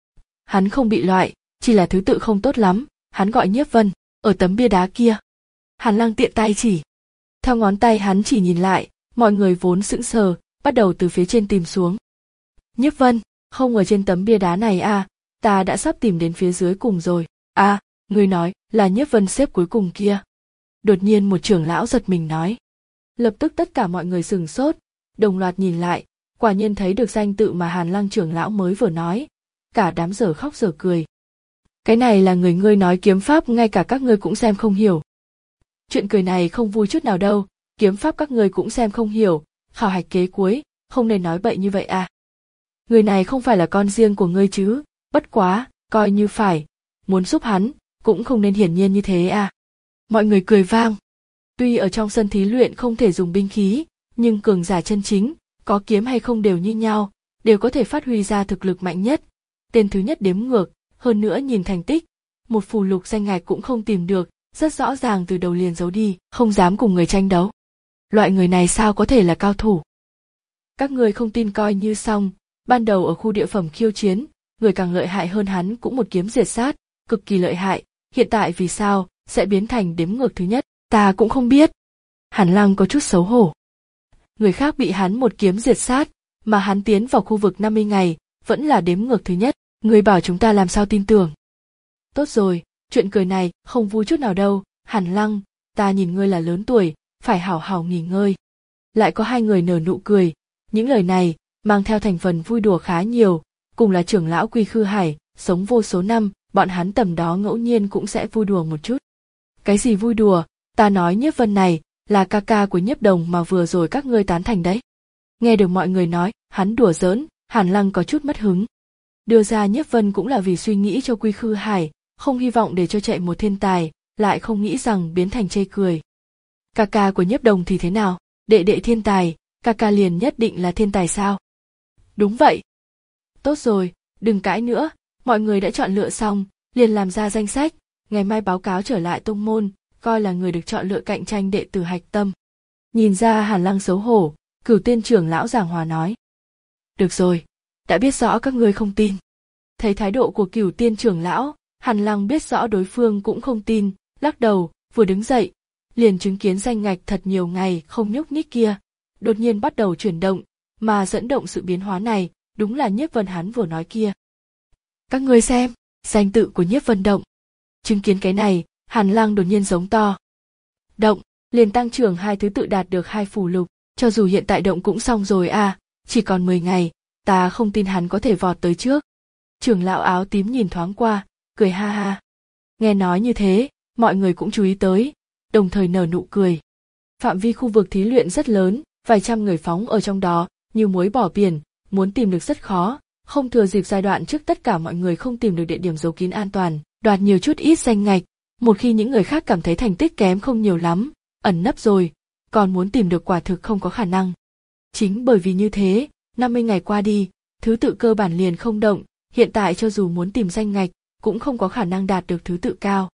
Hắn không bị loại, chỉ là thứ tự không tốt lắm, hắn gọi Nhiếp Vân, ở tấm bia đá kia. Hàn Lăng tiện tay chỉ. Theo ngón tay hắn chỉ nhìn lại, mọi người vốn sững sờ, bắt đầu từ phía trên tìm xuống. Nhiếp Vân, không ở trên tấm bia đá này à, ta đã sắp tìm đến phía dưới cùng rồi. À, ngươi nói là Nhiếp Vân xếp cuối cùng kia. Đột nhiên một trưởng lão giật mình nói. Lập tức tất cả mọi người sửng sốt, đồng loạt nhìn lại, quả nhiên thấy được danh tự mà Hàn Lăng trưởng lão mới vừa nói. Cả đám dở khóc dở cười. Cái này là người ngươi nói kiếm pháp ngay cả các ngươi cũng xem không hiểu. Chuyện cười này không vui chút nào đâu, kiếm pháp các ngươi cũng xem không hiểu, khảo hạch kế cuối, không nên nói bậy như vậy à. Người này không phải là con riêng của ngươi chứ, bất quá, coi như phải, muốn giúp hắn, cũng không nên hiển nhiên như thế à. Mọi người cười vang. Tuy ở trong sân thí luyện không thể dùng binh khí, nhưng cường giả chân chính, có kiếm hay không đều như nhau, đều có thể phát huy ra thực lực mạnh nhất. Tên thứ nhất đếm ngược, hơn nữa nhìn thành tích, một phù lục danh ngạch cũng không tìm được, rất rõ ràng từ đầu liền giấu đi, không dám cùng người tranh đấu. Loại người này sao có thể là cao thủ? Các người không tin coi như xong, ban đầu ở khu địa phẩm khiêu chiến, người càng lợi hại hơn hắn cũng một kiếm diệt sát, cực kỳ lợi hại, hiện tại vì sao sẽ biến thành đếm ngược thứ nhất, ta cũng không biết. Hàn Lăng có chút xấu hổ. Người khác bị hắn một kiếm diệt sát, mà hắn tiến vào khu vực năm mươi ngày, vẫn là đếm ngược thứ nhất, người bảo chúng ta làm sao tin tưởng. Tốt rồi, chuyện cười này không vui chút nào đâu, Hàn Lăng, ta nhìn ngươi là lớn tuổi, phải hảo hảo nghỉ ngơi. Lại có hai người nở nụ cười, những lời này mang theo thành phần vui đùa khá nhiều, cùng là trưởng lão Quy Khư Hải, sống vô số năm, bọn hắn tầm đó ngẫu nhiên cũng sẽ vui đùa một chút. Cái gì vui đùa, ta nói Nhiếp Vân này là ca ca của Nhiếp Đồng mà vừa rồi các ngươi tán thành đấy. Nghe được mọi người nói, hắn đùa giỡn, Hàn Lăng có chút mất hứng. Đưa ra Nhiếp Vân cũng là vì suy nghĩ cho Quy Khư Hải, không hy vọng để cho chạy một thiên tài, lại không nghĩ rằng biến thành chê cười. Ca ca của Nhiếp Đồng thì thế nào, đệ đệ thiên tài, ca ca liền nhất định là thiên tài sao? Đúng vậy. Tốt rồi, đừng cãi nữa, mọi người đã chọn lựa xong, liền làm ra danh sách, ngày mai báo cáo trở lại tông môn, coi là người được chọn lựa cạnh tranh đệ tử hạch tâm. Nhìn ra Hàn Lăng xấu hổ, Cửu Tiên trưởng lão giảng hòa nói. Được rồi, đã biết rõ các ngươi không tin. Thấy thái độ của Cửu Tiên trưởng lão, Hàn Lăng biết rõ đối phương cũng không tin, lắc đầu, vừa đứng dậy, liền chứng kiến danh ngạch thật nhiều ngày không nhúc nhích kia, đột nhiên bắt đầu chuyển động, mà dẫn động sự biến hóa này, đúng là Nhiếp Vân hắn vừa nói kia. Các ngươi xem, danh tự của Nhiếp Vân động. Chứng kiến cái này, Hàn Lăng đột nhiên giống to. Động, liền tăng trưởng hai thứ tự đạt được hai phù lục, cho dù hiện tại động cũng xong rồi à, chỉ còn mười ngày, ta không tin hắn có thể vọt tới trước. Trưởng lão áo tím nhìn thoáng qua, cười ha ha. Nghe nói như thế, mọi người cũng chú ý tới, đồng thời nở nụ cười. Phạm vi khu vực thí luyện rất lớn, vài trăm người phóng ở trong đó, như muối bỏ biển, muốn tìm được rất khó, không thừa dịp giai đoạn trước tất cả mọi người không tìm được địa điểm giấu kín an toàn, đoạt nhiều chút ít danh ngạch, một khi những người khác cảm thấy thành tích kém không nhiều lắm, ẩn nấp rồi, còn muốn tìm được quả thực không có khả năng. Chính bởi vì như thế, năm mươi ngày qua đi, thứ tự cơ bản liền không động, hiện tại cho dù muốn tìm danh ngạch, cũng không có khả năng đạt được thứ tự cao.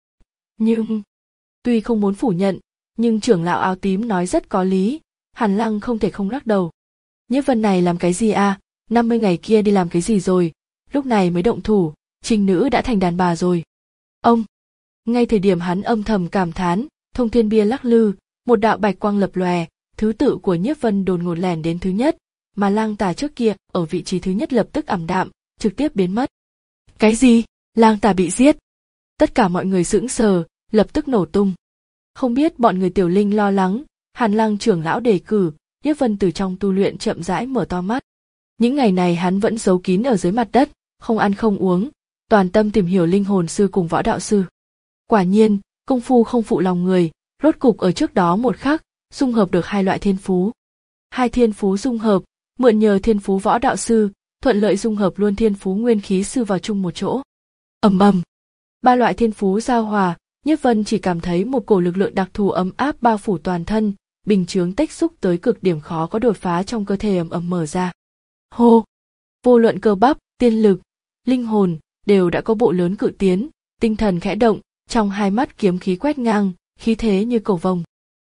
Nhưng, tuy không muốn phủ nhận, nhưng trưởng lão áo tím nói rất có lý, Hàn Lăng không thể không lắc đầu. Nhiếp Vân này làm cái gì à, năm mươi ngày kia đi làm cái gì rồi, lúc này mới động thủ, Trinh nữ đã thành đàn bà rồi. Ông, ngay thời điểm hắn âm thầm cảm thán, thông thiên bia lắc lư, một đạo bạch quang lập lòe, thứ tự của Nhiếp Vân đột ngột lẻn đến thứ nhất, mà Lang Tà trước kia ở vị trí thứ nhất lập tức ảm đạm, trực tiếp biến mất. Cái gì? Lang Tà bị giết? Tất cả mọi người sững sờ, lập tức nổ tung. Không biết bọn người Tiểu Linh lo lắng, Hàn Lăng trưởng lão đề cử, Nhiếp Vân từ trong tu luyện chậm rãi mở to mắt. Những ngày này hắn vẫn giấu kín ở dưới mặt đất, không ăn không uống, toàn tâm tìm hiểu linh hồn sư cùng võ đạo sư. Quả nhiên, công phu không phụ lòng người, rốt cục ở trước đó một khắc, dung hợp được hai loại thiên phú. Hai thiên phú dung hợp, mượn nhờ thiên phú võ đạo sư, thuận lợi dung hợp luôn thiên phú nguyên khí sư vào chung một chỗ. Ầm ầm, ba loại thiên phú giao hòa, Nhiếp Vân chỉ cảm thấy một cổ lực lượng đặc thù ấm áp bao phủ toàn thân, bình chướng tích xúc tới cực điểm khó có đột phá trong cơ thể ầm ầm mở ra. Hô, vô luận cơ bắp, tiên lực, linh hồn đều đã có bộ lớn cự tiến, tinh thần khẽ động, trong hai mắt kiếm khí quét ngang, khí thế như cầu vồng.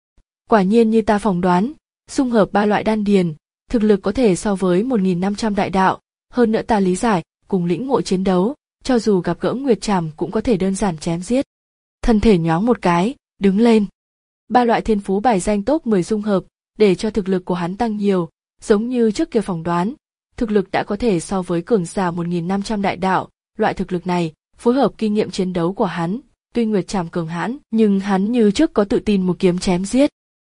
Quả nhiên như ta phỏng đoán, dung hợp ba loại đan điền, thực lực có thể so với một nghìn năm trăm đại đạo, hơn nữa ta lý giải, cùng lĩnh ngộ chiến đấu, cho dù gặp gỡ Nguyệt Trảm cũng có thể đơn giản chém giết. Thân thể nhoáng một cái, đứng lên. Ba loại thiên phú bài danh top mười dung hợp, để cho thực lực của hắn tăng nhiều, giống như trước kia phỏng đoán, thực lực đã có thể so với cường giả một nghìn năm trăm đại đạo, loại thực lực này, phối hợp kinh nghiệm chiến đấu của hắn, tuy Nguyệt Trảm cường hãn, nhưng hắn như trước có tự tin một kiếm chém giết.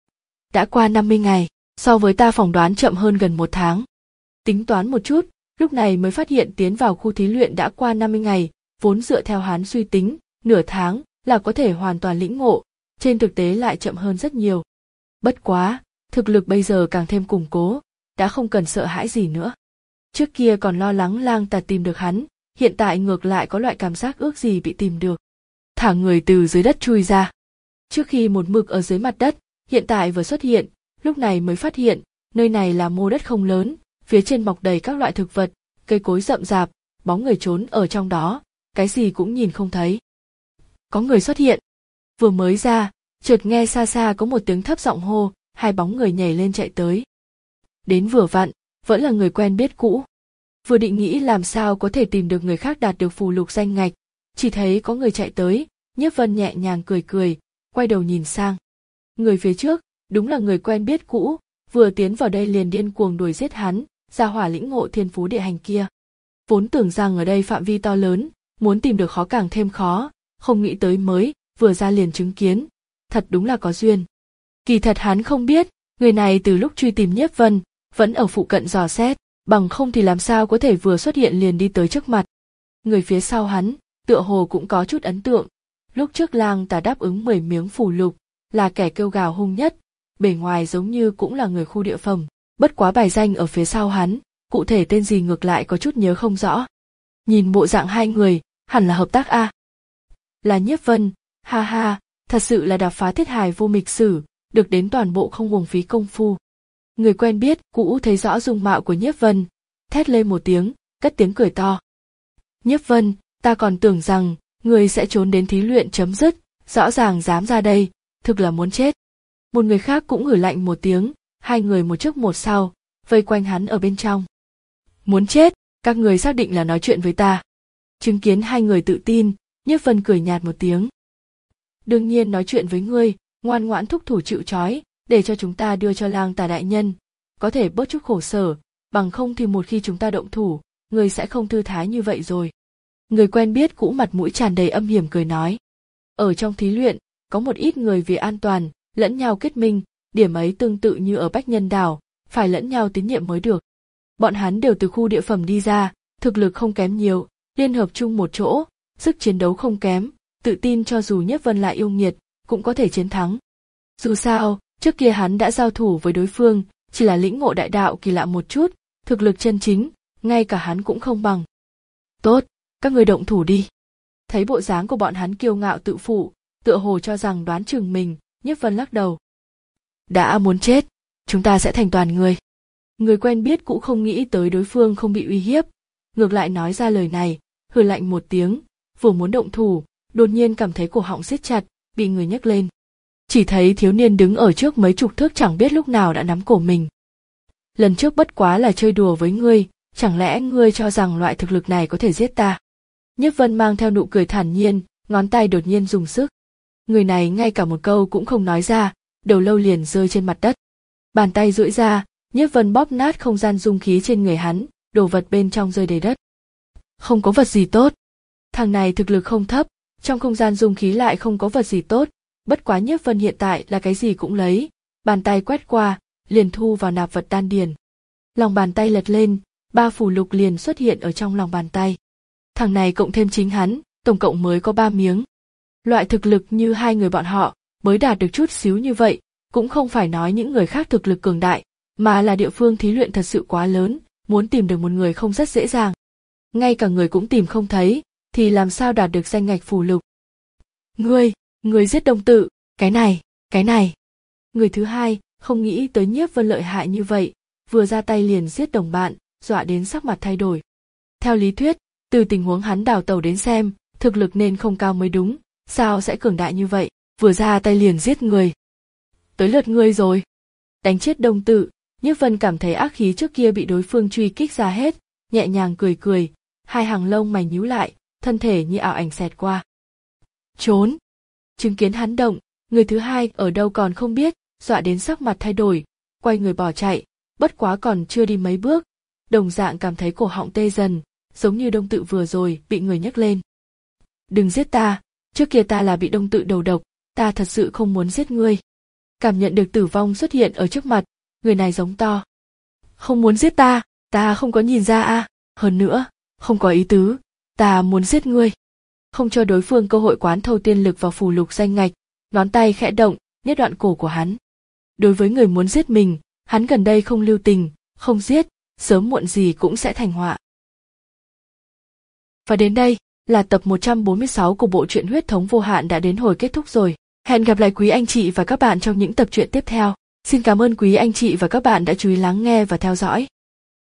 Đã qua năm mươi ngày, so với ta phỏng đoán chậm hơn gần một tháng. Tính toán một chút, lúc này mới phát hiện tiến vào khu thí luyện đã qua năm mươi ngày, vốn dựa theo hắn suy tính, nửa tháng là có thể hoàn toàn lĩnh ngộ, trên thực tế lại chậm hơn rất nhiều. Bất quá, thực lực bây giờ càng thêm củng cố, đã không cần sợ hãi gì nữa. Trước kia còn lo lắng Lang Tà tìm được hắn, hiện tại ngược lại có loại cảm giác ước gì bị tìm được. Thả người từ dưới đất chui ra. Trước khi một mực ở dưới mặt đất, hiện tại vừa xuất hiện, lúc này mới phát hiện, nơi này là mô đất không lớn, phía trên mọc đầy các loại thực vật, cây cối rậm rạp, bóng người trốn ở trong đó, cái gì cũng nhìn không thấy. Có người xuất hiện. Vừa mới ra, chợt nghe xa xa có một tiếng thấp giọng hô, hai bóng người nhảy lên chạy tới. Đến vừa vặn, vẫn là người quen biết cũ. Vừa định nghĩ làm sao có thể tìm được người khác đạt được phù lục danh ngạch, chỉ thấy có người chạy tới, Nhiếp Vân nhẹ nhàng cười cười, quay đầu nhìn sang. Người phía trước, đúng là người quen biết cũ, vừa tiến vào đây liền điên cuồng đuổi giết hắn, ra hỏa lĩnh ngộ thiên phú địa hành kia. Vốn tưởng rằng ở đây phạm vi to lớn, muốn tìm được khó càng thêm khó, không nghĩ tới mới, vừa ra liền chứng kiến, thật đúng là có duyên. Kỳ thật hắn không biết, người này từ lúc truy tìm Nhiếp Vân, vẫn ở phụ cận dò xét, bằng không thì làm sao có thể vừa xuất hiện liền đi tới trước mặt. Người phía sau hắn, tựa hồ cũng có chút ấn tượng, lúc trước Lang Tà đáp ứng mười miếng phù lục, là kẻ kêu gào hung nhất, bề ngoài giống như cũng là người khu địa phẩm, bất quá bài danh ở phía sau hắn, cụ thể tên gì ngược lại có chút nhớ không rõ. Nhìn bộ dạng hai người, hẳn là hợp tác a. À? Là Nhiếp Vân, ha ha, thật sự là đạp phá thiết hài vô mịch sử, được đến toàn bộ không uổng phí công phu. Người quen biết cũ thấy rõ dung mạo của Nhiếp Vân, thét lên một tiếng, cất tiếng cười to. Nhiếp Vân, ta còn tưởng rằng người sẽ trốn đến thí luyện chấm dứt, rõ ràng dám ra đây, thực là muốn chết. Một người khác cũng hử lạnh một tiếng, hai người một trước một sau, vây quanh hắn ở bên trong. Muốn chết, các người xác định là nói chuyện với ta. Chứng kiến hai người tự tin, Nhiếp Vân cười nhạt một tiếng. Đương nhiên nói chuyện với ngươi, ngoan ngoãn thúc thủ chịu trói, để cho chúng ta đưa cho Lang Tà đại nhân, có thể bớt chút khổ sở, bằng không thì một khi chúng ta động thủ, ngươi sẽ không thư thái như vậy rồi. Người quen biết cũ mặt mũi tràn đầy âm hiểm cười nói. Ở trong thí luyện, có một ít người vì an toàn, lẫn nhau kết minh, điểm ấy tương tự như ở Bách Nhân Đảo, phải lẫn nhau tín nhiệm mới được. Bọn hắn đều từ khu địa phẩm đi ra, thực lực không kém nhiều, liên hợp chung một chỗ, sức chiến đấu không kém, tự tin cho dù Nhiếp Vân lại yêu nghiệt, cũng có thể chiến thắng. Dù sao, trước kia hắn đã giao thủ với đối phương, chỉ là lĩnh ngộ đại đạo kỳ lạ một chút, thực lực chân chính, ngay cả hắn cũng không bằng. Tốt, các người động thủ đi. Thấy bộ dáng của bọn hắn kiêu ngạo tự phụ, tựa hồ cho rằng đoán chừng mình, Nhiếp Vân lắc đầu. Đã muốn chết, chúng ta sẽ thành toàn người. Người quen biết cũng không nghĩ tới đối phương không bị uy hiếp, ngược lại nói ra lời này, hừ lạnh một tiếng, vừa muốn động thủ, đột nhiên cảm thấy cổ họng siết chặt, bị người nhấc lên. Chỉ thấy thiếu niên đứng ở trước mấy chục thước chẳng biết lúc nào đã nắm cổ mình. Lần trước bất quá là chơi đùa với ngươi, chẳng lẽ ngươi cho rằng loại thực lực này có thể giết ta? Nhiếp Vân mang theo nụ cười thản nhiên, ngón tay đột nhiên dùng sức. Người này ngay cả một câu cũng không nói ra, đầu lâu liền rơi trên mặt đất. Bàn tay duỗi ra, Nhiếp Vân bóp nát không gian dung khí trên người hắn, đồ vật bên trong rơi đầy đất. Không có vật gì tốt. Thằng này thực lực không thấp, Trong không gian dung khí lại không có vật gì tốt, bất quá Nhiếp Vân hiện tại là cái gì cũng lấy, bàn tay quét qua, liền thu vào nạp vật đan điền. Lòng bàn tay lật lên, ba phù lục liền xuất hiện ở trong lòng bàn tay. Thằng này cộng thêm chính hắn, tổng cộng mới có ba miếng. Loại thực lực như hai người bọn họ, mới đạt được chút xíu như vậy, cũng không phải nói những người khác thực lực cường đại, mà là địa phương thí luyện thật sự quá lớn, muốn tìm được một người không rất dễ dàng. Ngay cả người cũng tìm không thấy, thì làm sao đạt được danh ngạch phù lục. Ngươi, ngươi giết Đông Tự, cái này, cái này. Người thứ hai, không nghĩ tới Nhiếp Vân lợi hại như vậy, vừa ra tay liền giết đồng bạn, dọa đến sắc mặt thay đổi. Theo lý thuyết, từ tình huống hắn đào tẩu đến xem, thực lực nên không cao mới đúng, sao sẽ cường đại như vậy, vừa ra tay liền giết người. Tới lượt ngươi rồi. Đánh chết Đông Tự, Nhiếp Vân cảm thấy ác khí trước kia bị đối phương truy kích ra hết, nhẹ nhàng cười cười, hai hàng lông mày nhíu lại, thân thể như ảo ảnh xẹt qua. Trốn. Chứng kiến hắn động, người thứ hai ở đâu còn không biết, dọa đến sắc mặt thay đổi, quay người bỏ chạy, bất quá còn chưa đi mấy bước, đồng dạng cảm thấy cổ họng tê dần, giống như Đông Tự vừa rồi bị người nhấc lên. Đừng giết ta, trước kia ta là bị Đông Tự đầu độc, ta thật sự không muốn giết ngươi. Cảm nhận được tử vong xuất hiện ở trước mặt, người này giống to. Không muốn giết ta, ta không có nhìn ra à, hơn nữa, không có ý tứ, ta muốn giết ngươi. Không cho đối phương cơ hội quán thâu tiên lực vào phù lục danh ngạch, ngón tay khẽ động, nhét đoạn cổ của hắn. Đối với người muốn giết mình, hắn gần đây không lưu tình, không giết, sớm muộn gì cũng sẽ thành họa. Và đến đây, là tập một trăm bốn mươi sáu của bộ truyện Huyết Thống Vô Hạn đã đến hồi kết thúc rồi. Hẹn gặp lại quý anh chị và các bạn trong những tập truyện tiếp theo. Xin cảm ơn quý anh chị và các bạn đã chú ý lắng nghe và theo dõi.